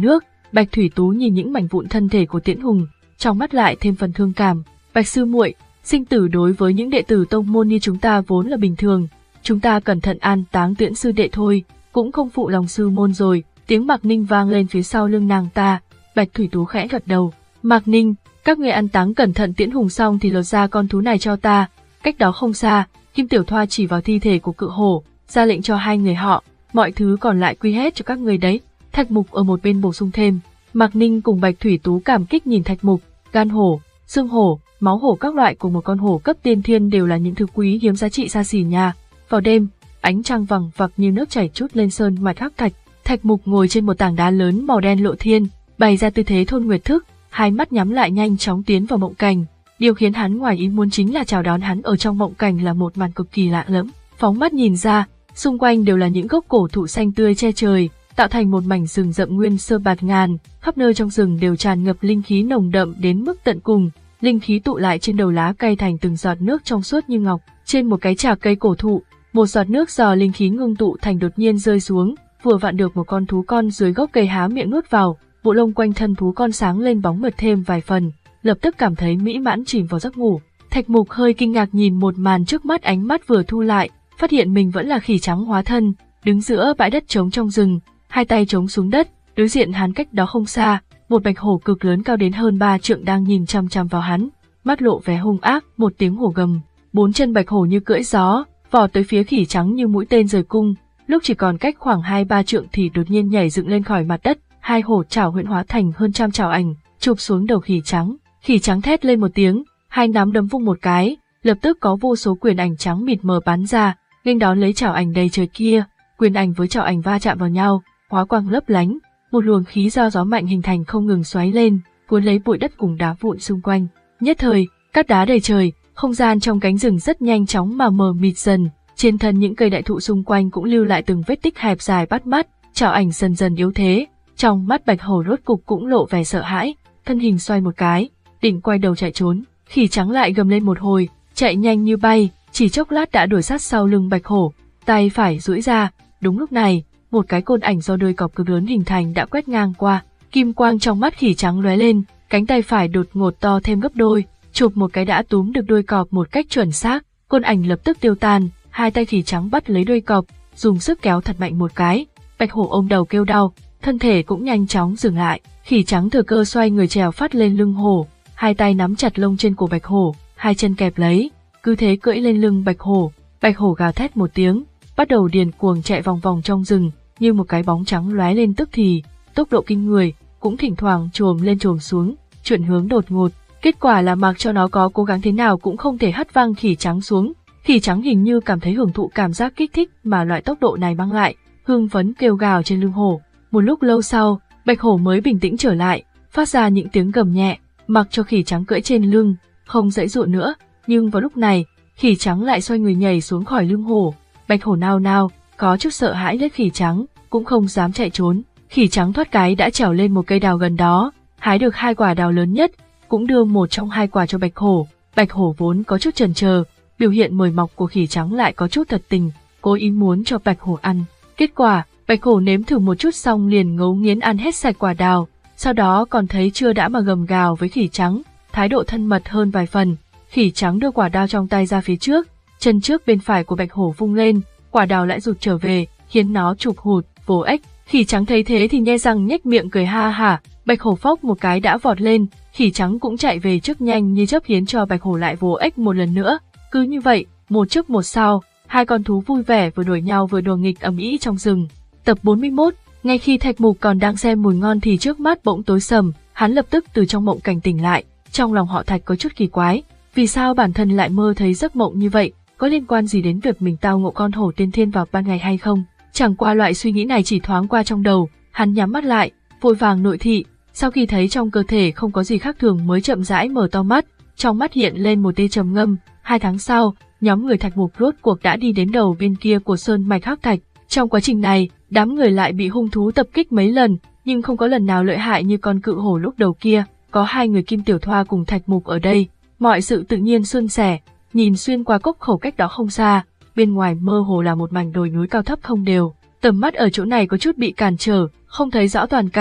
Bạch Thủy Tú nhìn những mảnh vụn thân thể của Tiễn Hùng, trong mắt lại thêm phần thương cảm. Bạch sư muội, sinh tử đối với những đệ tử tông môn như chúng ta vốn là bình thường, chúng ta cẩn thận an táng Tiễn sư đệ thôi, cũng không phụ lòng sư môn rồi. Tiếng Mạc Ninh vang lên phía sau lưng nàng ta. Bạch Thủy Tú khẽ gật đầu. Mạc Ninh, các ngươi an táng cẩn thận Tiễn Hùng xong thì lột ra con thú này cho ta. Cách đó không xa, Kim Tiểu Thoa chỉ vào thi thể của cự hổ, ra lệnh cho hai người họ, mọi thứ còn lại quy hết cho các người đấy. Thạch Mục ở một bên bổ sung thêm. Mạc Ninh cùng Bạch Thủy Tú cảm kích nhìn Thạch Mục. Gan hổ, xương hổ, máu hổ các loại của một con hổ cấp tiên thiên đều là những thứ quý hiếm giá trị xa xỉ nha. Vào đêm, ánh trăng vằng vặc như nước chảy trút lên sơn mạch hắc thạch. Thạch Mục ngồi trên một tảng đá lớn màu đen lộ thiên, bày ra tư thế thôn nguyệt thức, hai mắt nhắm lại nhanh chóng tiến vào mộng cảnh. Điều khiến hắn ngoài ý muốn chính là chào đón hắn ở trong mộng cảnh là một màn cực kỳ lạ lẫm. Phóng mắt nhìn ra, xung quanh đều là những gốc cổ thụ xanh tươi che trời, tạo thành một mảnh rừng rậm nguyên sơ bạt ngàn, khắp nơi trong rừng đều tràn ngập linh khí nồng đậm đến mức tận cùng. Linh khí tụ lại trên đầu lá cây thành từng giọt nước trong suốt như ngọc. Trên một cái trà cây cổ thụ, một giọt nước do linh khí ngưng tụ thành đột nhiên rơi xuống, vừa vặn được một con thú con dưới gốc cây há miệng nuốt vào. Bộ lông quanh thân thú con sáng lên bóng mượt thêm vài phần, lập tức cảm thấy mỹ mãn chìm vào giấc ngủ. Thạch Mục hơi kinh ngạc nhìn một màn trước mắt, ánh mắt vừa thu lại, phát hiện mình vẫn là khỉ trắng hóa thân, đứng giữa bãi đất trống trong rừng, hai tay chống xuống đất, đối diện hắn cách đó không xa, một bạch hổ cực lớn cao đến hơn ba trượng đang nhìn chằm chằm vào hắn, mắt lộ vẻ hung ác. Một tiếng hổ gầm, bốn chân bạch hổ như cưỡi gió, vò tới phía khỉ trắng như mũi tên rời cung. Lúc chỉ còn cách khoảng hai ba trượng thì đột nhiên nhảy dựng lên khỏi mặt đất, hai hổ chảo huyễn hóa thành hơn trăm chảo ảnh, chụp xuống đầu khỉ trắng. Khỉ trắng thét lên một tiếng, hai nắm đấm vung một cái, lập tức có vô số quyền ảnh trắng mịt mờ bắn ra, nghênh đón lấy chảo ảnh đầy trời kia. Quyền ảnh với chảo ảnh va chạm vào nhau, hóa quang lấp lánh, một luồng khí do gió mạnh hình thành không ngừng xoáy lên, cuốn lấy bụi đất cùng đá vụn xung quanh. Nhất thời, cát đá đầy trời, không gian trong cánh rừng rất nhanh chóng mà mờ mịt dần. Trên thân những cây đại thụ xung quanh cũng lưu lại từng vết tích hẹp dài bắt mắt, chảo ảnh dần dần yếu thế. Trong mắt bạch hổ rốt cục cũng lộ vẻ sợ hãi, thân hình xoay một cái, định quay đầu chạy trốn. Khỉ trắng lại gầm lên một hồi, chạy nhanh như bay, chỉ chốc lát đã đuổi sát sau lưng bạch hổ, tay phải duỗi ra. Đúng lúc này, một cái côn ảnh do đuôi cọp cực lớn hình thành đã quét ngang qua, kim quang trong mắt khỉ trắng lóe lên, cánh tay phải đột ngột to thêm gấp đôi, chụp một cái đã túm được đuôi cọp một cách chuẩn xác. Côn ảnh lập tức tiêu tan, hai tay khỉ trắng bắt lấy đuôi cọp, dùng sức kéo thật mạnh một cái. Bạch hổ ôm đầu kêu đau, thân thể cũng nhanh chóng dừng lại. Khỉ trắng thừa cơ xoay người trèo phát lên lưng hổ, hai tay nắm chặt lông trên cổ bạch hổ, hai chân kẹp lấy, cứ thế cưỡi lên lưng bạch hổ. Bạch hổ gào thét một tiếng, bắt đầu điên cuồng chạy vòng vòng trong rừng, như một cái bóng trắng lóe lên tức thì, tốc độ kinh người, cũng thỉnh thoảng chồm lên chồm xuống, chuyển hướng đột ngột. Kết quả là mặc cho nó có cố gắng thế nào cũng không thể hất văng khỉ trắng xuống. Khỉ trắng hình như cảm thấy hưởng thụ cảm giác kích thích mà loại tốc độ này mang lại, hưng phấn kêu gào trên lưng hổ. Một lúc lâu sau, bạch hổ mới bình tĩnh trở lại, phát ra những tiếng gầm nhẹ, mặc cho khỉ trắng cưỡi trên lưng, không giãy giụa nữa. Nhưng vào lúc này, khỉ trắng lại xoay người nhảy xuống khỏi lưng hổ. Bạch hổ nao nao, có chút sợ hãi liếc khỉ trắng, cũng không dám chạy trốn. Khỉ trắng thoát cái đã trèo lên một cây đào gần đó, hái được hai quả đào lớn nhất, cũng đưa một trong hai quả cho bạch hổ. Bạch hổ vốn có chút chần chờ, biểu hiện mời mọc của khỉ trắng lại có chút thật tình, cố ý muốn cho bạch hổ ăn. Kết quả, bạch hổ nếm thử một chút xong liền ngấu nghiến ăn hết sạch quả đào, sau đó còn thấy chưa đã mà gầm gào với khỉ trắng, thái độ thân mật hơn vài phần. Khỉ trắng đưa quả đao trong tay ra phía trước, chân trước bên phải của bạch hổ vung lên, quả đào lại rụt trở về, khiến nó chụp hụt, vô ích. Khỉ trắng thấy thế thì nhe răng nhếch miệng cười ha hả, bạch hổ phốc một cái đã vọt lên, khỉ trắng cũng chạy về trước nhanh như chớp khiến cho bạch hổ lại vô ích một lần nữa. Cứ như vậy, một trước một sau, hai con thú vui vẻ vừa đuổi nhau vừa đùa nghịch ầm ĩ trong rừng. Tập bốn mươi mốt, ngay khi Thạch Mục còn đang xem mùi ngon thì trước mắt bỗng tối sầm, hắn lập tức từ trong mộng cảnh tỉnh lại, trong lòng họ Thạch có chút kỳ quái, vì sao bản thân lại mơ thấy giấc mộng như vậy, có liên quan gì đến việc mình tao ngộ con hổ tiên thiên vào ban ngày hay không? Chẳng qua loại suy nghĩ này chỉ thoáng qua trong đầu, hắn nhắm mắt lại, vội vàng nội thị, sau khi thấy trong cơ thể không có gì khác thường mới chậm rãi mở to mắt, trong mắt hiện lên một tia trầm ngâm. Hai tháng sau, nhóm người Thạch Mục rốt cuộc đã đi đến đầu bên kia của sơn mạch hắc thạch. Trong quá trình này, đám người lại bị hung thú tập kích mấy lần, nhưng không có lần nào lợi hại như con cự hổ lúc đầu kia. Có hai người Kim Tiểu Thoa cùng Thạch Mục ở đây, mọi sự tự nhiên suôn sẻ. Nhìn xuyên qua cốc khẩu cách đó không xa, bên ngoài mơ hồ là một mảnh đồi núi cao thấp không đều. Tầm mắt ở chỗ này có chút bị cản trở, không thấy rõ toàn cảnh.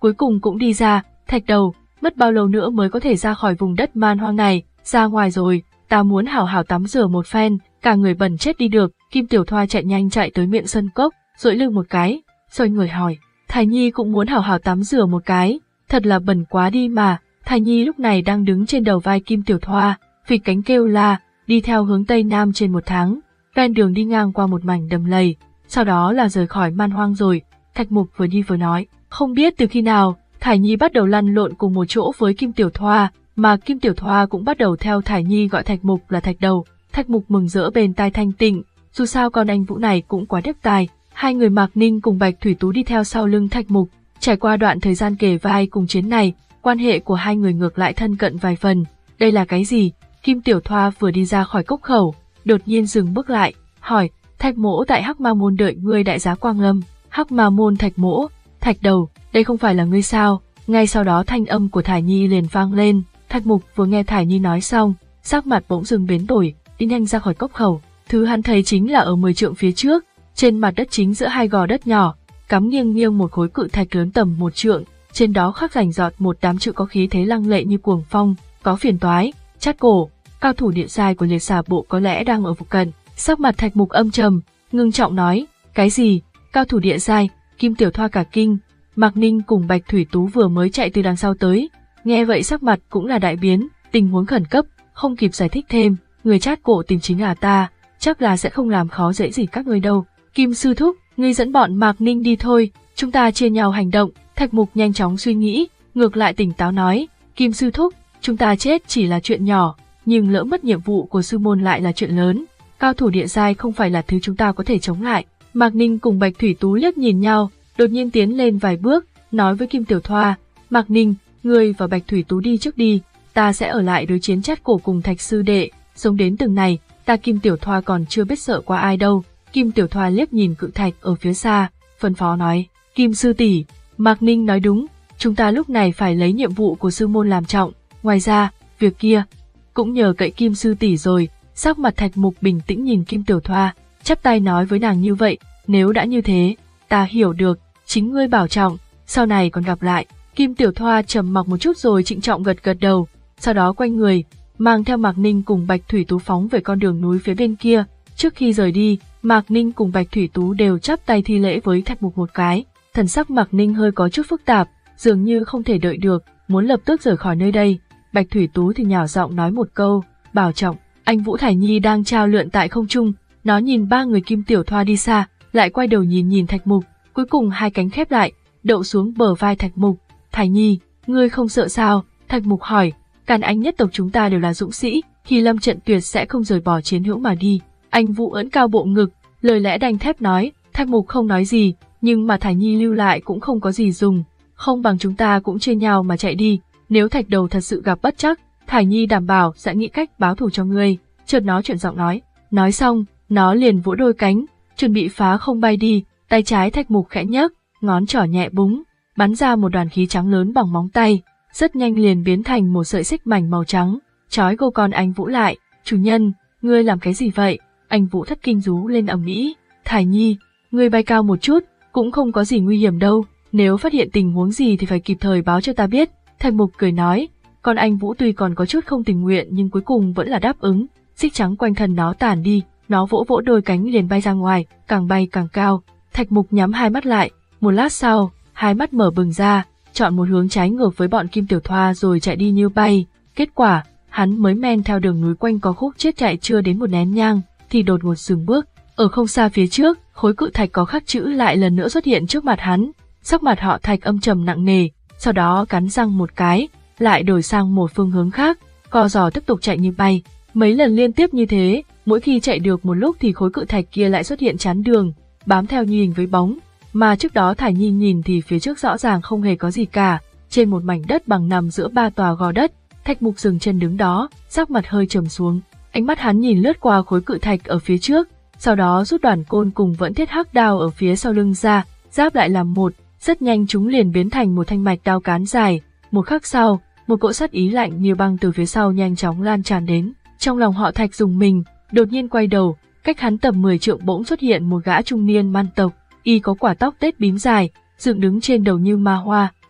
cuối cùng cũng đi ra. Thạch Đầu, mất bao lâu nữa mới có thể ra khỏi vùng đất man hoang này? Ra ngoài rồi, ta muốn hảo hảo tắm rửa một phen, cả người bẩn chết đi được. Kim Tiểu Thoa chạy nhanh chạy tới miệng sân cốc, duỗi lưng một cái, xoay người hỏi, Thải Nhi cũng muốn hảo hảo tắm rửa một cái, thật là bẩn quá đi mà. Thải Nhi lúc này đang đứng trên đầu vai Kim Tiểu Thoa, phịch cánh kêu la, đi theo hướng tây nam trên một tháng, ven đường đi ngang qua một mảnh đầm lầy, sau đó là rời khỏi man hoang rồi. Thạch Mục vừa đi vừa nói, không biết từ khi nào, Thải Nhi bắt đầu lăn lộn cùng một chỗ với Kim Tiểu Thoa, mà Kim Tiểu Thoa cũng bắt đầu theo Thải Nhi gọi Thạch Mục là Thạch Đầu. Thạch Mục mừng rỡ bên tai thanh tịnh, dù sao con anh Vũ này cũng quá đức tài. Hai người Mạc Ninh cùng Bạch Thủy Tú đi theo sau lưng Thạch Mục, trải qua đoạn thời gian kề vai cùng chiến này, quan hệ của hai người ngược lại thân cận vài phần. Đây là cái gì? Kim Tiểu Thoa vừa đi ra khỏi cốc khẩu, đột nhiên dừng bước lại, hỏi, Thạch Mỗ tại Hắc Ma Môn đợi ngươi đại giá quang lâm. Hắc Ma Môn Thạch Mỗ, Thạch Đầu, đây không phải là ngươi sao? Ngay sau đó thanh âm của Thải Nhi liền vang lên. Thạch Mục vừa nghe Thải Nhi nói xong, sắc mặt bỗng dưng biến đổi, đi nhanh ra khỏi cốc khẩu. Thứ hắn thấy chính là ở mười trượng phía trước, trên mặt đất chính giữa hai gò đất nhỏ, cắm nghiêng nghiêng một khối cự thạch lớn tầm một trượng, trên đó khắc rành rọt một đám chữ có khí thế lăng lệ như cuồng phong, có phiền toái, chát cổ, cao thủ địa giai của liệt xà bộ có lẽ đang ở phụ cận. Sắc mặt Thạch Mục âm trầm, ngưng trọng nói, cái gì? Cao thủ địa giai? Kim Tiểu Thoa cả kinh. Mạc Ninh cùng Bạch Thủy Tú vừa mới chạy từ đằng sau tới, nghe vậy sắc mặt cũng là đại biến, tình huống khẩn cấp, không kịp giải thích thêm, người chát cổ tìm chính là ta, chắc là sẽ không làm khó dễ gì các ngươi đâu. Kim sư thúc, ngươi dẫn bọn Mạc Ninh đi thôi, chúng ta chia nhau hành động. Thạch Mục nhanh chóng suy nghĩ, ngược lại tỉnh táo nói, Kim sư thúc, chúng ta chết chỉ là chuyện nhỏ, nhưng lỡ mất nhiệm vụ của sư môn lại là chuyện lớn. Cao thủ địa giai không phải là thứ chúng ta có thể chống lại. Mạc Ninh cùng Bạch Thủy Tú liếc nhìn nhau, đột nhiên tiến lên vài bước, nói với Kim Tiểu Thoa, Mạc Ninh, ngươi và Bạch Thủy Tú đi trước đi, ta sẽ ở lại đối chiến chát cổ cùng Thạch sư đệ, sống đến từng này, ta Kim Tiểu Thoa còn chưa biết sợ qua ai đâu. Kim Tiểu Thoa liếc nhìn cự thạch ở phía xa, phân phó nói, Kim sư tỷ, Mạc Ninh nói đúng, chúng ta lúc này phải lấy nhiệm vụ của sư môn làm trọng, ngoài ra, việc kia, cũng nhờ cậy Kim sư tỷ rồi. Sắc mặt Thạch Mục bình tĩnh nhìn Kim Tiểu Thoa, chắp tay nói với nàng như vậy, nếu đã như thế, ta hiểu được, chính ngươi bảo trọng, sau này còn gặp lại. Kim Tiểu Thoa trầm mặc một chút rồi trịnh trọng gật gật đầu, sau đó quay người, mang theo Mạc Ninh cùng Bạch Thủy Tú phóng về con đường núi phía bên kia. Trước khi rời đi, Mạc Ninh cùng Bạch Thủy Tú đều chắp tay thi lễ với Thạch Mục một cái, thần sắc Mạc Ninh hơi có chút phức tạp, dường như không thể đợi được, muốn lập tức rời khỏi nơi đây. Bạch Thủy Tú thì nhỏ giọng nói một câu, bảo trọng. Anh Vũ Thải Nhi đang trao lượn tại không trung, nó nhìn ba người Kim Tiểu Thoa đi xa, lại quay đầu nhìn nhìn Thạch Mục, cuối cùng hai cánh khép lại, đậu xuống bờ vai Thạch Mục. Thải Nhi, ngươi không sợ sao? Thạch Mục hỏi. Càn Anh nhất tộc chúng ta đều là dũng sĩ, khi lâm trận tuyệt sẽ không rời bỏ chiến hữu mà đi. Anh Vũ ưỡn cao bộ ngực, lời lẽ đanh thép nói. Thạch Mục không nói gì, nhưng mà Thải Nhi lưu lại cũng không có gì dùng, không bằng chúng ta cũng chia nhau mà chạy đi. Nếu Thạch Đầu thật sự gặp bất trắc, Thải Nhi đảm bảo sẽ nghĩ cách báo thù cho ngươi. Chợt nó chuyển giọng nói. Nói xong, nó liền vỗ đôi cánh, chuẩn bị phá không bay đi. Tay trái Thạch Mục khẽ nhấc, ngón trỏ nhẹ búng, bắn ra một đoàn khí trắng lớn bằng móng tay, rất nhanh liền biến thành một sợi xích mảnh màu trắng, trói cô con anh Vũ lại. Chủ nhân, ngươi làm cái gì vậy? Anh Vũ thất kinh rú lên ầm ĩ. Thải Nhi, ngươi bay cao một chút, cũng không có gì nguy hiểm đâu, nếu phát hiện tình huống gì thì phải kịp thời báo cho ta biết. Thạch Mục cười nói. Con anh Vũ tuy còn có chút không tình nguyện nhưng cuối cùng vẫn là đáp ứng, xích trắng quanh thân nó tản đi, nó vỗ vỗ đôi cánh liền bay ra ngoài, càng bay càng cao. Thạch Mục nhắm hai mắt lại, một lát sau, hai mắt mở bừng ra, chọn một hướng trái ngược với bọn Kim Tiểu Thoa rồi chạy đi như bay. Kết quả, hắn mới men theo đường núi quanh có khúc chết chạy chưa đến một nén nhang, thì đột ngột dừng bước. Ở không xa phía trước, khối cự thạch có khắc chữ lại lần nữa xuất hiện trước mặt hắn. Sắc mặt họ Thạch âm trầm nặng nề, sau đó cắn răng một cái, lại đổi sang một phương hướng khác, co giò tiếp tục chạy như bay. Mấy lần liên tiếp như thế, mỗi khi chạy được một lúc thì khối cự thạch kia lại xuất hiện chắn đường, bám theo như hình với bóng. Mà trước đó Thải Nhi nhìn thì phía trước rõ ràng không hề có gì cả, trên một mảnh đất bằng nằm giữa ba tòa gò đất. Thạch Mục dừng chân đứng đó, sắc mặt hơi trầm xuống, ánh mắt hắn nhìn lướt qua khối cự thạch ở phía trước, sau đó rút đoàn côn cùng vẫn thiết hắc đao ở phía sau lưng ra, giáp lại làm một, rất nhanh chúng liền biến thành một thanh mạch đao cán dài. Một khắc sau, một cỗ sát ý lạnh như băng từ phía sau nhanh chóng lan tràn đến. Trong lòng họ Thạch rùng mình, đột nhiên quay đầu, cách hắn tầm mười trượng bỗng xuất hiện một gã trung niên man tộc, y có quả tóc tết bím dài, dựng đứng trên đầu như ma hoa,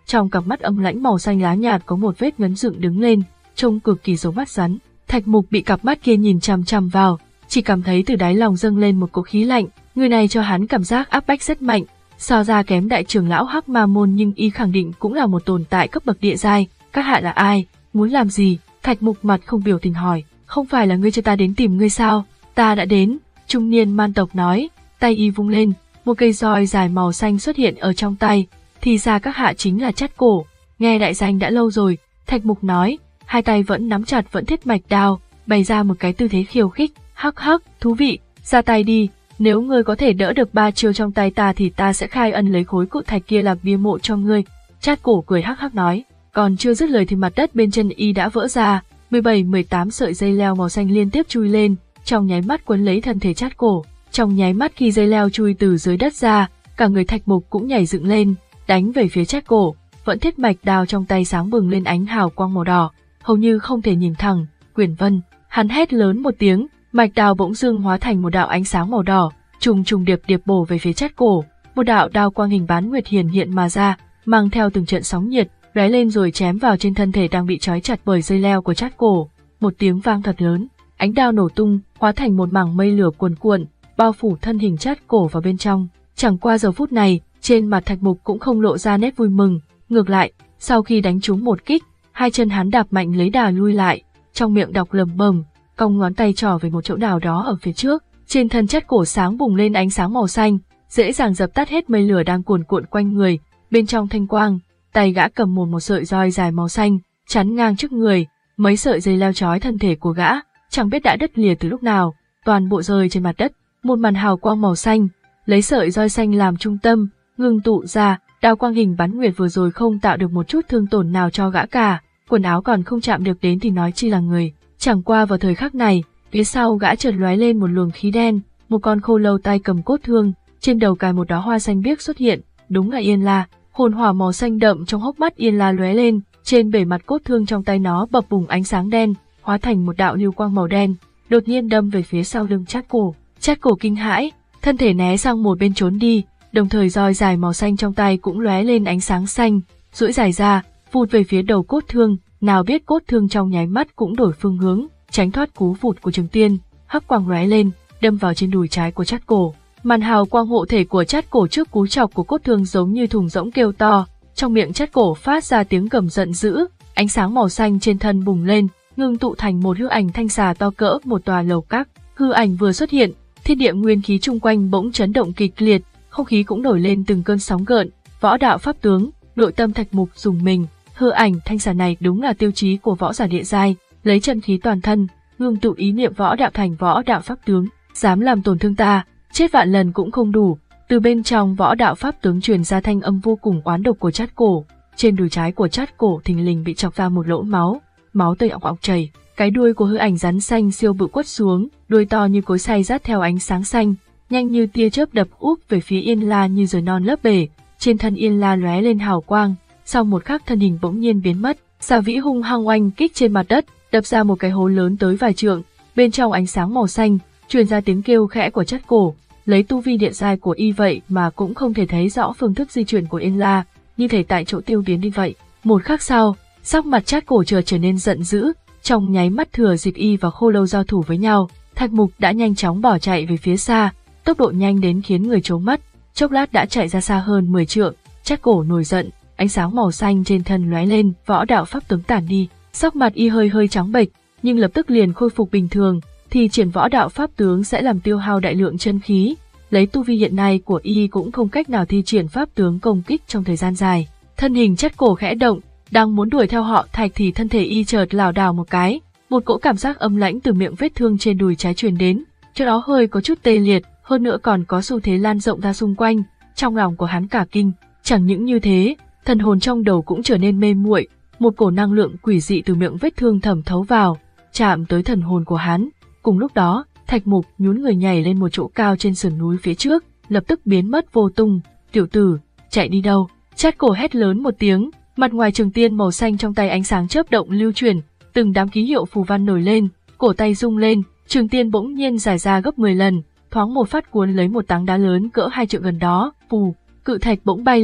trong cặp mắt âm lãnh màu xanh lá nhạt có một vết ngấn dựng đứng lên, trông cực kỳ giống mắt rắn. Thạch Mục bị cặp mắt kia nhìn chằm chằm vào, chỉ cảm thấy từ đáy lòng dâng lên một cỗ khí lạnh, người này cho hắn cảm giác áp bách rất mạnh, so ra kém đại trưởng lão Hắc Ma môn nhưng y khẳng định cũng là một tồn tại cấp bậc địa giai. Các hạ là ai, muốn làm gì? Thạch Mục mặt không biểu tình hỏi. Không phải là ngươi cho ta đến tìm ngươi sao? Ta đã đến, trung niên man tộc nói, tay y vung lên, một cây roi dài màu xanh xuất hiện ở trong tay, thì ra các hạ chính là Chát Cổ. Nghe đại danh đã lâu rồi, Thạch Mục nói, hai tay vẫn nắm chặt vẫn thiết mạch đao, bày ra một cái tư thế khiêu khích. Hắc hắc, thú vị, ra tay đi, nếu ngươi có thể đỡ được ba chiêu trong tay ta thì ta sẽ khai ân lấy khối cự thạch kia làm bia mộ cho ngươi. Chát Cổ cười hắc hắc nói, còn chưa dứt lời thì mặt đất bên chân y đã vỡ ra, mười bảy mười tám sợi dây leo màu xanh liên tiếp chui lên, trong nháy mắt quấn lấy thân thể Chát Cổ. Trong nháy mắt khi dây leo chui từ dưới đất ra, cả người Thạch Mục cũng nhảy dựng lên, đánh về phía Chát Cổ, vẫn thiết mạch đao trong tay sáng bừng lên ánh hào quang màu đỏ, hầu như không thể nhìn thẳng. Quyển Vân, hắn hét lớn một tiếng, mạch đao bỗng dưng hóa thành một đạo ánh sáng màu đỏ, trùng trùng điệp điệp bổ về phía Chát Cổ. Một đạo đao quang hình bán nguyệt hiển hiện mà ra, mang theo từng trận sóng nhiệt, lóe lên rồi chém vào trên thân thể đang bị trói chặt bởi dây leo của Chát Cổ. Một tiếng vang thật lớn, ánh đao nổ tung, hóa thành một mảng mây lửa cuồn cuộn, bao phủ thân hình Chát Cổ vào bên trong. Chẳng qua giờ phút này, trên mặt Thạch Mục cũng không lộ ra nét vui mừng, ngược lại, sau khi đánh trúng một kích, hai chân hắn đạp mạnh lấy đà lui lại, trong miệng đọc lẩm bẩm, cong ngón tay trỏ về một chỗ nào đó ở phía trước. Trên thân Chát Cổ sáng bùng lên ánh sáng màu xanh, dễ dàng dập tắt hết mây lửa đang cuồn cuộn quanh người. Bên trong thanh quang, tay gã cầm một một sợi roi dài màu xanh, chắn ngang trước người, mấy sợi dây leo trói thân thể của gã, chẳng biết đã đứt lìa từ lúc nào, toàn bộ rơi trên mặt đất. Một màn hào quang màu xanh, lấy sợi roi xanh làm trung tâm, ngưng tụ ra, đao quang hình bán nguyệt vừa rồi không tạo được một chút thương tổn nào cho gã cả, quần áo còn không chạm được đến thì nói chi là người. Chẳng qua vào thời khắc này, phía sau gã chợt lóe lên một luồng khí đen, một con khô lâu tay cầm cốt thương, trên đầu cài một đóa hoa xanh biếc xuất hiện, đúng là Yên La. Hồn hỏa màu xanh đậm trong hốc mắt Yên La lóe lên, trên bề mặt cốt thương trong tay nó bập bùng ánh sáng đen, hóa thành một đạo lưu quang màu đen, đột nhiên đâm về phía sau lưng Chát Cổ. Chát Cổ kinh hãi, thân thể né sang một bên trốn đi, đồng thời roi dài màu xanh trong tay cũng lóe lên ánh sáng xanh, duỗi dài ra, vụt về phía đầu cốt thương, nào biết cốt thương trong nháy mắt cũng đổi phương hướng, tránh thoát cú vụt của Trường Tiên, hắc quang lóe lên, đâm vào trên đùi trái của Chát Cổ. Màn hào quang hộ thể của Chát Cổ trước cú chọc của cốt thương giống như thùng rỗng kêu to, trong miệng Chát Cổ phát ra tiếng gầm giận dữ, ánh sáng màu xanh trên thân bùng lên, ngưng tụ thành một hư ảnh thanh xà to cỡ một tòa lầu các. Hư ảnh vừa xuất hiện, thiên địa nguyên khí chung quanh bỗng chấn động kịch liệt, không khí cũng nổi lên từng cơn sóng gợn. Võ đạo pháp tướng, nội tâm Thạch Mục dùng mình, hư ảnh thanh xà này đúng là tiêu chí của võ giả địa giai, lấy chân khí toàn thân, ngưng tụ ý niệm võ đạo thành võ đạo pháp tướng, dám làm tổn thương ta, chết vạn lần cũng không đủ. Từ bên trong võ đạo pháp tướng truyền ra thanh âm vô cùng oán độc của Chát Cổ. Trên đùi trái của Chát Cổ thình lình bị chọc ra một lỗ máu, máu tươi ọc ọc chảy. Cái đuôi của hư ảnh rắn xanh siêu bự quất xuống, đuôi to như cối xay rát theo ánh sáng xanh, nhanh như tia chớp đập úp về phía Yên La như rời non lấp bể. Trên thân Yên La lóe lên hào quang, sau một khắc thân hình bỗng nhiên biến mất. Xà vĩ hung hăng oanh kích trên mặt đất, đập ra một cái hố lớn tới vài trượng. Bên trong ánh sáng màu xanh, truyền ra tiếng kêu khẽ của Chát Cổ. Lấy tu vi điện giai của y vậy mà cũng không thể thấy rõ phương thức di chuyển của Yên La, như thể tại chỗ tiêu biến đi vậy. Một khắc sau, sắc mặt Chát Cổ chợt trở nên giận dữ, trong nháy mắt thừa dịp y và khô lâu giao thủ với nhau, Thạch Mục đã nhanh chóng bỏ chạy về phía xa, tốc độ nhanh đến khiến người trố mắt, chốc lát đã chạy ra xa hơn mười trượng. Chát Cổ nổi giận, ánh sáng màu xanh trên thân lóe lên, võ đạo pháp tướng tản đi, sắc mặt y hơi hơi trắng bệch, nhưng lập tức liền khôi phục bình thường. Thì triển võ đạo pháp tướng sẽ làm tiêu hao đại lượng chân khí, lấy tu vi hiện nay của y cũng không cách nào thi triển pháp tướng công kích trong thời gian dài. Thân hình Chát Cổ khẽ động, đang muốn đuổi theo họ Thạch thì thân thể y chợt lảo đảo một cái, một cỗ cảm giác âm lãnh từ miệng vết thương trên đùi trái truyền đến, chỗ đó hơi có chút tê liệt, hơn nữa còn có xu thế lan rộng ra xung quanh. Trong lòng của hắn cả kinh, chẳng những như thế, thần hồn trong đầu cũng trở nên mê muội, một cổ năng lượng quỷ dị từ miệng vết thương thẩm thấu vào, chạm tới thần hồn của hắn. Cùng lúc đó, Thạch Mục nhún người nhảy lên một chỗ cao trên sườn núi phía trước, lập tức biến mất vô tung. Tiểu tử, chạy đi đâu? Chát Cổ hét lớn một tiếng, mặt ngoài trường tiên màu xanh trong tay ánh sáng chớp động lưu chuyển, từng đám ký hiệu phù văn nổi lên, cổ tay rung lên, trường tiên bỗng nhiên dài ra gấp mười lần, thoáng một phát cuốn lấy một tảng đá lớn cỡ hai trượng gần đó, phù, cự thạch bỗng bay lên,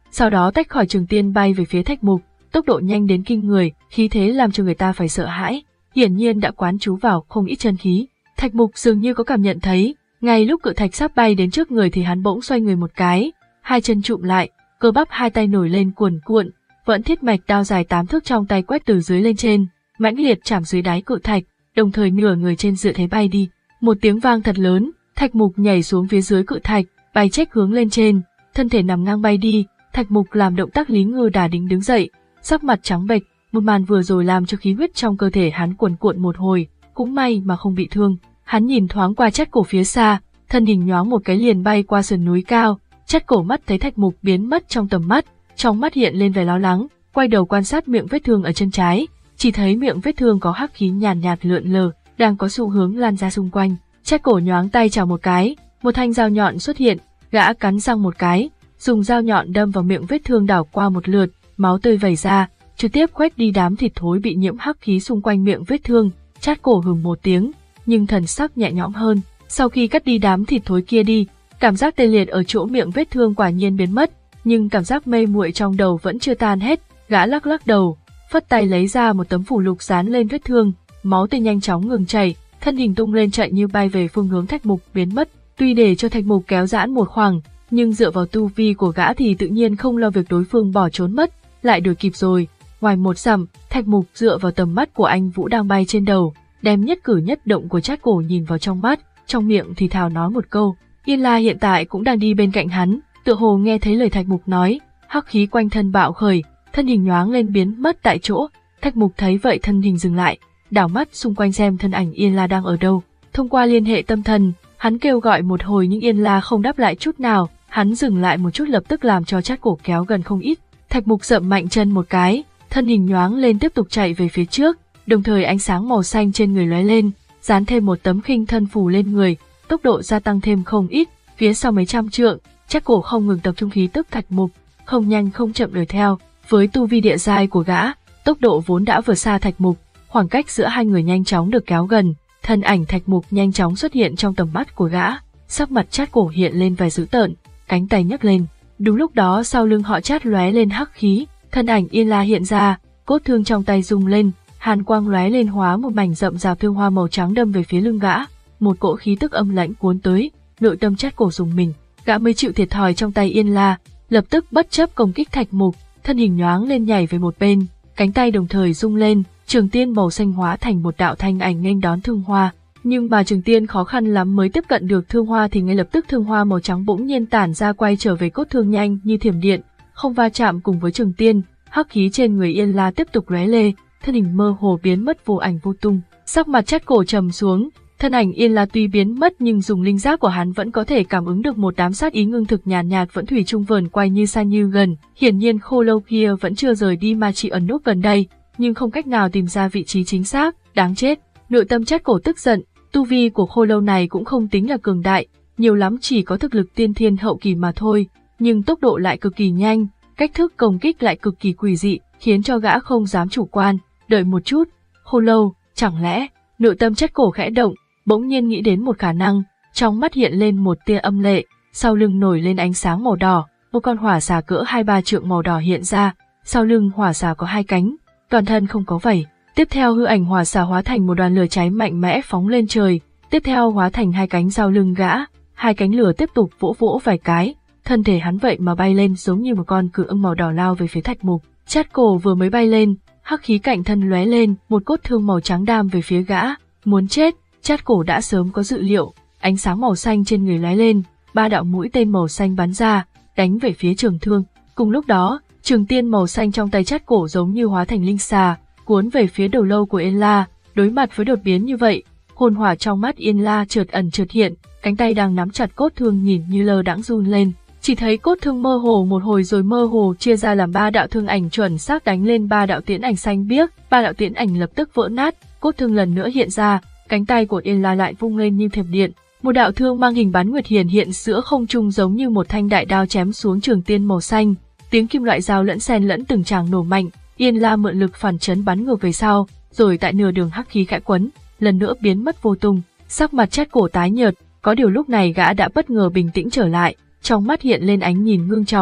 sau đó tách khỏi Trường Tiên bay về phía Thạch Mục, tốc độ nhanh đến kinh người, khí thế làm cho người ta phải sợ hãi, hiển nhiên đã quán trú vào không ít chân khí. Thạch Mục dường như có cảm nhận thấy, ngay lúc cự thạch sắp bay đến trước người thì hắn bỗng xoay người một cái, hai chân trụm lại, cơ bắp hai tay nổi lên cuồn cuộn, vẫn thiết mạch đao dài tám thước trong tay quét từ dưới lên trên, mãnh liệt chạm dưới đáy cự thạch, đồng thời nửa người trên dựa thế bay đi. Một tiếng vang thật lớn, Thạch Mục nhảy xuống phía dưới cự thạch, bay chếch hướng lên trên, thân thể nằm ngang bay đi. Thạch Mục làm động tác Lý Ngư Đà đính đứng dậy, sắc mặt trắng bệch, một màn vừa rồi làm cho khí huyết trong cơ thể hắn cuồn cuộn một hồi, cũng may mà không bị thương. Hắn nhìn thoáng qua Chát Cổ phía xa, thân hình nhoáng một cái liền bay qua sườn núi cao. Chát Cổ mắt thấy Thạch Mục biến mất trong tầm mắt, trong mắt hiện lên vẻ lo lắng, quay đầu quan sát miệng vết thương ở chân trái, chỉ thấy miệng vết thương có hắc khí nhàn nhạt, nhạt lượn lờ, đang có xu hướng lan ra xung quanh. Chát Cổ nhoáng tay chào một cái, một thanh dao nhọn xuất hiện, gã cắn răng một cái, dùng dao nhọn đâm vào miệng vết thương đảo qua một lượt, máu tươi vẩy ra, trực tiếp quét đi đám thịt thối bị nhiễm hắc khí xung quanh miệng vết thương. Chát Cổ hừ một tiếng, nhưng thần sắc nhẹ nhõm hơn. Sau khi cắt đi đám thịt thối kia đi, cảm giác tê liệt ở chỗ miệng vết thương quả nhiên biến mất, nhưng cảm giác mê muội trong đầu vẫn chưa tan hết. Gã lắc lắc đầu, phất tay lấy ra một tấm phù lục dán lên vết thương, máu tươi nhanh chóng ngừng chảy, thân hình tung lên chạy như bay về phương hướng Thạch Mục biến mất. Tuy để cho Thạch Mục kéo giãn một khoảng, nhưng dựa vào tu vi của gã thì tự nhiên không lo việc đối phương bỏ trốn mất, lại đuổi kịp rồi. Ngoài một dặm, Thạch Mục dựa vào tầm mắt của anh Vũ đang bay trên đầu, đem nhất cử nhất động của Chát Cổ nhìn vào trong mắt, trong miệng thì thào nói một câu. Yên La hiện tại cũng đang đi bên cạnh hắn, tựa hồ nghe thấy lời Thạch Mục nói, hắc khí quanh thân bạo khởi, thân hình nhoáng lên biến mất tại chỗ. Thạch Mục thấy vậy thân hình dừng lại, đảo mắt xung quanh xem thân ảnh Yên La đang ở đâu. Thông qua liên hệ tâm thần, hắn kêu gọi một hồi nhưng Yên La không đáp lại chút nào. Hắn dừng lại một chút lập tức làm cho Chát Cổ kéo gần không ít. Thạch Mục dậm mạnh chân một cái, thân hình nhoáng lên tiếp tục chạy về phía trước, đồng thời ánh sáng màu xanh trên người lóe lên, dán thêm một tấm khinh thân phù lên người, tốc độ gia tăng thêm không ít. Phía sau mấy trăm trượng, Chát Cổ không ngừng tập trung khí tức Thạch Mục, không nhanh không chậm đuổi theo. Với tu vi địa giai của gã, tốc độ vốn đã vượt xa Thạch Mục, khoảng cách giữa hai người nhanh chóng được kéo gần, thân ảnh Thạch Mục nhanh chóng xuất hiện trong tầm mắt của gã, sắc mặt Chát Cổ hiện lên vẻ dữ tợn, cánh tay nhấc lên. Đúng lúc đó sau lưng họ Chát lóe lên hắc khí, thân ảnh Yên La hiện ra, cốt thương trong tay rung lên, hàn quang lóe lên hóa một mảnh rậm rạp thương hoa màu trắng đâm về phía lưng gã, một cỗ khí tức âm lãnh cuốn tới, nội tâm Chát Cổ rùng mình, gã mới chịu thiệt thòi trong tay Yên La, lập tức bất chấp công kích Thạch Mục, thân hình nhoáng lên nhảy về một bên, cánh tay đồng thời rung lên, trường tiên màu xanh hóa thành một đạo thanh ảnh nghênh đón thương hoa. Nhưng mà trường tiên khó khăn lắm mới tiếp cận được thương hoa thì ngay lập tức thương hoa màu trắng bỗng nhiên tản ra quay trở về cốt thương nhanh như thiểm điện, không va chạm cùng với trường tiên, hắc khí trên người Yên La tiếp tục lóe lê, thân hình mơ hồ biến mất vô ảnh vô tung. Sắc mặt Chát Cổ trầm xuống, thân ảnh Yên La tuy biến mất nhưng dùng linh giác của hắn vẫn có thể cảm ứng được một đám sát ý ngưng thực nhàn nhạt, nhạt vẫn thủy chung vờn quay như xa như gần, hiển nhiên khô lâu kia vẫn chưa rời đi mà chỉ ẩn núp gần đây, nhưng không cách nào tìm ra vị trí chính xác, đáng chết. Nội tâm Chát Cổ tức giận. Tu vi của khô lâu này cũng không tính là cường đại, nhiều lắm chỉ có thực lực tiên thiên hậu kỳ mà thôi, nhưng tốc độ lại cực kỳ nhanh, cách thức công kích lại cực kỳ quỷ dị, khiến cho gã không dám chủ quan. Đợi một chút, khô lâu, chẳng lẽ? Nội tâm Chát Cổ khẽ động, bỗng nhiên nghĩ đến một khả năng, trong mắt hiện lên một tia âm lệ, sau lưng nổi lên ánh sáng màu đỏ, một con hỏa xà cỡ hai ba trượng màu đỏ hiện ra, sau lưng hỏa xà có hai cánh, toàn thân không có vảy. Tiếp theo hư ảnh hỏa xà hóa thành một đoàn lửa cháy mạnh mẽ phóng lên trời, tiếp theo hóa thành hai cánh sau lưng gã, hai cánh lửa tiếp tục vỗ vỗ vài cái, thân thể hắn vậy mà bay lên giống như một con cự ưng màu đỏ lao về phía Thạch Mục. Chát Cổ vừa mới bay lên, hắc khí cạnh thân lóe lên, một cốt thương màu trắng đam về phía gã, muốn chết. Chát Cổ đã sớm có dự liệu, ánh sáng màu xanh trên người lóe lên, ba đạo mũi tên màu xanh bắn ra, đánh về phía trường thương. Cùng lúc đó, trường tiên màu xanh trong tay Chát Cổ giống như hóa thành linh xà, cuốn về phía đầu lâu của Yên La. Đối mặt với đột biến như vậy, hồn hỏa trong mắt Yên La chợt ẩn chợt hiện, cánh tay đang nắm chặt cốt thương nhìn như lơ đãng run lên. Chỉ thấy cốt thương mơ hồ một hồi rồi mơ hồ chia ra làm ba đạo thương ảnh chuẩn xác đánh lên ba đạo tiễn ảnh xanh biếc, ba đạo tiễn ảnh lập tức vỡ nát, cốt thương lần nữa hiện ra, cánh tay của Yên La lại vung lên như thiểm điện, một đạo thương mang hình bán nguyệt hiển hiện giữa không trung giống như một thanh đại đao chém xuống trường tiên màu xanh, tiếng kim loại dao lẫn xen lẫn từng tràng nổ mạnh. Yên La mượn lực phản chấn bắn ngược về sau, rồi tại nửa đường hắc khí khẽ quấn, lần nữa biến mất vô tung. Sắc mặt Chát Cổ tái nhợt, có điều lúc này gã đã bất ngờ bình tĩnh trở lại, trong mắt hiện lên ánh nhìn ngưng trọng.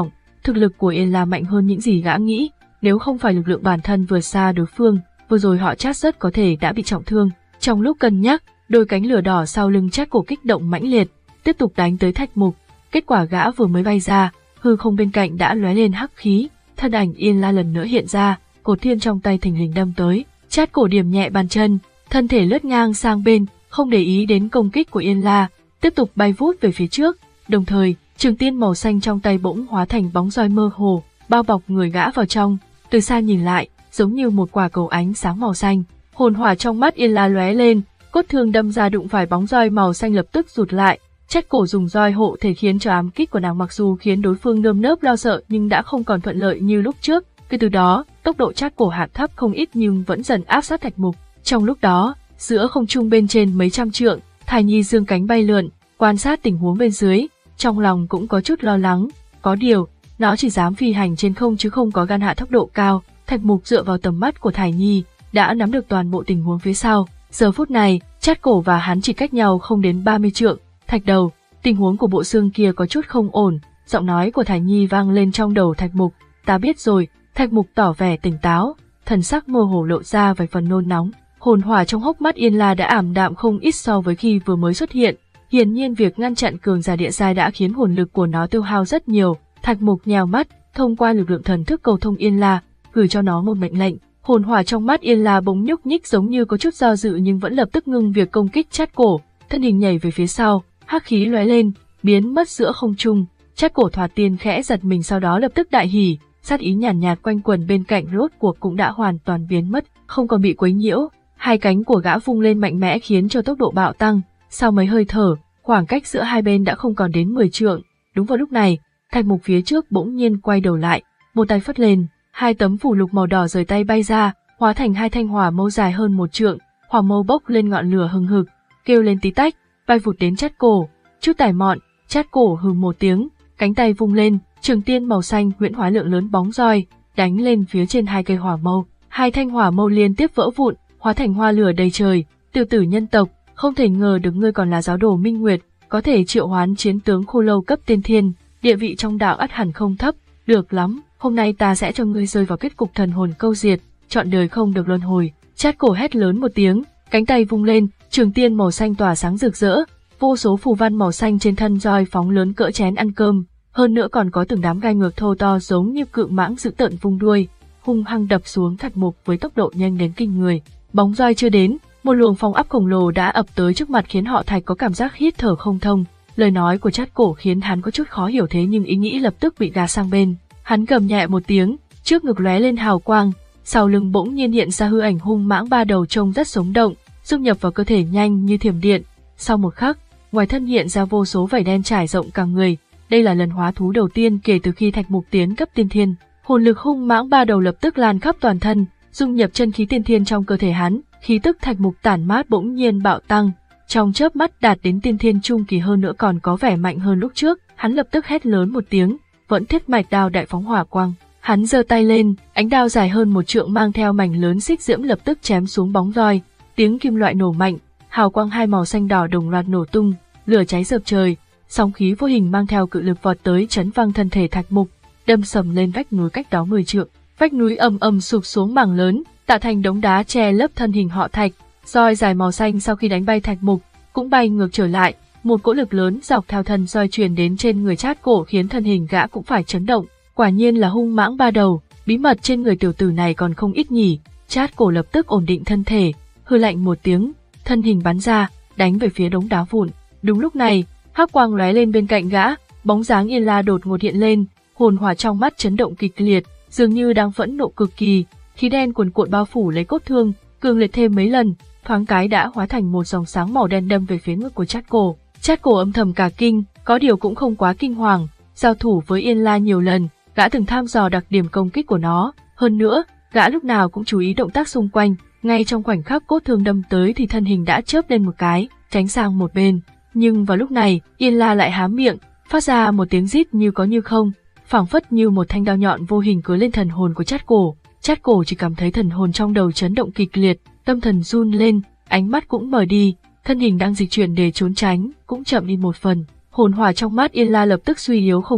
Thực lực của Yên La mạnh hơn những gì gã nghĩ, nếu không phải lực lượng bản thân vượt xa đối phương, vừa rồi họ chắc rất có thể đã bị trọng thương. Trong lúc cân nhắc, đôi cánh lửa đỏ sau lưng Trát Cổ kích động mãnh liệt, tiếp tục đánh tới Thạch Mục. Kết quả gã vừa mới bay ra, hư không bên cạnh đã lóe lên hắc khí, thân ảnh Yên La lần nữa hiện ra, cột thiên trong tay thình lình đâm tới. Trát Cổ điểm nhẹ bàn chân, thân thể lướt ngang sang bên, không để ý đến công kích của Yên La, tiếp tục bay vút về phía trước. Đồng thời, trường tiên màu xanh trong tay bỗng hóa thành bóng roi mơ hồ, bao bọc người gã vào trong. Từ xa nhìn lại, giống như một quả cầu ánh sáng màu xanh. Hồn hỏa trong mắt Yên La lóe lên, cốt thương đâm ra đụng phải bóng roi màu xanh lập tức rụt lại. Trát Cổ dùng roi hộ thể khiến cho ám kích của nàng mặc dù khiến đối phương nơm nớp lo sợ nhưng đã không còn thuận lợi như lúc trước. Kể từ đó, tốc độ Trát Cổ hạ thấp không ít nhưng vẫn dần áp sát Thạch Mục. Trong lúc đó, giữa không trung bên trên mấy trăm trượng, Thải Nhi dương cánh bay lượn, quan sát tình huống bên dưới, trong lòng cũng có chút lo lắng. Có điều, nó chỉ dám phi hành trên không chứ không có gan hạ tốc độ cao. Thạch Mục dựa vào tầm mắt của Thải Nhi, đã nắm được toàn bộ tình huống phía sau. Giờ phút này, Trát Cổ và hắn chỉ cách nhau không đến ba mươi trượng. Thạch Đầu, tình huống của bộ xương kia có chút không ổn, giọng nói của Thải Nhi vang lên trong đầu Thạch Mục. Ta biết rồi. Thạch Mục tỏ vẻ tỉnh táo, thần sắc mơ hồ lộ ra vài phần nôn nóng. Hồn hỏa trong hốc mắt Yên La đã ảm đạm không ít so với khi vừa mới xuất hiện. Hiển nhiên việc ngăn chặn cường giả địa giai đã khiến hồn lực của nó tiêu hao rất nhiều. Thạch Mục nhào mắt, thông qua lực lượng thần thức cầu thông Yên La, gửi cho nó một mệnh lệnh. Hồn hỏa trong mắt Yên La bỗng nhúc nhích giống như có chút do dự nhưng vẫn lập tức ngưng việc công kích Trát Cổ, thân hình nhảy về phía sau, hắc khí lóe lên, biến mất giữa không trung. Trát Cổ Thoạt Tiên khẽ giật mình sau đó lập tức đại hỉ, sát ý nhàn nhạt, nhạt quanh quẩn bên cạnh rốt cuộc cũng đã hoàn toàn biến mất, không còn bị quấy nhiễu. Hai cánh của gã vung lên mạnh mẽ khiến cho tốc độ bạo tăng, sau mấy hơi thở, khoảng cách giữa hai bên đã không còn đến mười trượng. Đúng vào lúc này, Thạch Mục phía trước bỗng nhiên quay đầu lại, một tay phất lên, hai tấm phù lục màu đỏ rời tay bay ra, hóa thành hai thanh hỏa mâu dài hơn một trượng, hỏa mâu bốc lên ngọn lửa hừng hực, kêu lên tí tách, bay vụt đến Trát Cổ. Chút tài mọn, Trát Cổ hừ một tiếng, cánh tay vung lên, trường tiên màu xanh huyễn hóa lượng lớn bóng roi, đánh lên phía trên hai cây hỏa mâu. Hai thanh hỏa mâu liên tiếp vỡ vụn, hóa thành hoa lửa đầy trời. Tiểu tử nhân tộc, không thể ngờ được ngươi còn là giáo đồ Minh Nguyệt, có thể triệu hoán chiến tướng khô lâu cấp tiên thiên, địa vị trong đạo ắt hẳn không thấp. Được lắm, hôm nay ta sẽ cho ngươi rơi vào kết cục thần hồn câu diệt, trọn đời không được luân hồi. Trát Cổ hét lớn một tiếng, cánh tay vung lên, trường tiên màu xanh tỏa sáng rực rỡ, vô số phù văn màu xanh trên thân roi phóng lớn cỡ chén ăn cơm, hơn nữa còn có từng đám gai ngược thô to giống như cự mãng dữ tợn vung đuôi, hung hăng đập xuống Thạch Mục với tốc độ nhanh đến kinh người. Bóng roi chưa đến, một luồng phong áp khổng lồ đã ập tới trước mặt khiến họ Thạch có cảm giác hít thở không thông. Lời nói của Trát Cổ khiến hắn có chút khó hiểu thế nhưng ý nghĩ lập tức bị gạt sang bên. Hắn gầm nhẹ một tiếng, trước ngực lóe lên hào quang, sau lưng bỗng nhiên hiện ra hư ảnh hung mãng ba đầu trông rất sống động, dung nhập vào cơ thể nhanh như thiểm điện. Sau một khắc, ngoài thân hiện ra vô số vảy đen trải rộng cả người. Đây là lần hóa thú đầu tiên kể từ khi Thạch Mục tiến cấp tiên thiên. Hồn lực hung mãng ba đầu lập tức lan khắp toàn thân, dung nhập chân khí tiên thiên trong cơ thể hắn. Khí tức Thạch Mục tản mát bỗng nhiên bạo tăng, trong chớp mắt đạt đến tiên thiên trung kỳ, hơn nữa còn có vẻ mạnh hơn lúc trước. Hắn lập tức hét lớn một tiếng, vẫn thiết mạch đao đại phóng hỏa quang. Hắn giơ tay lên, ánh đao dài hơn một trượng mang theo mảnh lớn xích diễm lập tức chém xuống bóng roi. Tiếng kim loại nổ mạnh, hào quang hai màu xanh đỏ đồng loạt nổ tung, lửa cháy rợp trời. Sóng khí vô hình mang theo cự lực vọt tới chấn văng thân thể Thạch Mục, đâm sầm lên vách núi cách đó mười trượng. Vách núi ầm ầm sụp xuống mảng lớn, tạo thành đống đá che lấp thân hình họ Thạch. Roi dài màu xanh sau khi đánh bay Thạch Mục cũng bay ngược trở lại, một cỗ lực lớn dọc theo thân roi truyền đến trên người Trát Cổ khiến thân hình gã cũng phải chấn động. Quả nhiên là hung mãng ba đầu, bí mật trên người tiểu tử này còn không ít nhỉ. Trát Cổ lập tức ổn định thân thể, hừ lạnh một tiếng, thân hình bắn ra, đánh về phía đống đá vụn. Đúng lúc này, hắc quang lóe lên bên cạnh gã, bóng dáng Yên La đột ngột hiện lên, hồn hỏa trong mắt chấn động kịch liệt, dường như đang phẫn nộ cực kỳ, khí đen cuồn cuộn bao phủ lấy cốt thương, cường liệt thêm mấy lần, thoáng cái đã hóa thành một dòng sáng màu đen đâm về phía ngực của Trát Cổ. Trát Cổ âm thầm cả kinh, có điều cũng không quá kinh hoàng, giao thủ với Yên La nhiều lần, gã từng tham dò đặc điểm công kích của nó, hơn nữa, gã lúc nào cũng chú ý động tác xung quanh, ngay trong khoảnh khắc cốt thương đâm tới thì thân hình đã chớp lên một cái, tránh sang một bên. Nhưng vào lúc này, Yên La lại há miệng, phát ra một tiếng rít như có như không, phảng phất như một thanh đao nhọn vô hình cứa lên thần hồn của Trát Cổ. Trát Cổ chỉ cảm thấy thần hồn trong đầu chấn động kịch liệt, tâm thần run lên, ánh mắt cũng mờ đi, thân hình đang dịch chuyển để trốn tránh cũng chậm đi một phần. Hồn hỏa trong mắt Yên La lập tức suy yếu không ít,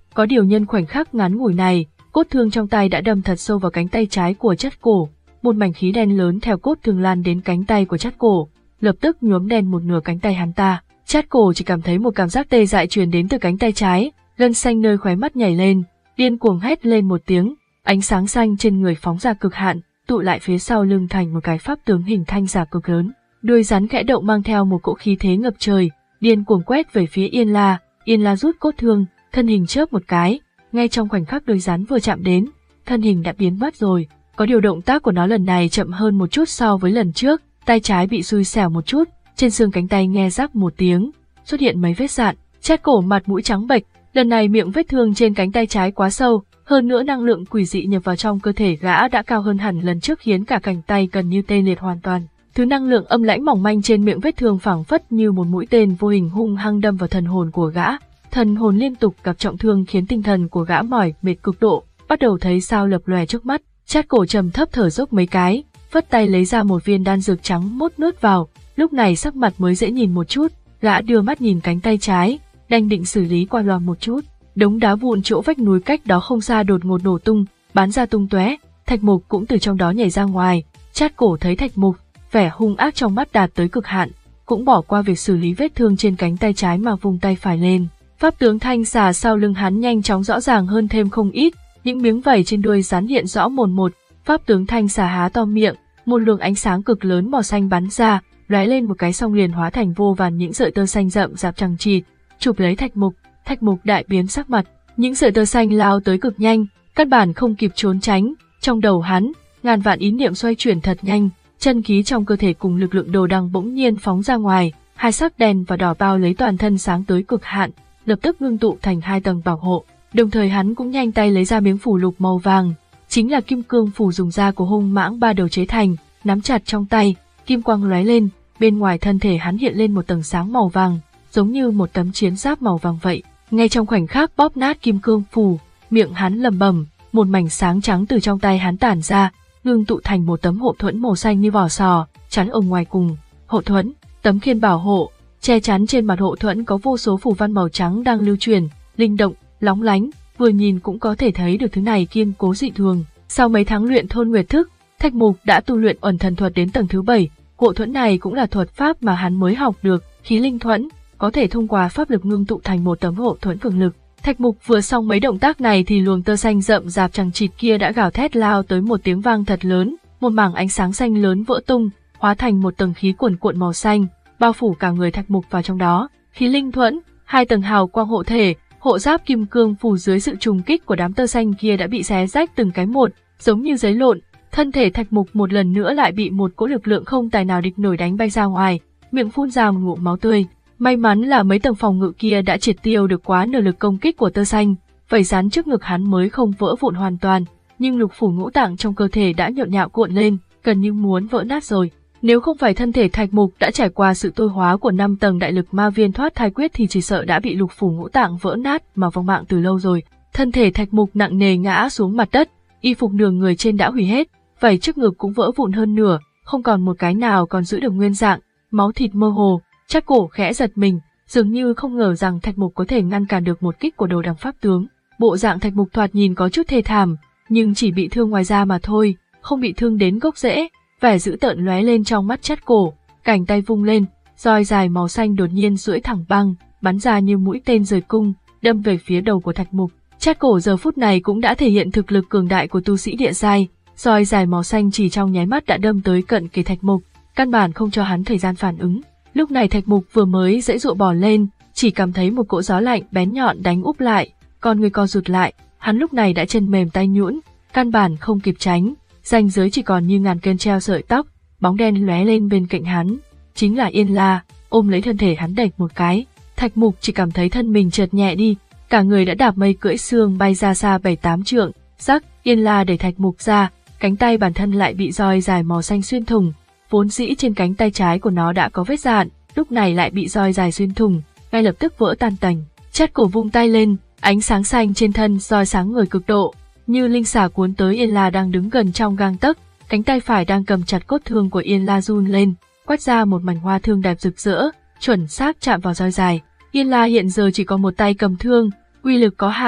Có điều nhân khoảnh khắc ngắn ngủi này, cốt thương trong tay đã đâm thật sâu vào cánh tay trái của Chát Cổ. Một mảnh khí đen lớn theo cốt thương lan đến cánh tay của Chát Cổ, lập tức nhuốm đen một nửa cánh tay hắn ta. Chát Cổ chỉ cảm thấy một cảm giác tê dại truyền đến từ cánh tay trái, gân xanh nơi khóe mắt nhảy lên, điên cuồng hét lên một tiếng, ánh sáng xanh trên người phóng ra cực hạn, tụ lại phía sau lưng thành một cái pháp tướng hình thanh giả cực lớn. Đuôi rắn khẽ động mang theo một cỗ khí thế ngập trời, điên cuồng quét về phía Yên La. Yên La rút cốt thương, thân hình chớp một cái, ngay trong khoảnh khắc đuôi rắn vừa chạm đến, thân hình đã biến mất rồi. Có điều động tác của nó lần này chậm hơn một chút so với lần trước, tay trái bị xui xẻo một chút, trên xương cánh tay nghe rắc một tiếng, xuất hiện mấy vết rạn. Chát Cổ mặt mũi trắng bệch, lần này miệng vết thương trên cánh tay trái quá sâu, hơn nữa năng lượng quỷ dị nhập vào trong cơ thể gã đã cao hơn hẳn lần trước khiến cả cánh tay gần như tê liệt hoàn toàn. Thứ năng lượng âm lãnh mỏng manh trên miệng vết thương phảng phất như một mũi tên vô hình hung hăng đâm vào thần hồn của gã. Thần hồn liên tục gặp trọng thương khiến tinh thần của gã mỏi mệt cực độ, bắt đầu thấy sao lập lòe trước mắt. Chát Cổ trầm thấp thở dốc mấy cái, vất tay lấy ra một viên đan dược trắng mốt nuốt vào, lúc này sắc mặt mới dễ nhìn một chút. Gã đưa mắt nhìn cánh tay trái, đang định xử lý qua loa một chút, đống đá vụn chỗ vách núi cách đó không xa đột ngột nổ tung, bắn ra tung tóe, Thạch Mục cũng từ trong đó nhảy ra ngoài. Chát Cổ thấy Thạch Mục, vẻ hung ác trong mắt đạt tới cực hạn, cũng bỏ qua việc xử lý vết thương trên cánh tay trái mà vùng tay phải lên. Pháp tướng thanh xà sau lưng hắn nhanh chóng rõ ràng hơn thêm không ít, những miếng vảy trên đuôi rắn hiện rõ mồn một. Pháp tướng thanh xà há to miệng, một luồng ánh sáng cực lớn màu xanh bắn ra, lóe lên một cái xong liền hóa thành vô vàn những sợi tơ xanh rậm rạp chằng chịt, chụp lấy Thạch Mục. Thạch Mục đại biến sắc mặt, những sợi tơ xanh lao tới cực nhanh, căn bản không kịp trốn tránh. Trong đầu hắn, ngàn vạn ý niệm xoay chuyển thật nhanh, chân khí trong cơ thể cùng lực lượng đồ đằng bỗng nhiên phóng ra ngoài, hai sắc đen và đỏ bao lấy toàn thân sáng tới cực hạn, lập tức ngưng tụ thành hai tầng bảo hộ. Đồng thời hắn cũng nhanh tay lấy ra miếng phù lục màu vàng, chính là kim cương phù dùng da của hung mãng ba đầu chế thành, nắm chặt trong tay, kim quang lóe lên, bên ngoài thân thể hắn hiện lên một tầng sáng màu vàng, giống như một tấm chiến giáp màu vàng vậy. Ngay trong khoảnh khắc bóp nát kim cương phù, miệng hắn lẩm bẩm, một mảnh sáng trắng từ trong tay hắn tản ra, ngưng tụ thành một tấm hộ thuẫn màu xanh như vỏ sò, chắn ở ngoài cùng. Hộ thuẫn, tấm khiên bảo hộ, che chắn trên mặt hộ thuẫn có vô số phù văn màu trắng đang lưu truyền, linh động, lóng lánh, vừa nhìn cũng có thể thấy được thứ này kiên cố dị thường. Sau mấy tháng luyện thôn nguyệt thức, Thạch Mục đã tu luyện ẩn thần thuật đến tầng thứ bảy. Hộ thuẫn này cũng là thuật pháp mà hắn mới học được, khí linh thuẫn, có thể thông qua pháp lực ngưng tụ thành một tấm hộ thuẫn cường lực. Thạch Mục vừa xong mấy động tác này thì luồng tơ xanh rậm rạp chằng chịt kia đã gào thét lao tới một tiếng vang thật lớn, một mảng ánh sáng xanh lớn vỡ tung, hóa thành một tầng khí cuồn cuộn màu xanh, bao phủ cả người Thạch Mục vào trong đó. Khí linh thuẫn, hai tầng hào quang hộ thể, hộ giáp kim cương phù dưới sự trùng kích của đám tơ xanh kia đã bị xé rách từng cái một, giống như giấy lộn. Thân thể Thạch Mục một lần nữa lại bị một cỗ lực lượng không tài nào địch nổi đánh bay ra ngoài, miệng phun ra một ngụm máu tươi. May mắn là mấy tầng phòng ngự kia đã triệt tiêu được quá nửa lực công kích của tơ xanh, vảy rắn trước ngực hắn mới không vỡ vụn hoàn toàn, nhưng lục phủ ngũ tạng trong cơ thể đã nhộn nhạo cuộn lên, gần như muốn vỡ nát rồi. Nếu không phải thân thể Thạch Mục đã trải qua sự tôi hóa của năm tầng đại lực ma viên thoát thai quyết thì chỉ sợ đã bị lục phủ ngũ tạng vỡ nát mà vong mạng từ lâu rồi. Thân thể Thạch Mục nặng nề ngã xuống mặt đất, y phục nửa người trên đã hủy hết, vảy trước ngực cũng vỡ vụn hơn nửa, không còn một cái nào còn giữ được nguyên dạng, máu thịt mơ hồ. Chát Cổ khẽ giật mình, dường như không ngờ rằng Thạch Mục có thể ngăn cản được một kích của đồ đằng pháp tướng. Bộ dạng Thạch Mục thoạt nhìn có chút thê thảm, nhưng chỉ bị thương ngoài da mà thôi, không bị thương đến gốc rễ. Vẻ dữ tợn lóe lên trong mắt Chát Cổ, cánh tay vung lên, roi dài màu xanh đột nhiên duỗi thẳng băng, bắn ra như mũi tên rời cung, đâm về phía đầu của Thạch Mục. Chát Cổ giờ phút này cũng đã thể hiện thực lực cường đại của tu sĩ địa giai, roi dài màu xanh chỉ trong nháy mắt đã đâm tới cận kề Thạch Mục, căn bản không cho hắn thời gian phản ứng. Lúc này Thạch Mục vừa mới giãy giụa bò lên, chỉ cảm thấy một cỗ gió lạnh bén nhọn đánh úp lại, con người co rụt lại, hắn lúc này đã chân mềm tay nhũn, căn bản không kịp tránh, ranh giới chỉ còn như ngàn cân treo sợi tóc, bóng đen lóe lên bên cạnh hắn, chính là Yên La, ôm lấy thân thể hắn đẩy một cái. Thạch Mục chỉ cảm thấy thân mình chợt nhẹ đi, cả người đã đạp mây cưỡi sương bay ra xa bảy tám trượng. Rắc, Yên La đẩy Thạch Mục ra, cánh tay bản thân lại bị roi dài màu xanh xuyên thủng, vốn dĩ trên cánh tay trái của nó đã có vết rạn, lúc này lại bị roi dài xuyên thủng, ngay lập tức vỡ tan tành. Chát Cổ vung tay lên, ánh sáng xanh trên thân roi sáng ngời cực độ, như linh xà cuốn tới Yên La đang đứng gần trong gang tấc, cánh tay phải đang cầm chặt cốt thương của Yên La run lên, quét ra một mảnh hoa thương đẹp rực rỡ, chuẩn xác chạm vào roi dài. Yên La hiện giờ chỉ có một tay cầm thương, uy lực có hạn,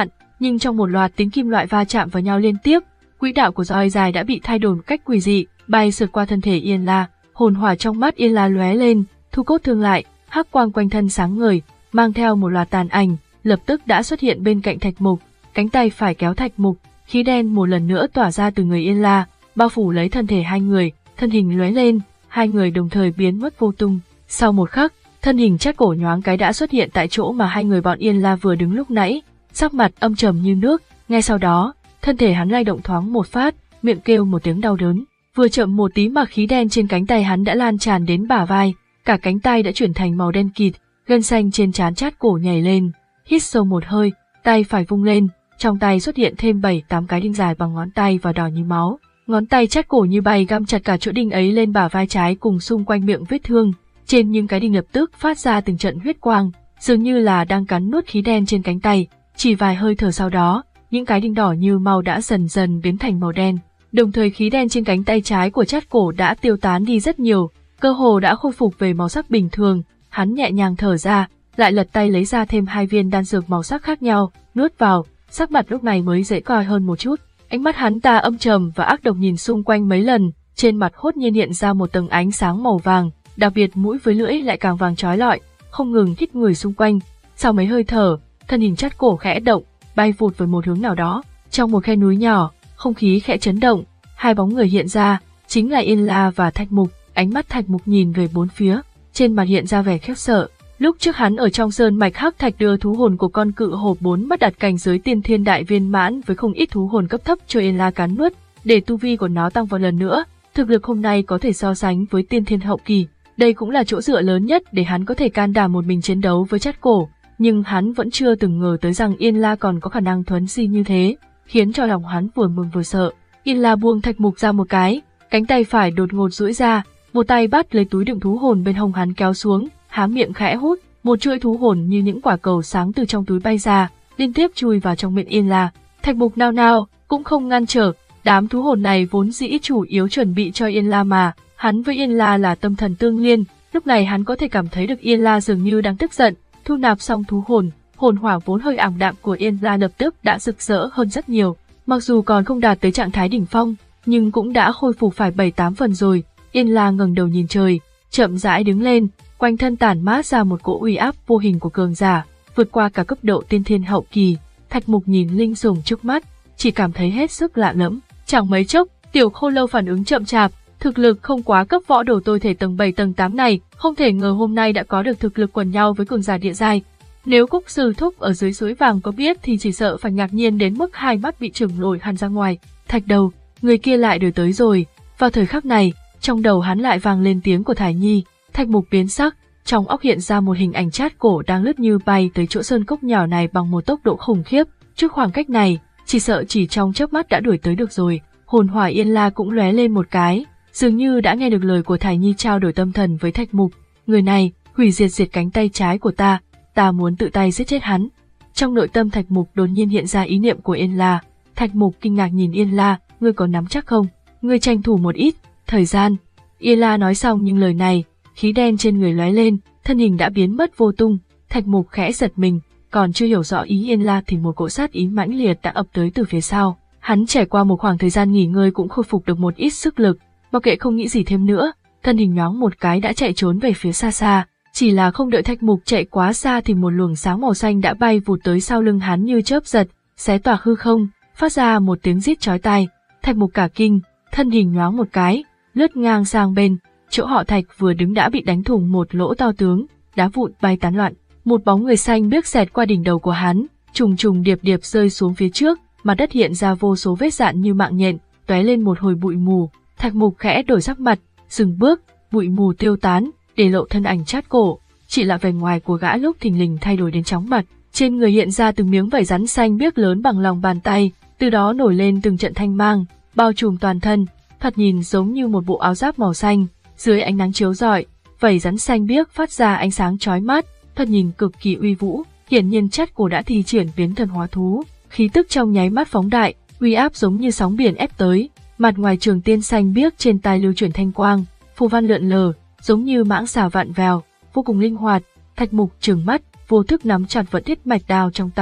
nhưng trong một loạt tiếng kim loại va chạm vào nhau liên tiếp, quỹ đạo của roi dài đã bị thay đổi một cách quỷ dị, bay sượt qua thân thể Yên La. Hồn hỏa trong mắt Yên La lóe lên, thu cốt thương lại, hắc quang quanh thân sáng ngời, mang theo một loạt tàn ảnh, lập tức đã xuất hiện bên cạnh Thạch Mục, cánh tay phải kéo Thạch Mục, khí đen một lần nữa tỏa ra từ người Yên La, bao phủ lấy thân thể hai người, thân hình lóe lên, hai người đồng thời biến mất vô tung. Sau một khắc, thân hình Chát Cổ nhoáng cái đã xuất hiện tại chỗ mà hai người bọn Yên La vừa đứng lúc nãy, sắc mặt âm trầm như nước. Ngay sau đó, thân thể hắn lay động thoáng một phát, miệng kêu một tiếng đau đớn. Vừa chậm một tí mà khí đen trên cánh tay hắn đã lan tràn đến bả vai, cả cánh tay đã chuyển thành màu đen kịt, gân xanh trên trán Chát Cổ nhảy lên, hít sâu một hơi, tay phải vung lên, trong tay xuất hiện thêm bảy tám cái đinh dài bằng ngón tay và đỏ như máu. Ngón tay Chát Cổ như bay găm chặt cả chỗ đinh ấy lên bả vai trái cùng xung quanh miệng vết thương, trên những cái đinh lập tức phát ra từng trận huyết quang, dường như là đang cắn nuốt khí đen trên cánh tay. Chỉ vài hơi thở sau đó, những cái đinh đỏ như máu đã dần dần biến thành màu đen. Đồng thời khí đen trên cánh tay trái của Chát Cổ đã tiêu tán đi rất nhiều, cơ hồ đã khôi phục về màu sắc bình thường. Hắn nhẹ nhàng thở ra, lại lật tay lấy ra thêm hai viên đan dược màu sắc khác nhau, nuốt vào, sắc mặt lúc này mới dễ coi hơn một chút. Ánh mắt hắn ta âm trầm và ác độc nhìn xung quanh mấy lần, trên mặt hốt nhiên hiện ra một tầng ánh sáng màu vàng, đặc biệt mũi với lưỡi lại càng vàng chói lọi, không ngừng hít người xung quanh. Sau mấy hơi thở, thân hình Chát Cổ khẽ động, bay vụt về một hướng nào đó. Trong một khe núi nhỏ, không khí khẽ chấn động, hai bóng người hiện ra, chính là Yên La và Thạch Mục. Ánh mắt Thạch Mục nhìn về bốn phía, trên mặt hiện ra vẻ khiếp sợ. Lúc trước hắn ở trong sơn mạch hắc thạch đưa thú hồn của con cự hổ bốn mắt đặt cảnh giới tiên thiên đại viên mãn với không ít thú hồn cấp thấp cho Yên La cắn nuốt, để tu vi của nó tăng vào lần nữa, thực lực hôm nay có thể so sánh với tiên thiên hậu kỳ. Đây cũng là chỗ dựa lớn nhất để hắn có thể can đảm một mình chiến đấu với Chát Cổ, nhưng hắn vẫn chưa từng ngờ tới rằng Yên La còn có khả năng thuấn di như thế, khiến cho lòng hắn vừa mừng vừa sợ. Yên La buông Thạch Mục ra một cái, cánh tay phải đột ngột duỗi ra, một tay bắt lấy túi đựng thú hồn bên hông hắn kéo xuống, há miệng khẽ hút, một chuỗi thú hồn như những quả cầu sáng từ trong túi bay ra, liên tiếp chui vào trong miệng Yên La. Thạch Mục nao nao, cũng không ngăn trở, đám thú hồn này vốn dĩ chủ yếu chuẩn bị cho Yên La mà, hắn với Yên La là tâm thần tương liên, lúc này hắn có thể cảm thấy được Yên La dường như đang tức giận. Thu nạp xong thú hồn, hồn hỏa vốn hơi ảm đạm của Yên La lập tức đã rực rỡ hơn rất nhiều. Mặc dù còn không đạt tới trạng thái đỉnh phong, nhưng cũng đã khôi phục phải bảy tám phần rồi. Yên La ngẩng đầu nhìn trời, chậm rãi đứng lên, quanh thân tản mát ra một cỗ uy áp vô hình của cường giả, vượt qua cả cấp độ tiên thiên hậu kỳ. Thạch Mục nhìn linh sủng trước mắt, chỉ cảm thấy hết sức lạ lẫm. Chẳng mấy chốc, Tiểu Khô Lâu phản ứng chậm chạp, thực lực không quá cấp võ đồ tôi thể tầng bảy tầng tám này, không thể ngờ hôm nay đã có được thực lực quần nhau với cường giả địa giai. Nếu Cúc Sư Thúc ở dưới suối vàng có biết thì chỉ sợ phải ngạc nhiên đến mức hai mắt bị trừng lồi hẳn ra ngoài. Thạch Đầu, người kia lại đổi tới rồi. Vào thời khắc này, trong đầu hắn lại vang lên tiếng của Thải Nhi. Thạch Mục biến sắc, trong óc hiện ra một hình ảnh Chát Cổ đang lướt như bay tới chỗ sơn cốc nhỏ này bằng một tốc độ khủng khiếp. Trước khoảng cách này, chỉ sợ chỉ trong chớp mắt đã đuổi tới được rồi. Hồn hỏa Yên La cũng lóe lên một cái, dường như đã nghe được lời của Thải Nhi trao đổi tâm thần với Thạch Mục. Người này, hủy diệt diệt cánh tay trái của ta, ta muốn tự tay giết chết hắn. Trong nội tâm Thạch Mục đột nhiên hiện ra ý niệm của Yên La. Thạch Mục kinh ngạc nhìn Yên La, ngươi có nắm chắc không? Ngươi tranh thủ một ít thời gian. Yên La nói xong những lời này, khí đen trên người lóe lên, thân hình đã biến mất vô tung. Thạch Mục khẽ giật mình, còn chưa hiểu rõ ý Yên La thì một cỗ sát ý mãnh liệt đã ập tới từ phía sau. Hắn trải qua một khoảng thời gian nghỉ ngơi cũng khôi phục được một ít sức lực, mặc kệ không nghĩ gì thêm nữa, thân hình nhoáng một cái đã chạy trốn về phía xa xa. Chỉ là không đợi Thạch Mục chạy quá xa thì một luồng sáng màu xanh đã bay vụt tới sau lưng hắn như chớp giật, xé toạc hư không, phát ra một tiếng rít chói tai. Thạch Mục cả kinh, thân hình nhoáng một cái, lướt ngang sang bên, chỗ họ Thạch vừa đứng đã bị đánh thủng một lỗ to tướng, đá vụn bay tán loạn. Một bóng người xanh biếc xẹt qua đỉnh đầu của hắn, trùng trùng điệp điệp rơi xuống phía trước, mặt đất hiện ra vô số vết rạn như mạng nhện, tóe lên một hồi bụi mù. Thạch Mục khẽ đổi sắc mặt, dừng bước, bụi mù tiêu tán, để lộ thân ảnh Chát Cổ. Chỉ là vẻ ngoài của gã lúc thình lình thay đổi đến chóng mặt, trên người hiện ra từng miếng vảy rắn xanh biếc lớn bằng lòng bàn tay, từ đó nổi lên từng trận thanh mang, bao trùm toàn thân, thoạt nhìn giống như một bộ áo giáp màu xanh. Dưới ánh nắng chiếu rọi, vảy rắn xanh biếc phát ra ánh sáng chói mắt, thoạt nhìn cực kỳ uy vũ. Hiển nhiên Chát Cổ đã thi triển biến thần hóa thú, khí tức trong nháy mắt phóng đại, uy áp giống như sóng biển ép tới. Mặt ngoài trường tiên xanh biếc trên tai lưu chuyển thanh quang, phù văn lượn lờ, giống như mãng xà vặn vèo, vô cùng linh hoạt. Thạch Mục trừng mắt, vô thức nắm chặt vận thiết mạch đao trong tay.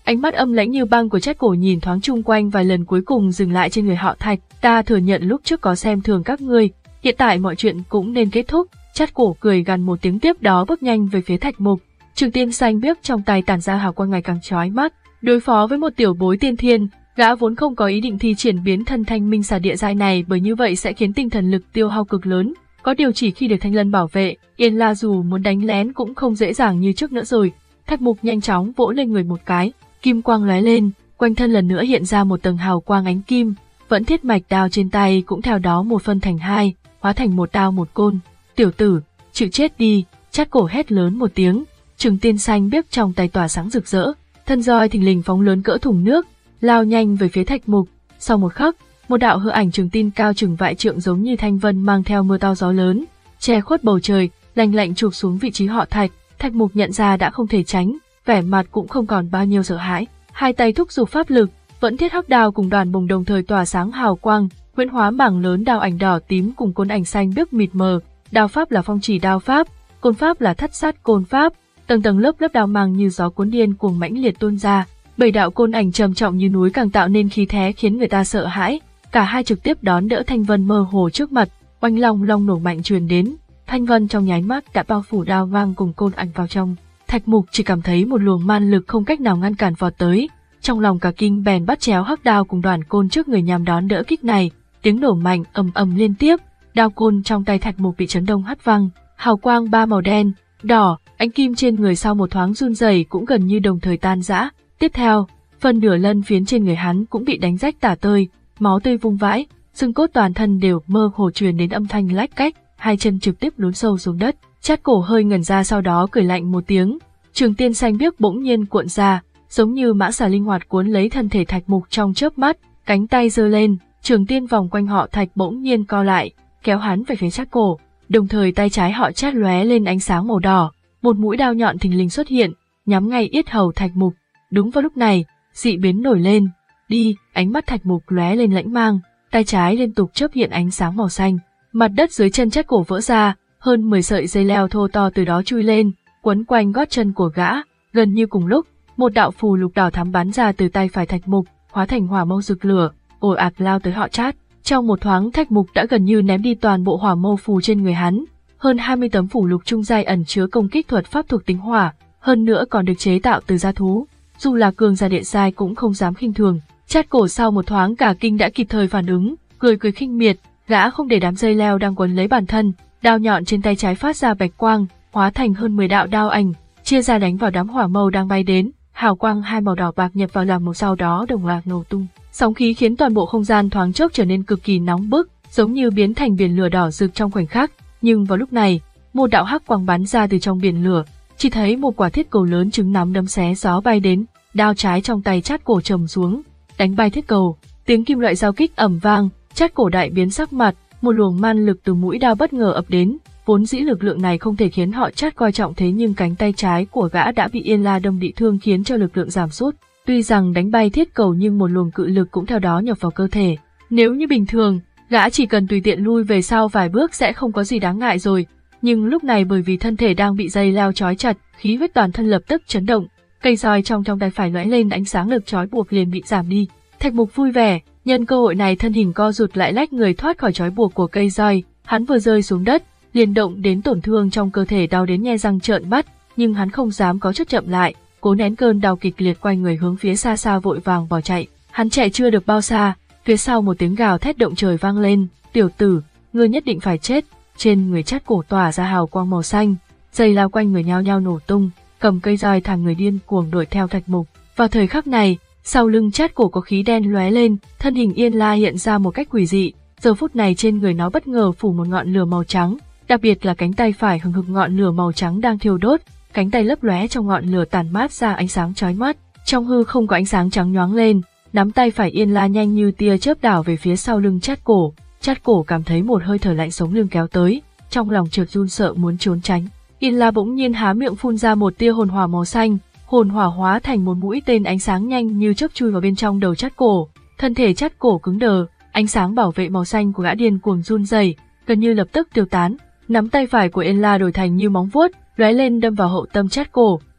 Ánh mắt âm lãnh như băng của Trát Cổ nhìn thoáng chung quanh vài lần cuối cùng dừng lại trên người họ Thạch. Ta thừa nhận lúc trước có xem thường các ngươi, hiện tại mọi chuyện cũng nên kết thúc. Trát Cổ cười gằn một tiếng tiếp đó bước nhanh về phía Thạch Mục. Trường tiên xanh biếc trong tay tản ra hào quang ngày càng chói mắt. Đối phó với một tiểu bối tiên thiên, gã vốn không có ý định thi triển biến thân thanh minh xà địa giai này, bởi như vậy sẽ khiến tinh thần lực tiêu hao cực lớn. Có điều chỉ khi được Thanh Lân bảo vệ, Yên La dù muốn đánh lén cũng không dễ dàng như trước nữa rồi. Thạch Mục nhanh chóng vỗ lên người một cái, kim quang lóe lên, quanh thân lần nữa hiện ra một tầng hào quang ánh kim, vẫn thiết mạch đao trên tay cũng theo đó một phân thành hai, hóa thành một đao một côn. Tiểu tử, chịu chết đi! Trát Cổ hét lớn một tiếng, trường tiên xanh biếc trong tay tỏa sáng rực rỡ, thân roi thình lình phóng lớn cỡ thùng nước, lao nhanh về phía Thạch Mục. Sau một khắc, một đạo hư ảnh trường tiên cao chừng vạn trượng giống như thanh vân mang theo mưa to gió lớn, che khuất bầu trời, lạnh lạnh chụp xuống vị trí họ Thạch. Thạch Mục nhận ra đã không thể tránh, vẻ mặt cũng không còn bao nhiêu sợ hãi, hai tay thúc giục pháp lực, vẫn thiết hắc đao cùng đoàn bồng đồng thời tỏa sáng hào quang, huyễn hóa mảng lớn đao ảnh đỏ tím cùng côn ảnh xanh biếc mịt mờ. Đao pháp là phong chỉ đao pháp, côn pháp là thất sát côn pháp, tầng tầng lớp lớp đao mang như gió cuốn điên cuồng mãnh liệt tuôn ra. Bảy đạo côn ảnh trầm trọng như núi càng tạo nên khí thế khiến người ta sợ hãi. Cả hai trực tiếp đón đỡ thanh vân mơ hồ trước mặt, oanh long long nổ mạnh truyền đến, thanh vân trong nháy mắt đã bao phủ đao mang cùng côn ảnh vào trong. Thạch Mục chỉ cảm thấy một luồng man lực không cách nào ngăn cản vọt tới, trong lòng cả kinh bèn bắt chéo hắc đao cùng đoàn côn trước người nhằm đón đỡ kích này. Tiếng nổ mạnh ầm ầm liên tiếp, đao côn trong tay Thạch Mục bị chấn đông hất văng, hào quang ba màu đen, đỏ, ánh kim trên người sau một thoáng run rẩy cũng gần như đồng thời tan rã. Tiếp theo, phần nửa lân phiến trên người hắn cũng bị đánh rách tả tơi, máu tươi vung vãi, xương cốt toàn thân đều mơ hồ truyền đến âm thanh lách cách, hai chân trực tiếp lún sâu xuống đất. Trát Cổ hơi ngẩn ra sau đó cười lạnh một tiếng, trường tiên xanh biếc bỗng nhiên cuộn ra, giống như mã xà linh hoạt cuốn lấy thân thể Thạch Mục trong chớp mắt, cánh tay giơ lên, trường tiên vòng quanh họ Thạch bỗng nhiên co lại, kéo hắn về phía Trát Cổ, đồng thời tay trái họ Trát lóe lên ánh sáng màu đỏ, một mũi đao nhọn thình lình xuất hiện, nhắm ngay yết hầu Thạch Mục. Đúng vào lúc này, dị biến nổi lên, đi, ánh mắt Thạch Mục lóe lên lãnh mang, tay trái liên tục chớp hiện ánh sáng màu xanh, mặt đất dưới chân Trát Cổ vỡ ra, hơn mười sợi dây leo thô to từ đó chui lên, quấn quanh gót chân của gã. Gần như cùng lúc, một đạo phù lục đỏ thắm bắn ra từ tay phải Thạch Mục, hóa thành hỏa mâu rực lửa, ồ ạt lao tới họ Trát. Trong một thoáng Thạch Mục đã gần như ném đi toàn bộ hỏa mâu phù trên người hắn, hơn hai mươi tấm phù lục trung giai ẩn chứa công kích thuật pháp thuộc tính hỏa, hơn nữa còn được chế tạo từ da thú, dù là cường giả địa giai cũng không dám khinh thường. Trát Cổ sau một thoáng cả kinh đã kịp thời phản ứng, cười cười khinh miệt, gã không để đám dây leo đang quấn lấy bản thân, đao nhọn trên tay trái phát ra bạch quang, hóa thành hơn mười đạo đao ảnh, chia ra đánh vào đám hỏa mâu đang bay đến, hào quang hai màu đỏ bạc nhập vào làm một sau đó đồng loạt nổ tung. Sóng khí khiến toàn bộ không gian thoáng chốc trở nên cực kỳ nóng bức, giống như biến thành biển lửa đỏ rực trong khoảnh khắc. Nhưng vào lúc này, một đạo hắc quang bắn ra từ trong biển lửa, chỉ thấy một quả thiết cầu lớn trứng nắm đấm xé gió bay đến, đao trái trong tay Trát Cổ trầm xuống, đánh bay thiết cầu, tiếng kim loại giao kích ầm vang, Trát Cổ đại biến sắc mặt, một luồng man lực từ mũi đao bất ngờ ập đến, vốn dĩ lực lượng này không thể khiến họ Trát coi trọng, thế nhưng cánh tay trái của gã đã bị Yên La đâm bị thương khiến cho lực lượng giảm sút. Tuy rằng đánh bay thiết cầu nhưng một luồng cự lực cũng theo đó nhập vào cơ thể. Nếu như bình thường, gã chỉ cần tùy tiện lui về sau vài bước sẽ không có gì đáng ngại rồi, nhưng lúc này bởi vì thân thể đang bị dây leo trói chặt, khí huyết toàn thân lập tức chấn động, cây roi trong trong tay phải lóe lên ánh sáng lực trói buộc liền bị giảm đi. Thạch Mục vui vẻ, nhân cơ hội này thân hình co rụt lại lách người thoát khỏi trói buộc của cây roi, hắn vừa rơi xuống đất, liền động đến tổn thương trong cơ thể đau đến nhe răng trợn mắt, nhưng hắn không dám có chút chậm lại, cố nén cơn đau kịch liệt quay người hướng phía xa xa vội vàng bỏ chạy. Hắn chạy chưa được bao xa, phía sau một tiếng gào thét động trời vang lên, "Tiểu tử, ngươi nhất định phải chết!" Trên người Trát Cổ tỏa ra hào quang màu xanh, dây lao quanh người nhao nhao nổ tung, cầm cây roi thẳng người điên cuồng đuổi theo Thạch Mục. Vào thời khắc này, sau lưng Trát Cổ có khí đen lóe lên, thân hình Yên La hiện ra một cách quỷ dị, giờ phút này trên người nó bất ngờ phủ một ngọn lửa màu trắng, đặc biệt là cánh tay phải hừng hực ngọn lửa màu trắng đang thiêu đốt, cánh tay lấp lóe trong ngọn lửa tản mát ra ánh sáng chói mắt, trong hư không có ánh sáng trắng nhoáng lên, nắm tay phải Yên La nhanh như tia chớp đảo về phía sau lưng Trát Cổ. Trát Cổ cảm thấy một hơi thở lạnh sống lưng kéo tới, trong lòng chợt run sợ muốn trốn tránh. Yên La bỗng nhiên há miệng phun ra một tia hồn hỏa màu xanh, hồn hỏa hóa thành một mũi tên ánh sáng nhanh như chớp chui vào bên trong đầu Trát Cổ. Thân thể Trát Cổ cứng đờ, ánh sáng bảo vệ màu xanh của gã điên cuồng run rẩy, gần như lập tức tiêu tán. Nắm tay phải của Yên La đổi thành như móng vuốt, lóe lên đâm vào hậu tâm Trát Cổ,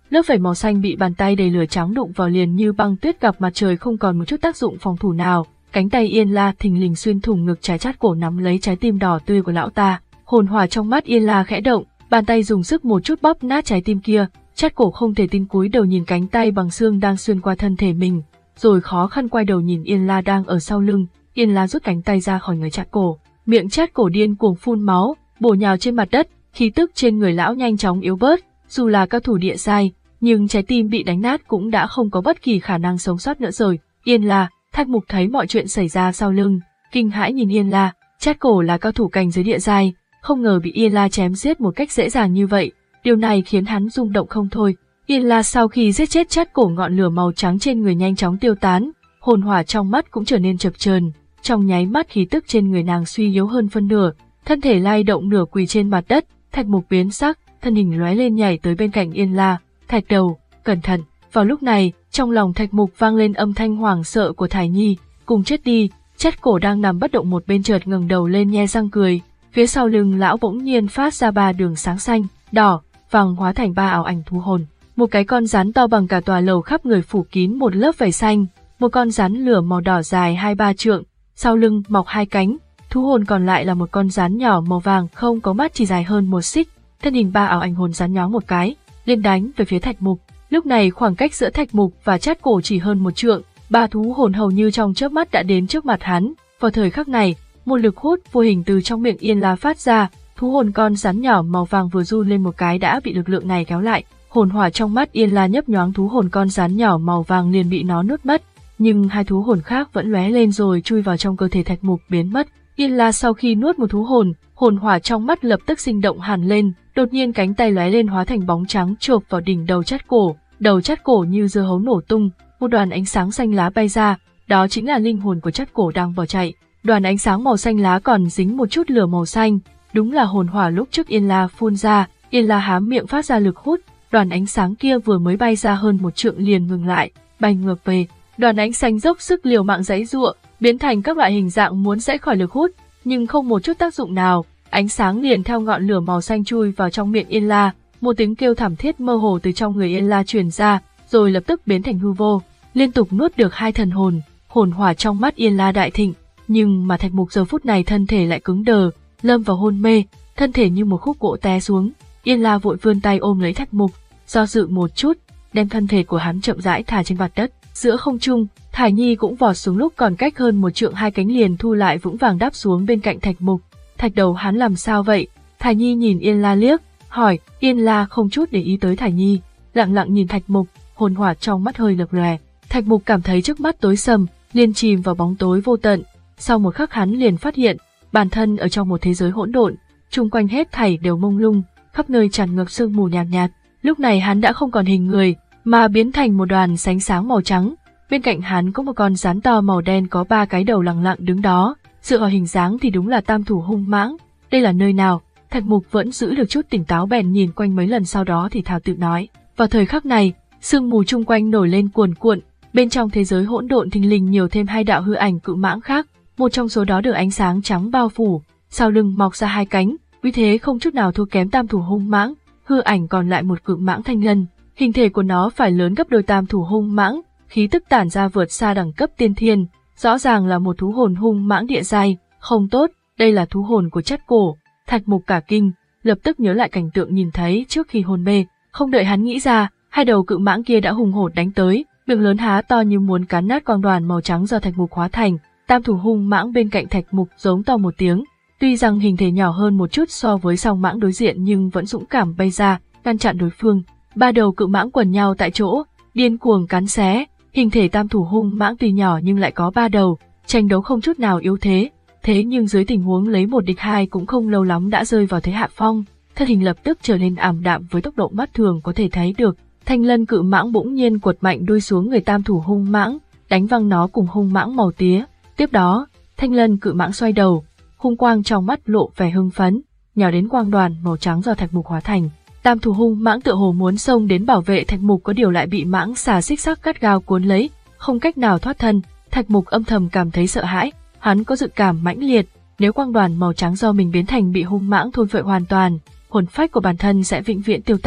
lớp vảy màu xanh bị bàn tay đầy lửa trắng đụng vào liền như băng tuyết gặp mặt trời, không còn một chút tác dụng phòng thủ nào. Cánh tay Yên La thình lình xuyên thủng ngực trái, Chát Cổ nắm lấy trái tim đỏ tươi của lão ta. Hồn hỏa trong mắt Yên La khẽ động, bàn tay dùng sức một chút bóp nát trái tim kia. Chát Cổ không thể tin, cúi đầu nhìn cánh tay bằng xương đang xuyên qua thân thể mình, rồi khó khăn quay đầu nhìn Yên La đang ở sau lưng. Yên La rút cánh tay ra khỏi người Chát Cổ, miệng Chát Cổ điên cuồng phun máu, bổ nhào trên mặt đất, khí tức trên người lão nhanh chóng yếu bớt. Dù là cao thủ địa giai, nhưng trái tim bị đánh nát cũng đã không có bất kỳ khả năng sống sót nữa rồi. Yên La, Thạch Mục thấy mọi chuyện xảy ra sau lưng, kinh hãi nhìn Yên La. Chát Cổ là cao thủ cảnh giới địa giai, không ngờ bị Yên La chém giết một cách dễ dàng như vậy, điều này khiến hắn rung động không thôi. Yên La sau khi giết chết Chát Cổ, ngọn lửa màu trắng trên người nhanh chóng tiêu tán, hồn hỏa trong mắt cũng trở nên chập chờn, trong nháy mắt khí tức trên người nàng suy yếu hơn phân nửa, thân thể lay động nửa quỳ trên mặt đất. Thạch Mục biến sắc, thân hình lóe lên nhảy tới bên cạnh Yên La. Thạch đầu, cẩn thận. Vào lúc này, trong lòng Thạch Mục vang lên âm thanh hoảng sợ của Thải Nhi, cùng chết đi. Chát Cổ đang nằm bất động một bên chợt ngẩng đầu lên nhe răng cười, phía sau lưng lão bỗng nhiên phát ra ba đường sáng xanh, đỏ, vàng hóa thành ba ảo ảnh thú hồn. Một cái con rắn to bằng cả tòa lầu khắp người phủ kín một lớp vảy xanh, một con rắn lửa màu đỏ dài hai ba trượng, sau lưng mọc hai cánh. Thú hồn còn lại là một con rắn nhỏ màu vàng không có mắt, chỉ dài hơn một xích. Thân hình ba ảo ảnh hồn rắn nhoáng một cái, liền đánh về phía Thạch Mục. Lúc này khoảng cách giữa Thạch Mục và Chát Cổ chỉ hơn một trượng, ba thú hồn hầu như trong chớp mắt đã đến trước mặt hắn. Vào thời khắc này, một lực hút vô hình từ trong miệng Yên La phát ra, thú hồn con rắn nhỏ màu vàng vừa run lên một cái đã bị lực lượng này kéo lại. Hồn hỏa trong mắt Yên La nhấp nhoáng, thú hồn con rắn nhỏ màu vàng liền bị nó nuốt mất, nhưng hai thú hồn khác vẫn lóe lên rồi chui vào trong cơ thể Thạch Mục biến mất. Yên La sau khi nuốt một thú hồn, hồn hỏa trong mắt lập tức sinh động hẳn lên, đột nhiên cánh tay lóe lên hóa thành bóng trắng chộp vào đỉnh đầu Chát Cổ. Đầu Chát Cổ như dưa hấu nổ tung, một đoàn ánh sáng xanh lá bay ra, đó chính là linh hồn của Chát Cổ đang bỏ chạy. Đoàn ánh sáng màu xanh lá còn dính một chút lửa màu xanh, đúng là hồn hỏa lúc trước Yên La phun ra. Yên La hám miệng phát ra lực hút, đoàn ánh sáng kia vừa mới bay ra hơn một trượng liền ngừng lại, bay ngược về. Đoàn ánh xanh dốc sức liều mạng giãy giụa, biến thành các loại hình dạng muốn rẽ khỏi lực hút, nhưng không một chút tác dụng nào. Ánh sáng liền theo ngọn lửa màu xanh chui vào trong miệng Yên La, một tiếng kêu thảm thiết mơ hồ từ trong người Yên La truyền ra, rồi lập tức biến thành hư vô, liên tục nuốt được hai thần hồn. Hồn hỏa trong mắt Yên La đại thịnh, nhưng mà Thạch Mục giờ phút này thân thể lại cứng đờ, lâm vào hôn mê, thân thể như một khúc gỗ té xuống. Yên La vội vươn tay ôm lấy Thạch Mục, do dự một chút, đem thân thể của hắn chậm rãi thả trên mặt đất. Giữa không trung, Thải Nhi cũng vọt xuống, lúc còn cách hơn một trượng, hai cánh liền thu lại vững vàng đáp xuống bên cạnh Thạch Mục. Thạch đầu, hắn làm sao vậy? Thải Nhi nhìn Yên La liếc, hỏi. Yên La không chút để ý tới Thải Nhi, lặng lặng nhìn Thạch Mục, hồn hỏa trong mắt hơi lập lòe. Thạch Mục cảm thấy trước mắt tối sầm, liền chìm vào bóng tối vô tận. Sau một khắc hắn liền phát hiện bản thân ở trong một thế giới hỗn độn, chung quanh hết thảy đều mông lung, khắp nơi tràn ngập sương mù nhạt nhạt. Lúc này hắn đã không còn hình người, mà biến thành một đoàn sánh sáng màu trắng. Bên cạnh hắn có một con rắn to màu đen có ba cái đầu lặng lặng đứng đó, dựa vào hình dáng thì đúng là tam thủ hung mãng. Đây là nơi nào? Thạch Mục vẫn giữ được chút tỉnh táo, bèn nhìn quanh mấy lần, sau đó thì thào tự nói. Vào thời khắc này, sương mù chung quanh nổi lên cuồn cuộn, bên trong thế giới hỗn độn thình lình nhiều thêm hai đạo hư ảnh cự mãng khác, một trong số đó được ánh sáng trắng bao phủ, sau lưng mọc ra hai cánh, uy thế không chút nào thua kém tam thủ hung mãng. Hư ảnh còn lại một cự mãng thanh lân, hình thể của nó phải lớn gấp đôi tam thủ hung mãng, khí tức tản ra vượt xa đẳng cấp tiên thiên, rõ ràng là một thú hồn hung mãng địa giai. Không tốt, đây là thú hồn của Chát Cổ. Thạch Mục cả kinh, lập tức nhớ lại cảnh tượng nhìn thấy trước khi hôn mê, không đợi hắn nghĩ ra, hai đầu cự mãng kia đã hùng hổ đánh tới, miệng lớn há to như muốn cắn nát quang đoàn màu trắng do Thạch Mục hóa thành. Tam thủ hung mãng bên cạnh Thạch Mục giống to một tiếng, tuy rằng hình thể nhỏ hơn một chút so với song mãng đối diện nhưng vẫn dũng cảm bay ra, ngăn chặn đối phương. Ba đầu cự mãng quần nhau tại chỗ, điên cuồng cắn xé. Hình thể tam thủ hung mãng tuy nhỏ nhưng lại có ba đầu, tranh đấu không chút nào yếu thế. Thế nhưng dưới tình huống lấy một địch hai cũng không lâu lắm đã rơi vào thế hạ phong, thân hình lập tức trở nên ảm đạm với tốc độ mắt thường có thể thấy được. Thanh lân cự mãng bỗng nhiên quật mạnh đuôi xuống người tam thủ hung mãng, đánh văng nó cùng hung mãng màu tía. Tiếp đó, thanh lân cự mãng xoay đầu, hung quang trong mắt lộ vẻ hưng phấn, nhào đến quang đoàn màu trắng do Thạch Mục hóa thành. Tam thủ hung mãng tựa hồ muốn xông đến bảo vệ Thạch Mục, có điều lại bị mãng xà xích sắc cắt gao cuốn lấy, không cách nào thoát thân. Thạch Mục âm thầm cảm thấy sợ hãi, hắn có dự cảm mãnh liệt, nếu quang đoàn màu trắng do mình biến thành bị hung mãng thôn phệ hoàn toàn, hồn phách của bản thân sẽ vĩnh viễn tiêu tán.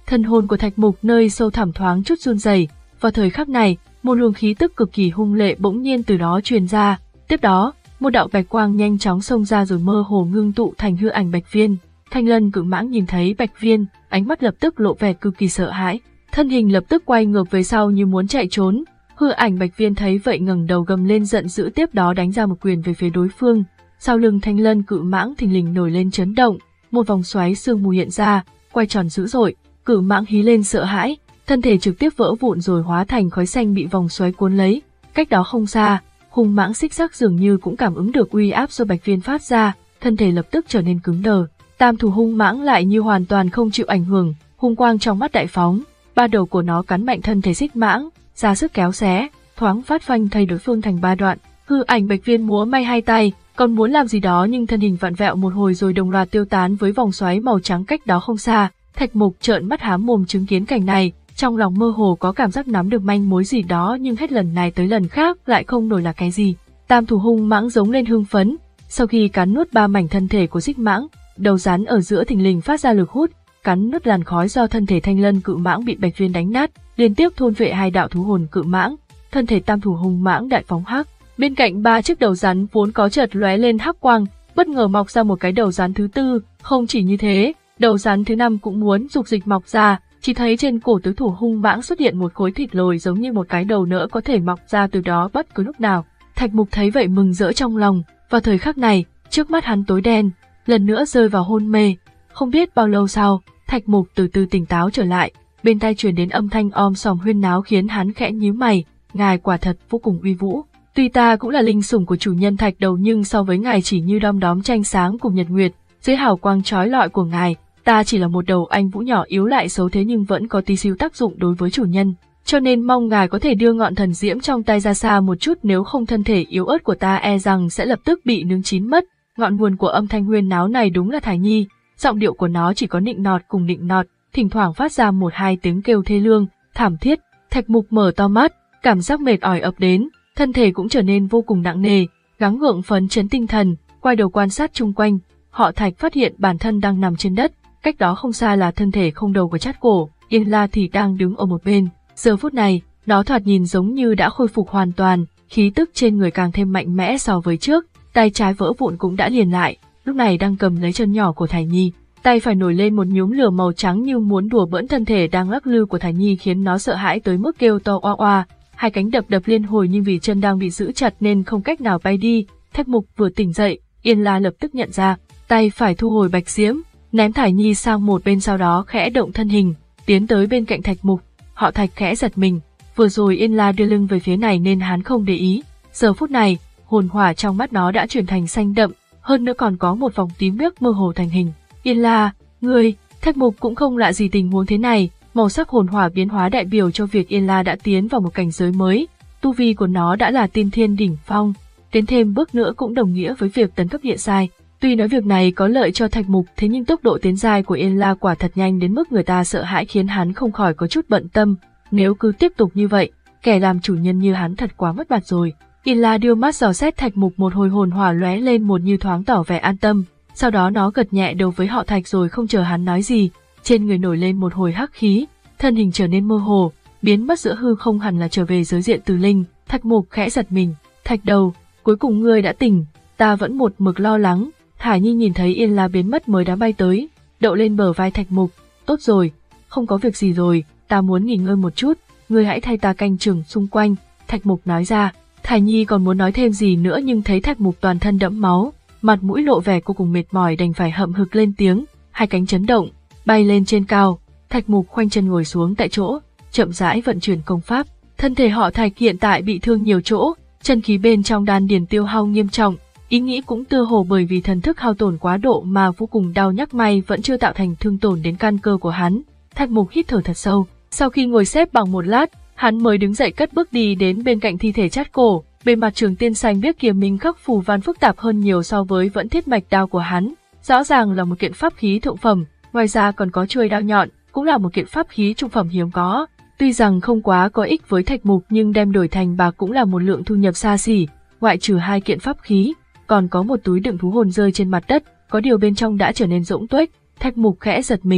Thân hồn của Thạch Mục nơi sâu thẳm thoáng chút run rẩy. Vào thời khắc này, một luồng khí tức cực kỳ hung lệ bỗng nhiên từ đó truyền ra. Tiếp đó, một đạo bạch quang nhanh chóng xông ra rồi mơ hồ ngưng tụ thành hư ảnh Bạch Viên. Thanh Lân Cự Mãng nhìn thấy Bạch Viên, ánh mắt lập tức lộ vẻ cực kỳ sợ hãi, thân hình lập tức quay ngược về sau như muốn chạy trốn. Hư ảnh Bạch Viên thấy vậy ngẩng đầu gầm lên giận dữ, tiếp đó đánh ra một quyền về phía đối phương. Sau lưng Thanh Lân Cự Mãng thình lình nổi lên chấn động, một vòng xoáy sương mù hiện ra, quay tròn dữ dội. Cự Mãng hí lên sợ hãi, thân thể trực tiếp vỡ vụn rồi hóa thành khói xanh bị vòng xoáy cuốn lấy. Cách đó không xa, hung mãng xích sắc dường như cũng cảm ứng được uy áp do Bạch Viên phát ra, thân thể lập tức trở nên cứng đờ. Tam thủ hung mãng lại như hoàn toàn không chịu ảnh hưởng, hung quang trong mắt đại phóng, ba đầu của nó cắn mạnh thân thể xích mãng, ra sức kéo xé, thoáng phát phanh thay đối phương thành ba đoạn. Hư ảnh Bạch Viên múa may hai tay, còn muốn làm gì đó nhưng thân hình vặn vẹo một hồi rồi đồng loạt tiêu tán với vòng xoáy màu trắng cách đó không xa. Thạch Mục trợn mắt há mồm chứng kiến cảnh này, trong lòng mơ hồ có cảm giác nắm được manh mối gì đó nhưng hết lần này tới lần khác lại không nổi là cái gì. Tam thủ hung mãng giống lên hưng phấn, sau khi cắn nuốt ba mảnh thân thể của xích mãng, đầu rắn ở giữa thình lình phát ra lực hút, cắn nuốt làn khói do thân thể Thanh Lân Cự Mãng bị Bạch Viên đánh nát, liên tiếp thôn vệ hai đạo thú hồn cự mãng. Thân thể tam thủ hung mãng đại phóng hắc, bên cạnh ba chiếc đầu rắn vốn có chợt lóe lên hắc quang, bất ngờ mọc ra một cái đầu rắn thứ tư. Không chỉ như thế, đầu rắn thứ năm cũng muốn dục dịch mọc ra, chỉ thấy trên cổ tứ thủ hung mãng xuất hiện một khối thịt lồi giống như một cái đầu nữa có thể mọc ra từ đó bất cứ lúc nào. Thạch Mục thấy vậy mừng rỡ trong lòng, vào thời khắc này, trước mắt hắn tối đen, lần nữa rơi vào hôn mê. Không biết bao lâu sau, Thạch Mục từ từ tỉnh táo trở lại, bên tai truyền đến âm thanh om sòm huyên náo khiến hắn khẽ nhíu mày, ngài quả thật vô cùng uy vũ. Tuy ta cũng là linh sủng của chủ nhân Thạch Đầu nhưng so với ngài chỉ như đom đóm tranh sáng cùng nhật nguyệt, dưới hào quang chói lọi của ngài, ta chỉ là một đầu anh vũ nhỏ yếu lại xấu thế nhưng vẫn có tí xíu tác dụng đối với chủ nhân, cho nên mong ngài có thể đưa ngọn thần diễm trong tay ra xa một chút, nếu không thân thể yếu ớt của ta e rằng sẽ lập tức bị nướng chín mất. Ngọn nguồn của âm thanh huyên náo này đúng là Thải Nhi, giọng điệu của nó chỉ có nịnh nọt cùng nịnh nọt, thỉnh thoảng phát ra một hai tiếng kêu thê lương, thảm thiết. Thạch Mục mở to mắt, cảm giác mệt ỏi ập đến, thân thể cũng trở nên vô cùng nặng nề, gắng gượng phấn chấn tinh thần, quay đầu quan sát chung quanh. Họ Thạch phát hiện bản thân đang nằm trên đất, cách đó không xa là thân thể không đầu của Trát Cổ, Yên La thì đang đứng ở một bên. Giờ phút này, nó thoạt nhìn giống như đã khôi phục hoàn toàn, khí tức trên người càng thêm mạnh mẽ so với trước, tay trái vỡ vụn cũng đã liền lại, lúc này đang cầm lấy chân nhỏ của Thải Nhi, tay phải nổi lên một nhúm lửa màu trắng như muốn đùa bỡn thân thể đang lắc lư của Thải Nhi khiến nó sợ hãi tới mức kêu to oa oa, hai cánh đập đập liên hồi nhưng vì chân đang bị giữ chặt nên không cách nào bay đi. Thạch Mục vừa tỉnh dậy, Yên La lập tức nhận ra, tay phải thu hồi bạch diễm, ném Thải Nhi sang một bên, sau đó khẽ động thân hình, tiến tới bên cạnh Thạch Mục. Họ Thạch khẽ giật mình, vừa rồi Yên La đưa lưng về phía này nên hắn không để ý, giờ phút này, hồn hỏa trong mắt nó đã chuyển thành xanh đậm, hơn nữa còn có một vòng tím biếc mơ hồ thành hình. Yên La, ngươi, Thạch Mục cũng không lạ gì tình huống thế này, màu sắc hồn hỏa biến hóa đại biểu cho việc Yên La đã tiến vào một cảnh giới mới, tu vi của nó đã là tiên thiên đỉnh phong, tiến thêm bước nữa cũng đồng nghĩa với việc tấn cấp địa giai. Tuy nói việc này có lợi cho Thạch Mục thế nhưng tốc độ tiến giai của Yên La quả thật nhanh đến mức người ta sợ hãi khiến hắn không khỏi có chút bận tâm, nếu cứ tiếp tục như vậy, kẻ làm chủ nhân như hắn thật quá mất mặt rồi. Yên La đưa mắt dò xét Thạch Mục một hồi, hồn hỏa lóe lên một như thoáng tỏ vẻ an tâm, sau đó nó gật nhẹ đầu với họ Thạch rồi không chờ hắn nói gì, trên người nổi lên một hồi hắc khí, thân hình trở nên mơ hồ, biến mất giữa hư không, hẳn là trở về giới diện từ linh. Thạch Mục khẽ giật mình, Thạch Đầu, cuối cùng ngươi đã tỉnh, ta vẫn một mực lo lắng. Thải Nhi nhìn thấy Yên La biến mất mới đã bay tới, đậu lên bờ vai Thạch Mục, tốt rồi, không có việc gì rồi, ta muốn nghỉ ngơi một chút, ngươi hãy thay ta canh chừng xung quanh, Thạch Mục nói ra. Thải Nhi còn muốn nói thêm gì nữa nhưng thấy Thạch Mục toàn thân đẫm máu, mặt mũi lộ vẻ vô cùng mệt mỏi đành phải hậm hực lên tiếng, hai cánh chấn động, bay lên trên cao. Thạch Mục khoanh chân ngồi xuống tại chỗ, chậm rãi vận chuyển công pháp. Thân thể họ Thạch hiện tại bị thương nhiều chỗ, chân khí bên trong đan điền tiêu hao nghiêm trọng, ý nghĩ cũng tựa hồ bởi vì thần thức hao tổn quá độ mà vô cùng đau nhức, may vẫn chưa tạo thành thương tổn đến căn cơ của hắn. Thạch Mục hít thở thật sâu, sau khi ngồi xếp bằng một lát, hắn mới đứng dậy cất bước đi đến bên cạnh thi thể Trát Cổ. Bề mặt trường tiên xanh biếc kia minh khắc phù văn phức tạp hơn nhiều so với vẫn thiết mạch đao của hắn, rõ ràng là một kiện pháp khí thượng phẩm, ngoài ra còn có chuôi đao nhọn, cũng là một kiện pháp khí trung phẩm hiếm có. Tuy rằng không quá có ích với Thạch Mục nhưng đem đổi thành bạc cũng là một lượng thu nhập xa xỉ. Ngoại trừ hai kiện pháp khí, còn có một túi đựng thú hồn rơi trên mặt đất, có điều bên trong đã trở nên rỗng tuếch. Thạch Mục khẽ giật mình,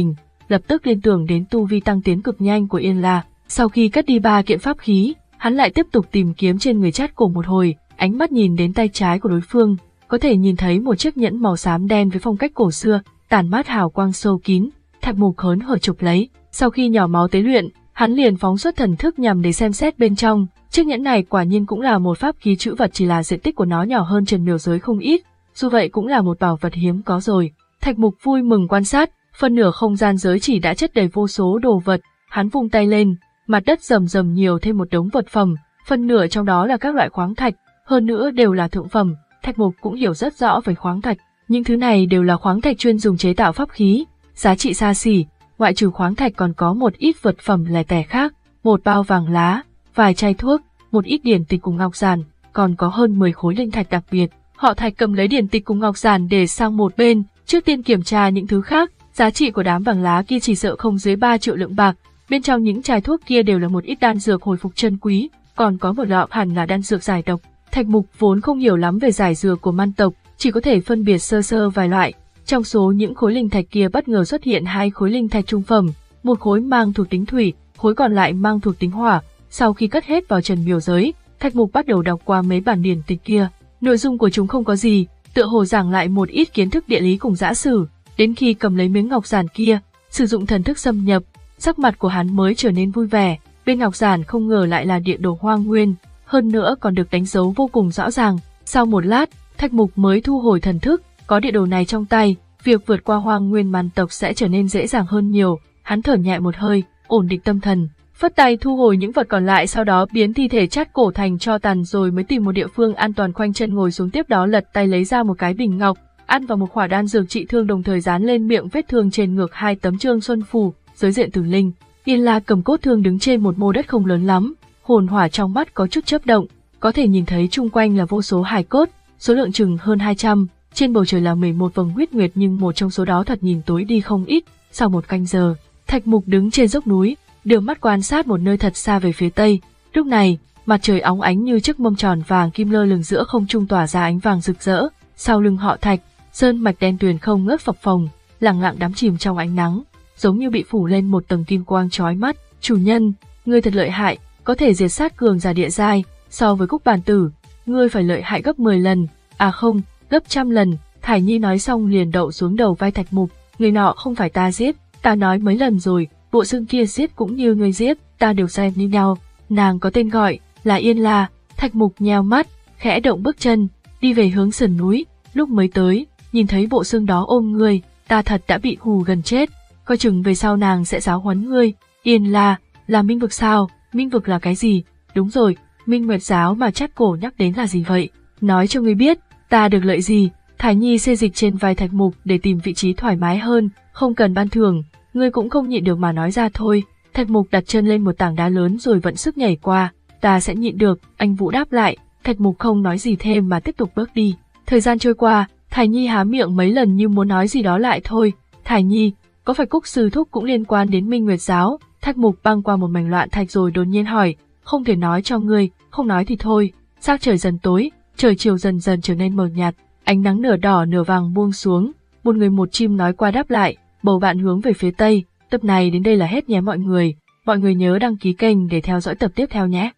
lập tức liên tưởng đến tu vi tăng tiến cực nhanh của Yên La. Sau khi cất đi ba kiện pháp khí, hắn lại tiếp tục tìm kiếm trên người Trát Cổ một hồi, ánh mắt nhìn đến tay trái của đối phương, có thể nhìn thấy một chiếc nhẫn màu xám đen với phong cách cổ xưa, tản mát hào quang sâu kín. Thạch Mục hớn hở chụp lấy, sau khi nhỏ máu tế luyện, hắn liền phóng xuất thần thức nhằm để xem xét bên trong. Chiếc nhẫn này quả nhiên cũng là một pháp khí trữ vật, chỉ là diện tích của nó nhỏ hơn Trần Miểu Giới không ít, dù vậy cũng là một bảo vật hiếm có rồi. Thạch Mục vui mừng quan sát, phần nửa không gian giới chỉ đã chất đầy vô số đồ vật, hắn vung tay lên, mặt đất rầm rầm nhiều thêm một đống vật phẩm, phần nửa trong đó là các loại khoáng thạch, hơn nữa đều là thượng phẩm. Thạch Mục cũng hiểu rất rõ về khoáng thạch, những thứ này đều là khoáng thạch chuyên dùng chế tạo pháp khí, giá trị xa xỉ. Ngoại trừ khoáng thạch còn có một ít vật phẩm lẻ tẻ khác, một bao vàng lá, vài chai thuốc, một ít điển tịch cùng ngọc giản, còn có hơn mười khối linh thạch đặc biệt. Họ Thạch cầm lấy điển tịch cùng ngọc giản để sang một bên, trước tiên kiểm tra những thứ khác. Giá trị của đám vàng lá kia chỉ sợ không dưới ba triệu lượng bạc, bên trong những chai thuốc kia đều là một ít đan dược hồi phục chân quý, còn có một lọ hẳn là đan dược giải độc. Thạch Mục vốn không hiểu lắm về giải dược của man tộc, chỉ có thể phân biệt sơ sơ vài loại. Trong số những khối linh thạch kia bất ngờ xuất hiện hai khối linh thạch trung phẩm, một khối mang thuộc tính thủy, khối còn lại mang thuộc tính hỏa. Sau khi cất hết vào Trần Miểu Giới, Thạch Mục bắt đầu đọc qua mấy bản điển tịch kia. Nội dung của chúng không có gì, tựa hồ giảng lại một ít kiến thức địa lý cùng dã sử. Đến khi cầm lấy miếng ngọc giản kia, sử dụng thần thức xâm nhập, sắc mặt của hắn mới trở nên vui vẻ. Bên ngọc giản không ngờ lại là địa đồ Hoang Nguyên, hơn nữa còn được đánh dấu vô cùng rõ ràng. Sau một lát, Thạch Mục mới thu hồi thần thức, có địa đồ này trong tay, việc vượt qua Hoang Nguyên man tộc sẽ trở nên dễ dàng hơn nhiều. Hắn thở nhẹ một hơi, ổn định tâm thần, phất tay thu hồi những vật còn lại, sau đó biến thi thể Trát Cổ thành tro tàn, rồi mới tìm một địa phương an toàn khoanh chân ngồi xuống, tiếp đó lật tay lấy ra một cái bình ngọc, ăn vào một khỏa đan dược trị thương, đồng thời dán lên miệng vết thương trên ngực hai tấm Trương Xuân phù, giới diện tử linh. Yên La cầm cốt thương đứng trên một mô đất không lớn lắm, hồn hỏa trong mắt có chút chớp động, có thể nhìn thấy chung quanh là vô số hài cốt, số lượng chừng hơn hai trăm. Trên bầu trời là mười một vầng huyết nguyệt, nhưng một trong số đó thật nhìn tối đi không ít. Sau một canh giờ, Thạch Mục đứng trên dốc núi, đưa mắt quan sát một nơi thật xa về phía tây. Lúc này, mặt trời óng ánh như chiếc mâm tròn vàng kim lơ lửng giữa không trung, tỏa ra ánh vàng rực rỡ. Sau lưng họ Thạch, sơn mạch đen tuyền không ngớt phập phồng, lặng lặng đắm chìm trong ánh nắng, giống như bị phủ lên một tầng kim quang chói mắt. Chủ nhân, ngươi thật lợi hại, có thể diệt sát cường giả địa giai, so với Cúc Bản Tử, ngươi phải lợi hại gấp mười lần, à không, gấp trăm lần. Thải Nhi nói xong liền đậu xuống đầu vai Thạch Mục. Người nọ không phải ta giết, ta nói mấy lần rồi, bộ xương kia giết cũng như ngươi giết, ta đều xem như nhau. Nàng có tên gọi là Yên La. Thạch Mục nheo mắt, khẽ động bước chân, đi về hướng sườn núi. Lúc mới tới, nhìn thấy bộ xương đó ôm ngươi, ta thật đã bị hù gần chết, coi chừng về sau nàng sẽ giáo huấn ngươi. Yên La, là Minh Vực sao? Minh Vực là cái gì? Đúng rồi, Minh Nguyệt giáo mà Trát Cổ nhắc đến là gì vậy? Nói cho ngươi biết, ta được lợi gì? Thải Nhi xê dịch trên vai Thạch Mục để tìm vị trí thoải mái hơn, không cần ban thưởng, ngươi cũng không nhịn được mà nói ra thôi. Thạch Mục đặt chân lên một tảng đá lớn rồi vận sức nhảy qua, ta sẽ nhịn được, anh Vũ đáp lại. Thạch Mục không nói gì thêm mà tiếp tục bước đi. Thời gian trôi qua, Thải Nhi há miệng mấy lần như muốn nói gì đó lại thôi. Thải Nhi, có phải Cúc sư thúc cũng liên quan đến Minh Nguyệt giáo? Thạch Mục băng qua một mảnh loạn thạch rồi đột nhiên hỏi. Không thể nói cho ngươi, không nói thì thôi. Sắc trời dần tối, trời chiều dần dần trở nên mờ nhạt, ánh nắng nửa đỏ nửa vàng buông xuống. Một người một chim nói qua đáp lại, bầu bạn hướng về phía tây. Tập này đến đây là hết nhé mọi người. Mọi người nhớ đăng ký kênh để theo dõi tập tiếp theo nhé.